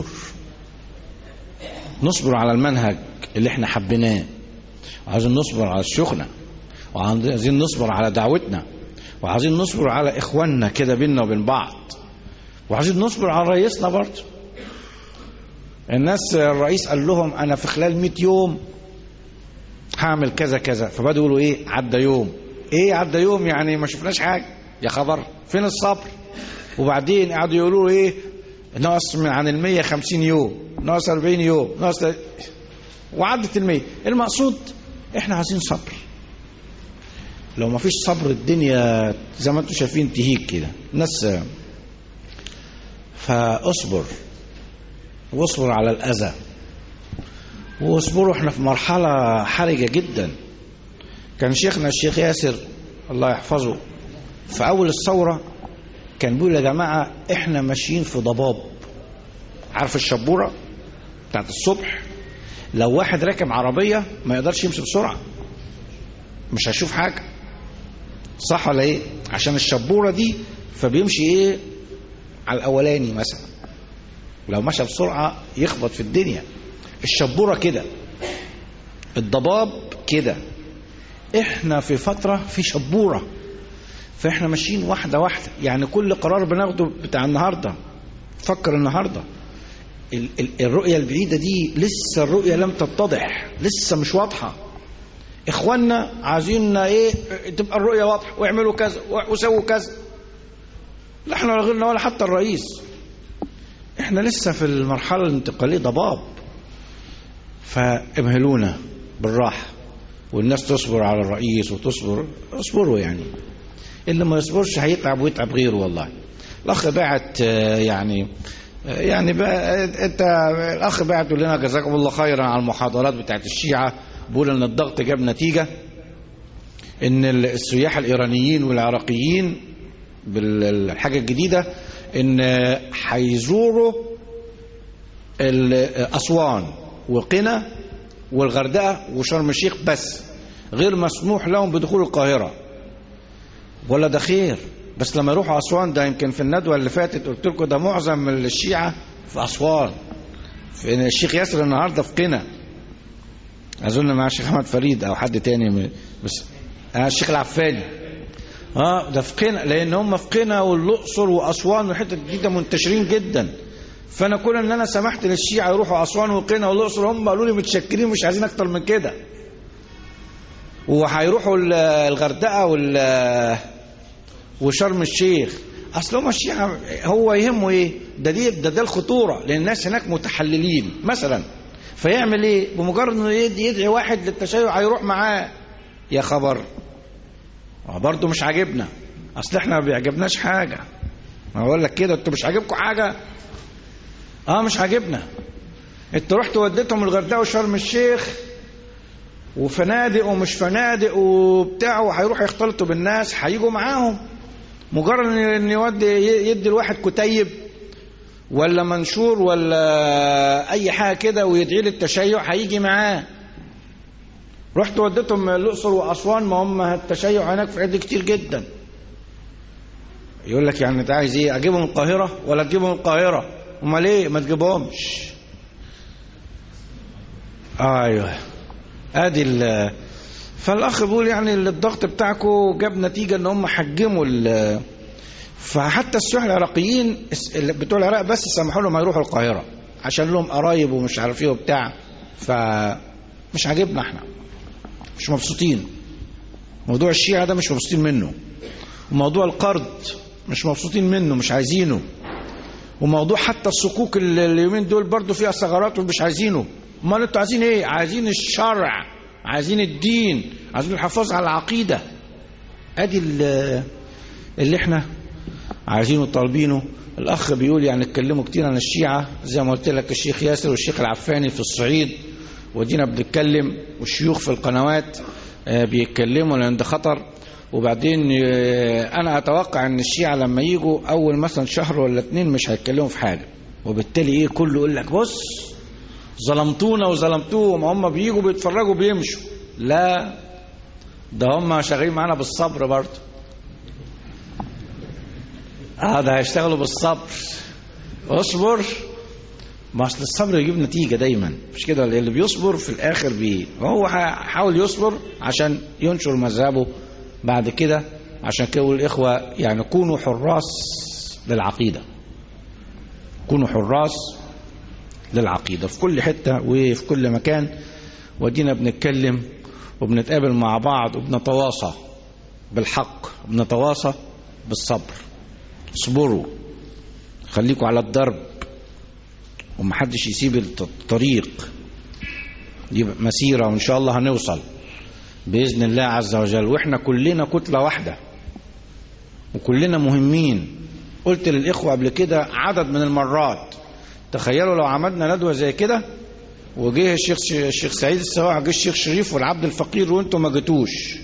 نصبر على المنهج اللي احنا حبيناه، وعايزين نصبر على الشيوخنا، وعايزين نصبر على دعوتنا، وعايزين نصبر على اخواننا كده بيننا وبين بعض، وعايزين نصبر على رئيسنا برضه. الناس الرئيس قال لهم انا في خلال مئة يوم هعمل كذا كذا، فبدأوا يقولوا ايه؟ عدى يوم. ايه عدى يوم؟ يعني ما شفناش حاجه. يا خبر، فين الصبر؟ وبعدين قعدوا يقولوا ايه؟ ناقص من عن المية خمسين يوم، ناقص أربعين يوم، ناقص، وعدت المية. المقصود احنا عايزين صبر. لو ما فيش صبر الدنيا زي ما انتم شايفين تهيج كده ناس. فاصبر، واصبر على الأذى، واصبروا. احنا في مرحلة حرجة جدا. كان شيخنا الشيخ ياسر الله يحفظه في أول الثورة كان بيقول يا جماعة احنا ماشيين في ضباب. عارف الشبورة بتاعت الصبح؟ لو واحد راكب عربية ما يقدرش يمشي بسرعة، مش هيشوف حاجة، صح ولا ايه؟ عشان الشبورة دي فبيمشي ايه على الأولاني مثلا، لو مشى بسرعة يخبط في الدنيا. الشبورة كده، الضباب كده. احنا في فترة في شبورة، فاحنا ماشيين واحدة واحدة. يعني كل قرار بناخده بتاع النهاردة فكر النهاردة. ال ال الرؤية البعيدة دي لسه الرؤية لم تتضح، لسه مش واضحة. اخواننا عايزين ايه؟ تبقى الرؤية واضحة، ويعملوا كذا وسووا كذا. لا احنا ولا غيرنا ولا حتى الرئيس، احنا لسه في المرحلة الانتقالية ضباب. فامهلونا بالراحة، والناس تصبر على الرئيس وتصبر. اصبروا يعني، اللي ما يصبرش هيتعب ويتعب غيره. والله الاخ بعت يعني يعني بقى انت الاخ بعت لنا جزاكم الله خيرا على المحاضرات بتاعت الشيعة، بيقول ان الضغط جاب نتيجة، ان السياح الايرانيين والعراقيين بالحاجة الجديدة ان هيزوروا اسوان وقنا والغردقة وشرم الشيخ بس، غير مسموح لهم بدخول القاهرة. ولا ده خير، بس لما يروحوا أسوان، ده يمكن في الندوة اللي فاتت قلت لكم ده معظم الشيعة في أسوان. في الشيخ ياسر النهاردة في قنا، أظن مع الشيخ أحمد فريد أو حد تاني، بس آه الشيخ العفاني. اه ده في قنا، لأن هم في قنا والأقصر وأسوان والحتة دي ده منتشرين جدا. فأنا كل إن أنا سمحت للشيعة يروحوا أسوان وقنا والأقصر، هم قالوا لي متشكرين مش عايزين أكتر من كده. وهيروحوا الغردقة وال وشرم الشيخ. اصل هم الشيعة هو يهمه ايه؟ ده دي ده ده الخطوره، لان الناس هناك متحللين مثلا. فيعمل ايه؟ بمجرد انه يدعي واحد للتشيع هيروح معاه. يا خبر، برضه مش عاجبنا. اصل احنا ما بيعجبناش حاجه. ما اقول لك كده، انتوا مش عاجبكم حاجه؟ اه مش عاجبنا. انتوا رحتوا وديتهم الغردقه وشرم الشيخ وفنادق ومش فنادق وبتاع، وهيروحوا يختلطوا بالناس، هيجوا معاهم. مجرد ان يودي يدي الواحد كتيب ولا منشور ولا اي حاجه كده ويدعي للتشيع هيجي معاه. رحت وديتهم الاقصر واسوان، ما هم التشيع هناك في عد كتير جدا. يقول لك يعني انت عايز ايه؟ اجيبهم القاهره ولا تجيبهم القاهره؟ امال ليه ما تجيبهمش؟ ايوه ادي ال فالاخ بيقول يعني الضغط بتاعكم جاب نتيجه ان هم حجموا ال فحتى السياح العراقيين بتوع العراق بس سمحوا لهم يروحوا القاهره عشان لهم قرايب ومش عارف ايه وبتاع. فمش عاجبنا، احنا مش مبسوطين. موضوع الشيعة ده مش مبسوطين منه، وموضوع القرض مش مبسوطين منه، مش عايزينه، وموضوع حتى الصكوك اليومين دول برضو فيها ثغرات ومش عايزينه. امال انتوا عايزين ايه؟ عايزين الشرع، عايزين الدين، عايزين الحفاظ على العقيده. ادي اللي احنا عايزينه طالبينه. الاخ بيقول يعني اتكلموا كتير عن الشيعة زي ما قلت لك، الشيخ ياسر والشيخ العفاني في الصعيد، ودينا بنتكلم، والشيوخ في القنوات بيتكلموا لان ده خطر. وبعدين انا اتوقع ان الشيعة لما يجوا اول مثلا شهر ولا اتنين مش هيتكلموا في حاجه، وبالتالي ايه كله يقول لك بص ظلمتونا وظلمتوهم، هم بيجوا بيتفرجوا بيمشوا. لا، ده هم شغالين معانا بالصبر برضه. اه ده هيشتغلوا بالصبر. اصبر، ما اصل الصبر يجيب نتيجه دايما، مش كده؟ اللي بيصبر في الاخر بيه. هو هيحاول يصبر عشان ينشر مذهبه بعد كده. عشان كده الاخوه يعني كونوا حراس للعقيده، كونوا حراس للعقيده في كل حته وفي كل مكان. ودينا بنتكلم وبنتقابل مع بعض وبنتواصى بالحق وبنتواصى بالصبر. اصبروا، خليكوا على الدرب ومحدش يسيب الطريق. دي مسيرة وإن شاء الله هنوصل بإذن الله عز وجل. وإحنا كلنا كتلة واحدة وكلنا مهمين. قلت للإخوة قبل كده عدد من المرات، تخيلوا لو عملنا ندوة زي كده وجه الشيخ الشيخ سعيد السواع، جه الشيخ شريف والعبد الفقير وانتم ما جيتوش،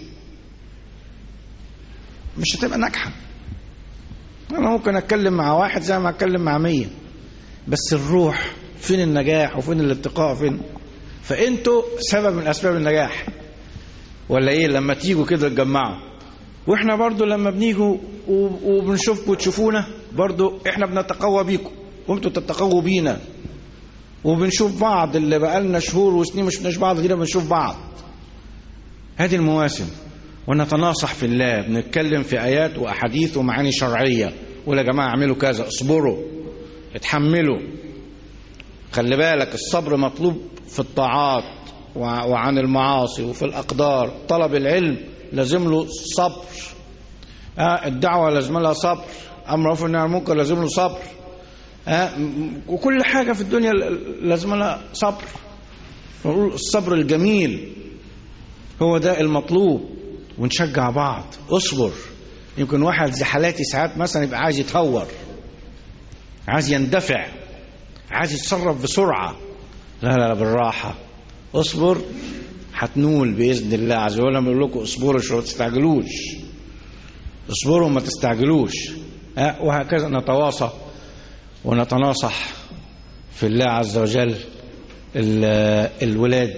مش هتبقى ناجحة. أنا ممكن أتكلم مع واحد زي ما أتكلم مع مية، بس الروح فين النجاح وفين الالتقاء فين؟ فأنتوا سبب من أسباب النجاح ولا إيه؟ لما تيجوا كده تجمعوا، وإحنا برضو لما بنيجوا وبنشوفكم وتشوفونا برضو إحنا بنتقوى بيكم وأنتوا تتقووا بينا، وبنشوف بعض اللي بقالنا شهور وسنين مش شفناش بعض كده بنشوف بعض. هذه المواسم، ونتناصح في الله، بنتكلم في آيات وأحاديث ومعاني شرعية. ولا يا جماعة اعملوا كذا، اصبروا، اتحملوا. خلي بالك الصبر مطلوب في الطاعات وعن المعاصي وفي الأقدار. طلب العلم لازم له صبر، آه الدعوة لازم لها صبر، أمر معروف والنهي عن المنكر لازم له صبر، آه وكل حاجة في الدنيا لازم لها صبر. نقول الصبر الجميل هو ده المطلوب، ونشجع بعض. اصبر. يمكن واحد زي حالاتي ساعات مثلا يبقى عايز يتهور، عايز يندفع، عايز يتصرف بسرعة. لا لا بالراحة، اصبر هتنول بإذن الله عز وجل. لما يقول لكم اصبروا شو ما تستعجلوش، اصبروا ما تستعجلوش. أه وهكذا نتواصى ونتناصح في الله عز وجل. الولاد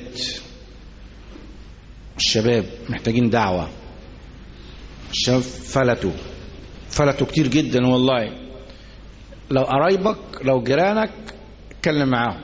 الشباب محتاجين دعوة. الشباب فلتوا فلتوا كتير جدا والله. لو قرايبك لو جيرانك اتكلم معاهم،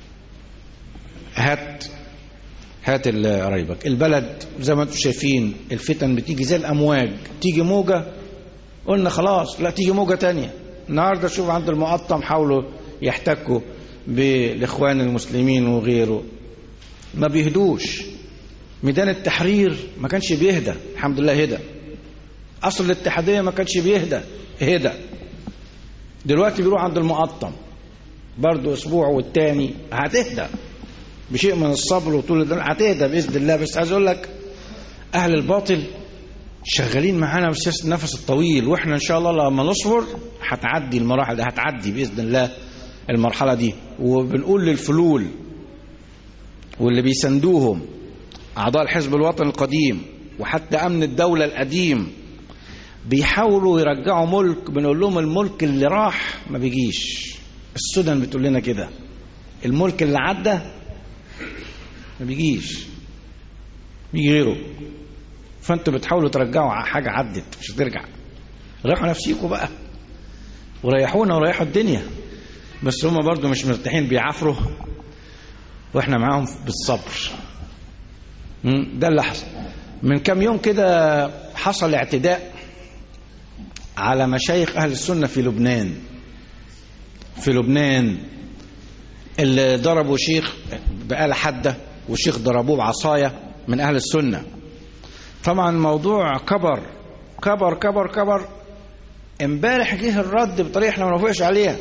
هات هات قرايبك. البلد زي ما انتم شايفين الفتن بتيجي زي الامواج، تيجي موجة قلنا خلاص، لا تيجي موجة تانية. النهارده شوف عند المقطم حاولوا يحتكوا بالاخوان المسلمين وغيره، ما بيهدوش. ميدان التحرير ما كانش بيهدى، الحمد لله هدى. اصل الاتحادية ما كانش بيهدى، هدى. دلوقتي بيروح عند المقطم برضو اسبوع والتاني هتهدى بشيء من الصبر وطول الدنيا، هتهدى باذن الله. بس عايز اقول لك اهل الباطل شغالين معانا بسياسة النفس الطويل، واحنا ان شاء الله لما نصبر هتعدي المراحل دي، هتعدي بإذن الله المرحلة دي. وبنقول للفلول واللي بيسندوهم أعضاء الحزب الوطني القديم وحتى أمن الدولة القديم بيحاولوا يرجعوا ملك، بنقول لهم الملك اللي راح ما بيجيش. السودان بتقول لنا كده، الملك اللي عدى ما بيجيش، بيجي غيره. فانتوا بتحاولوا ترجعوا حاجة عدت مش هترجع. ريحوا نفسيكوا بقى وريحونا وريحوا الدنيا، بس هم برضو مش مرتاحين، بيعافروا واحنا معاهم بالصبر. ده اللي حصل. من كام يوم كده حصل اعتداء على مشايخ أهل السنة في لبنان. في لبنان اللي ضربوا شيخ بآلة حادة وشيخ ضربوه بعصاية من أهل السنة. طبعا الموضوع كبر كبر كبر كبر. امبارح جه الرد بطريقة احنا ما نوافقش عليها.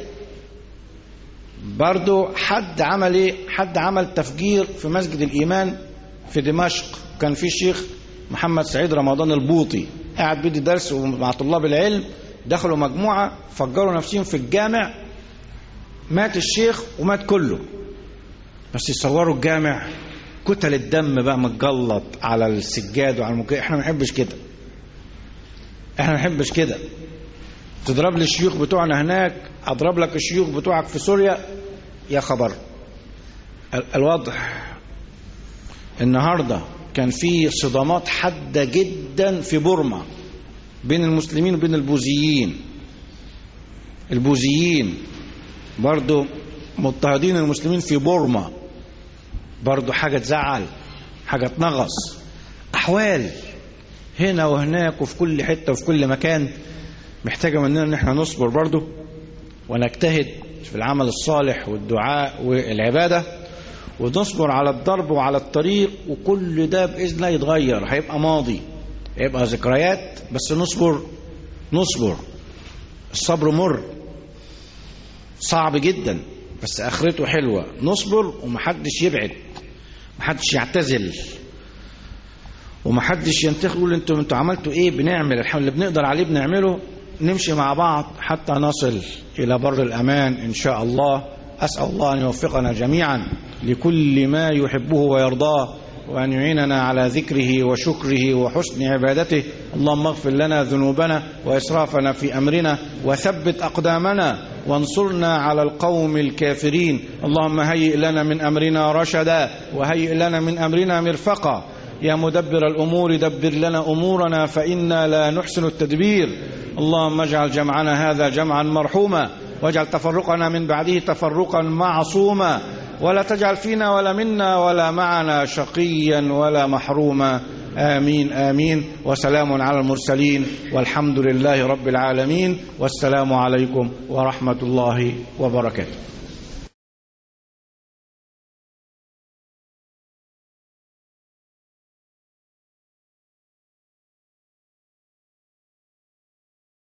برضو حد عمل ايه؟ حد عمل تفجير في مسجد الإيمان في دمشق. كان في الشيخ محمد سعيد رمضان البوطي قاعد بيدي درس مع طلاب العلم، دخلوا مجموعة فجروا نفسهم في الجامع، مات الشيخ ومات كله. بس يصوروا الجامع كتل الدم بقى متجلط على السجاد وعلى المكيف. احنا ما نحبش كده، احنا ما نحبش كده. تضرب لي الشيوخ بتوعنا هناك، اضرب لك الشيوخ بتوعك في سوريا. يا خبر. الوضع النهارده كان في صدامات حادة جدا في بورما بين المسلمين وبين البوذيين. البوذيين برضو مضطهدين المسلمين في بورما، برضو حاجة تزعل، حاجة تنغص. أحوال هنا وهناك وفي كل حتة وفي كل مكان محتاجة مننا ان احنا نصبر برضو ونجتهد في العمل الصالح والدعاء والعبادة، ونصبر على الضرب وعلى الطريق. وكل ده بإذن الله يتغير، هيبقى ماضي، هيبقى ذكريات. بس نصبر نصبر. الصبر مر صعب جدا بس آخرته حلوة. نصبر ومحدش يبعد، محدش يعتزل، ومحدش ينتخ يقول انتوا انتوا عملتوا ايه. بنعمل الحمد اللي بنقدر عليه بنعمله، نمشي مع بعض حتى نصل إلى بر الأمان إن شاء الله. أسأل الله أن يوفقنا جميعا لكل ما يحبه ويرضاه، وأن يعيننا على ذكره وشكره وحسن عبادته. اللهم اغفر لنا ذنوبنا وإسرافنا في أمرنا، وثبت أقدامنا وانصرنا على القوم الكافرين. اللهم هيئ لنا من أمرنا رشدا، وهيئ لنا من أمرنا مرفقا. يا مدبر الأمور دبر لنا أمورنا فإنا لا نحسن التدبير. اللهم اجعل جمعنا هذا جمعا مرحوما، واجعل تفرقنا من بعده تفرقا معصوما، ولا تجعل فينا ولا منا ولا معنا شقيا ولا محروما. آمين آمين. وسلام على المرسلين والحمد لله رب العالمين. والسلام عليكم ورحمة الله وبركاته.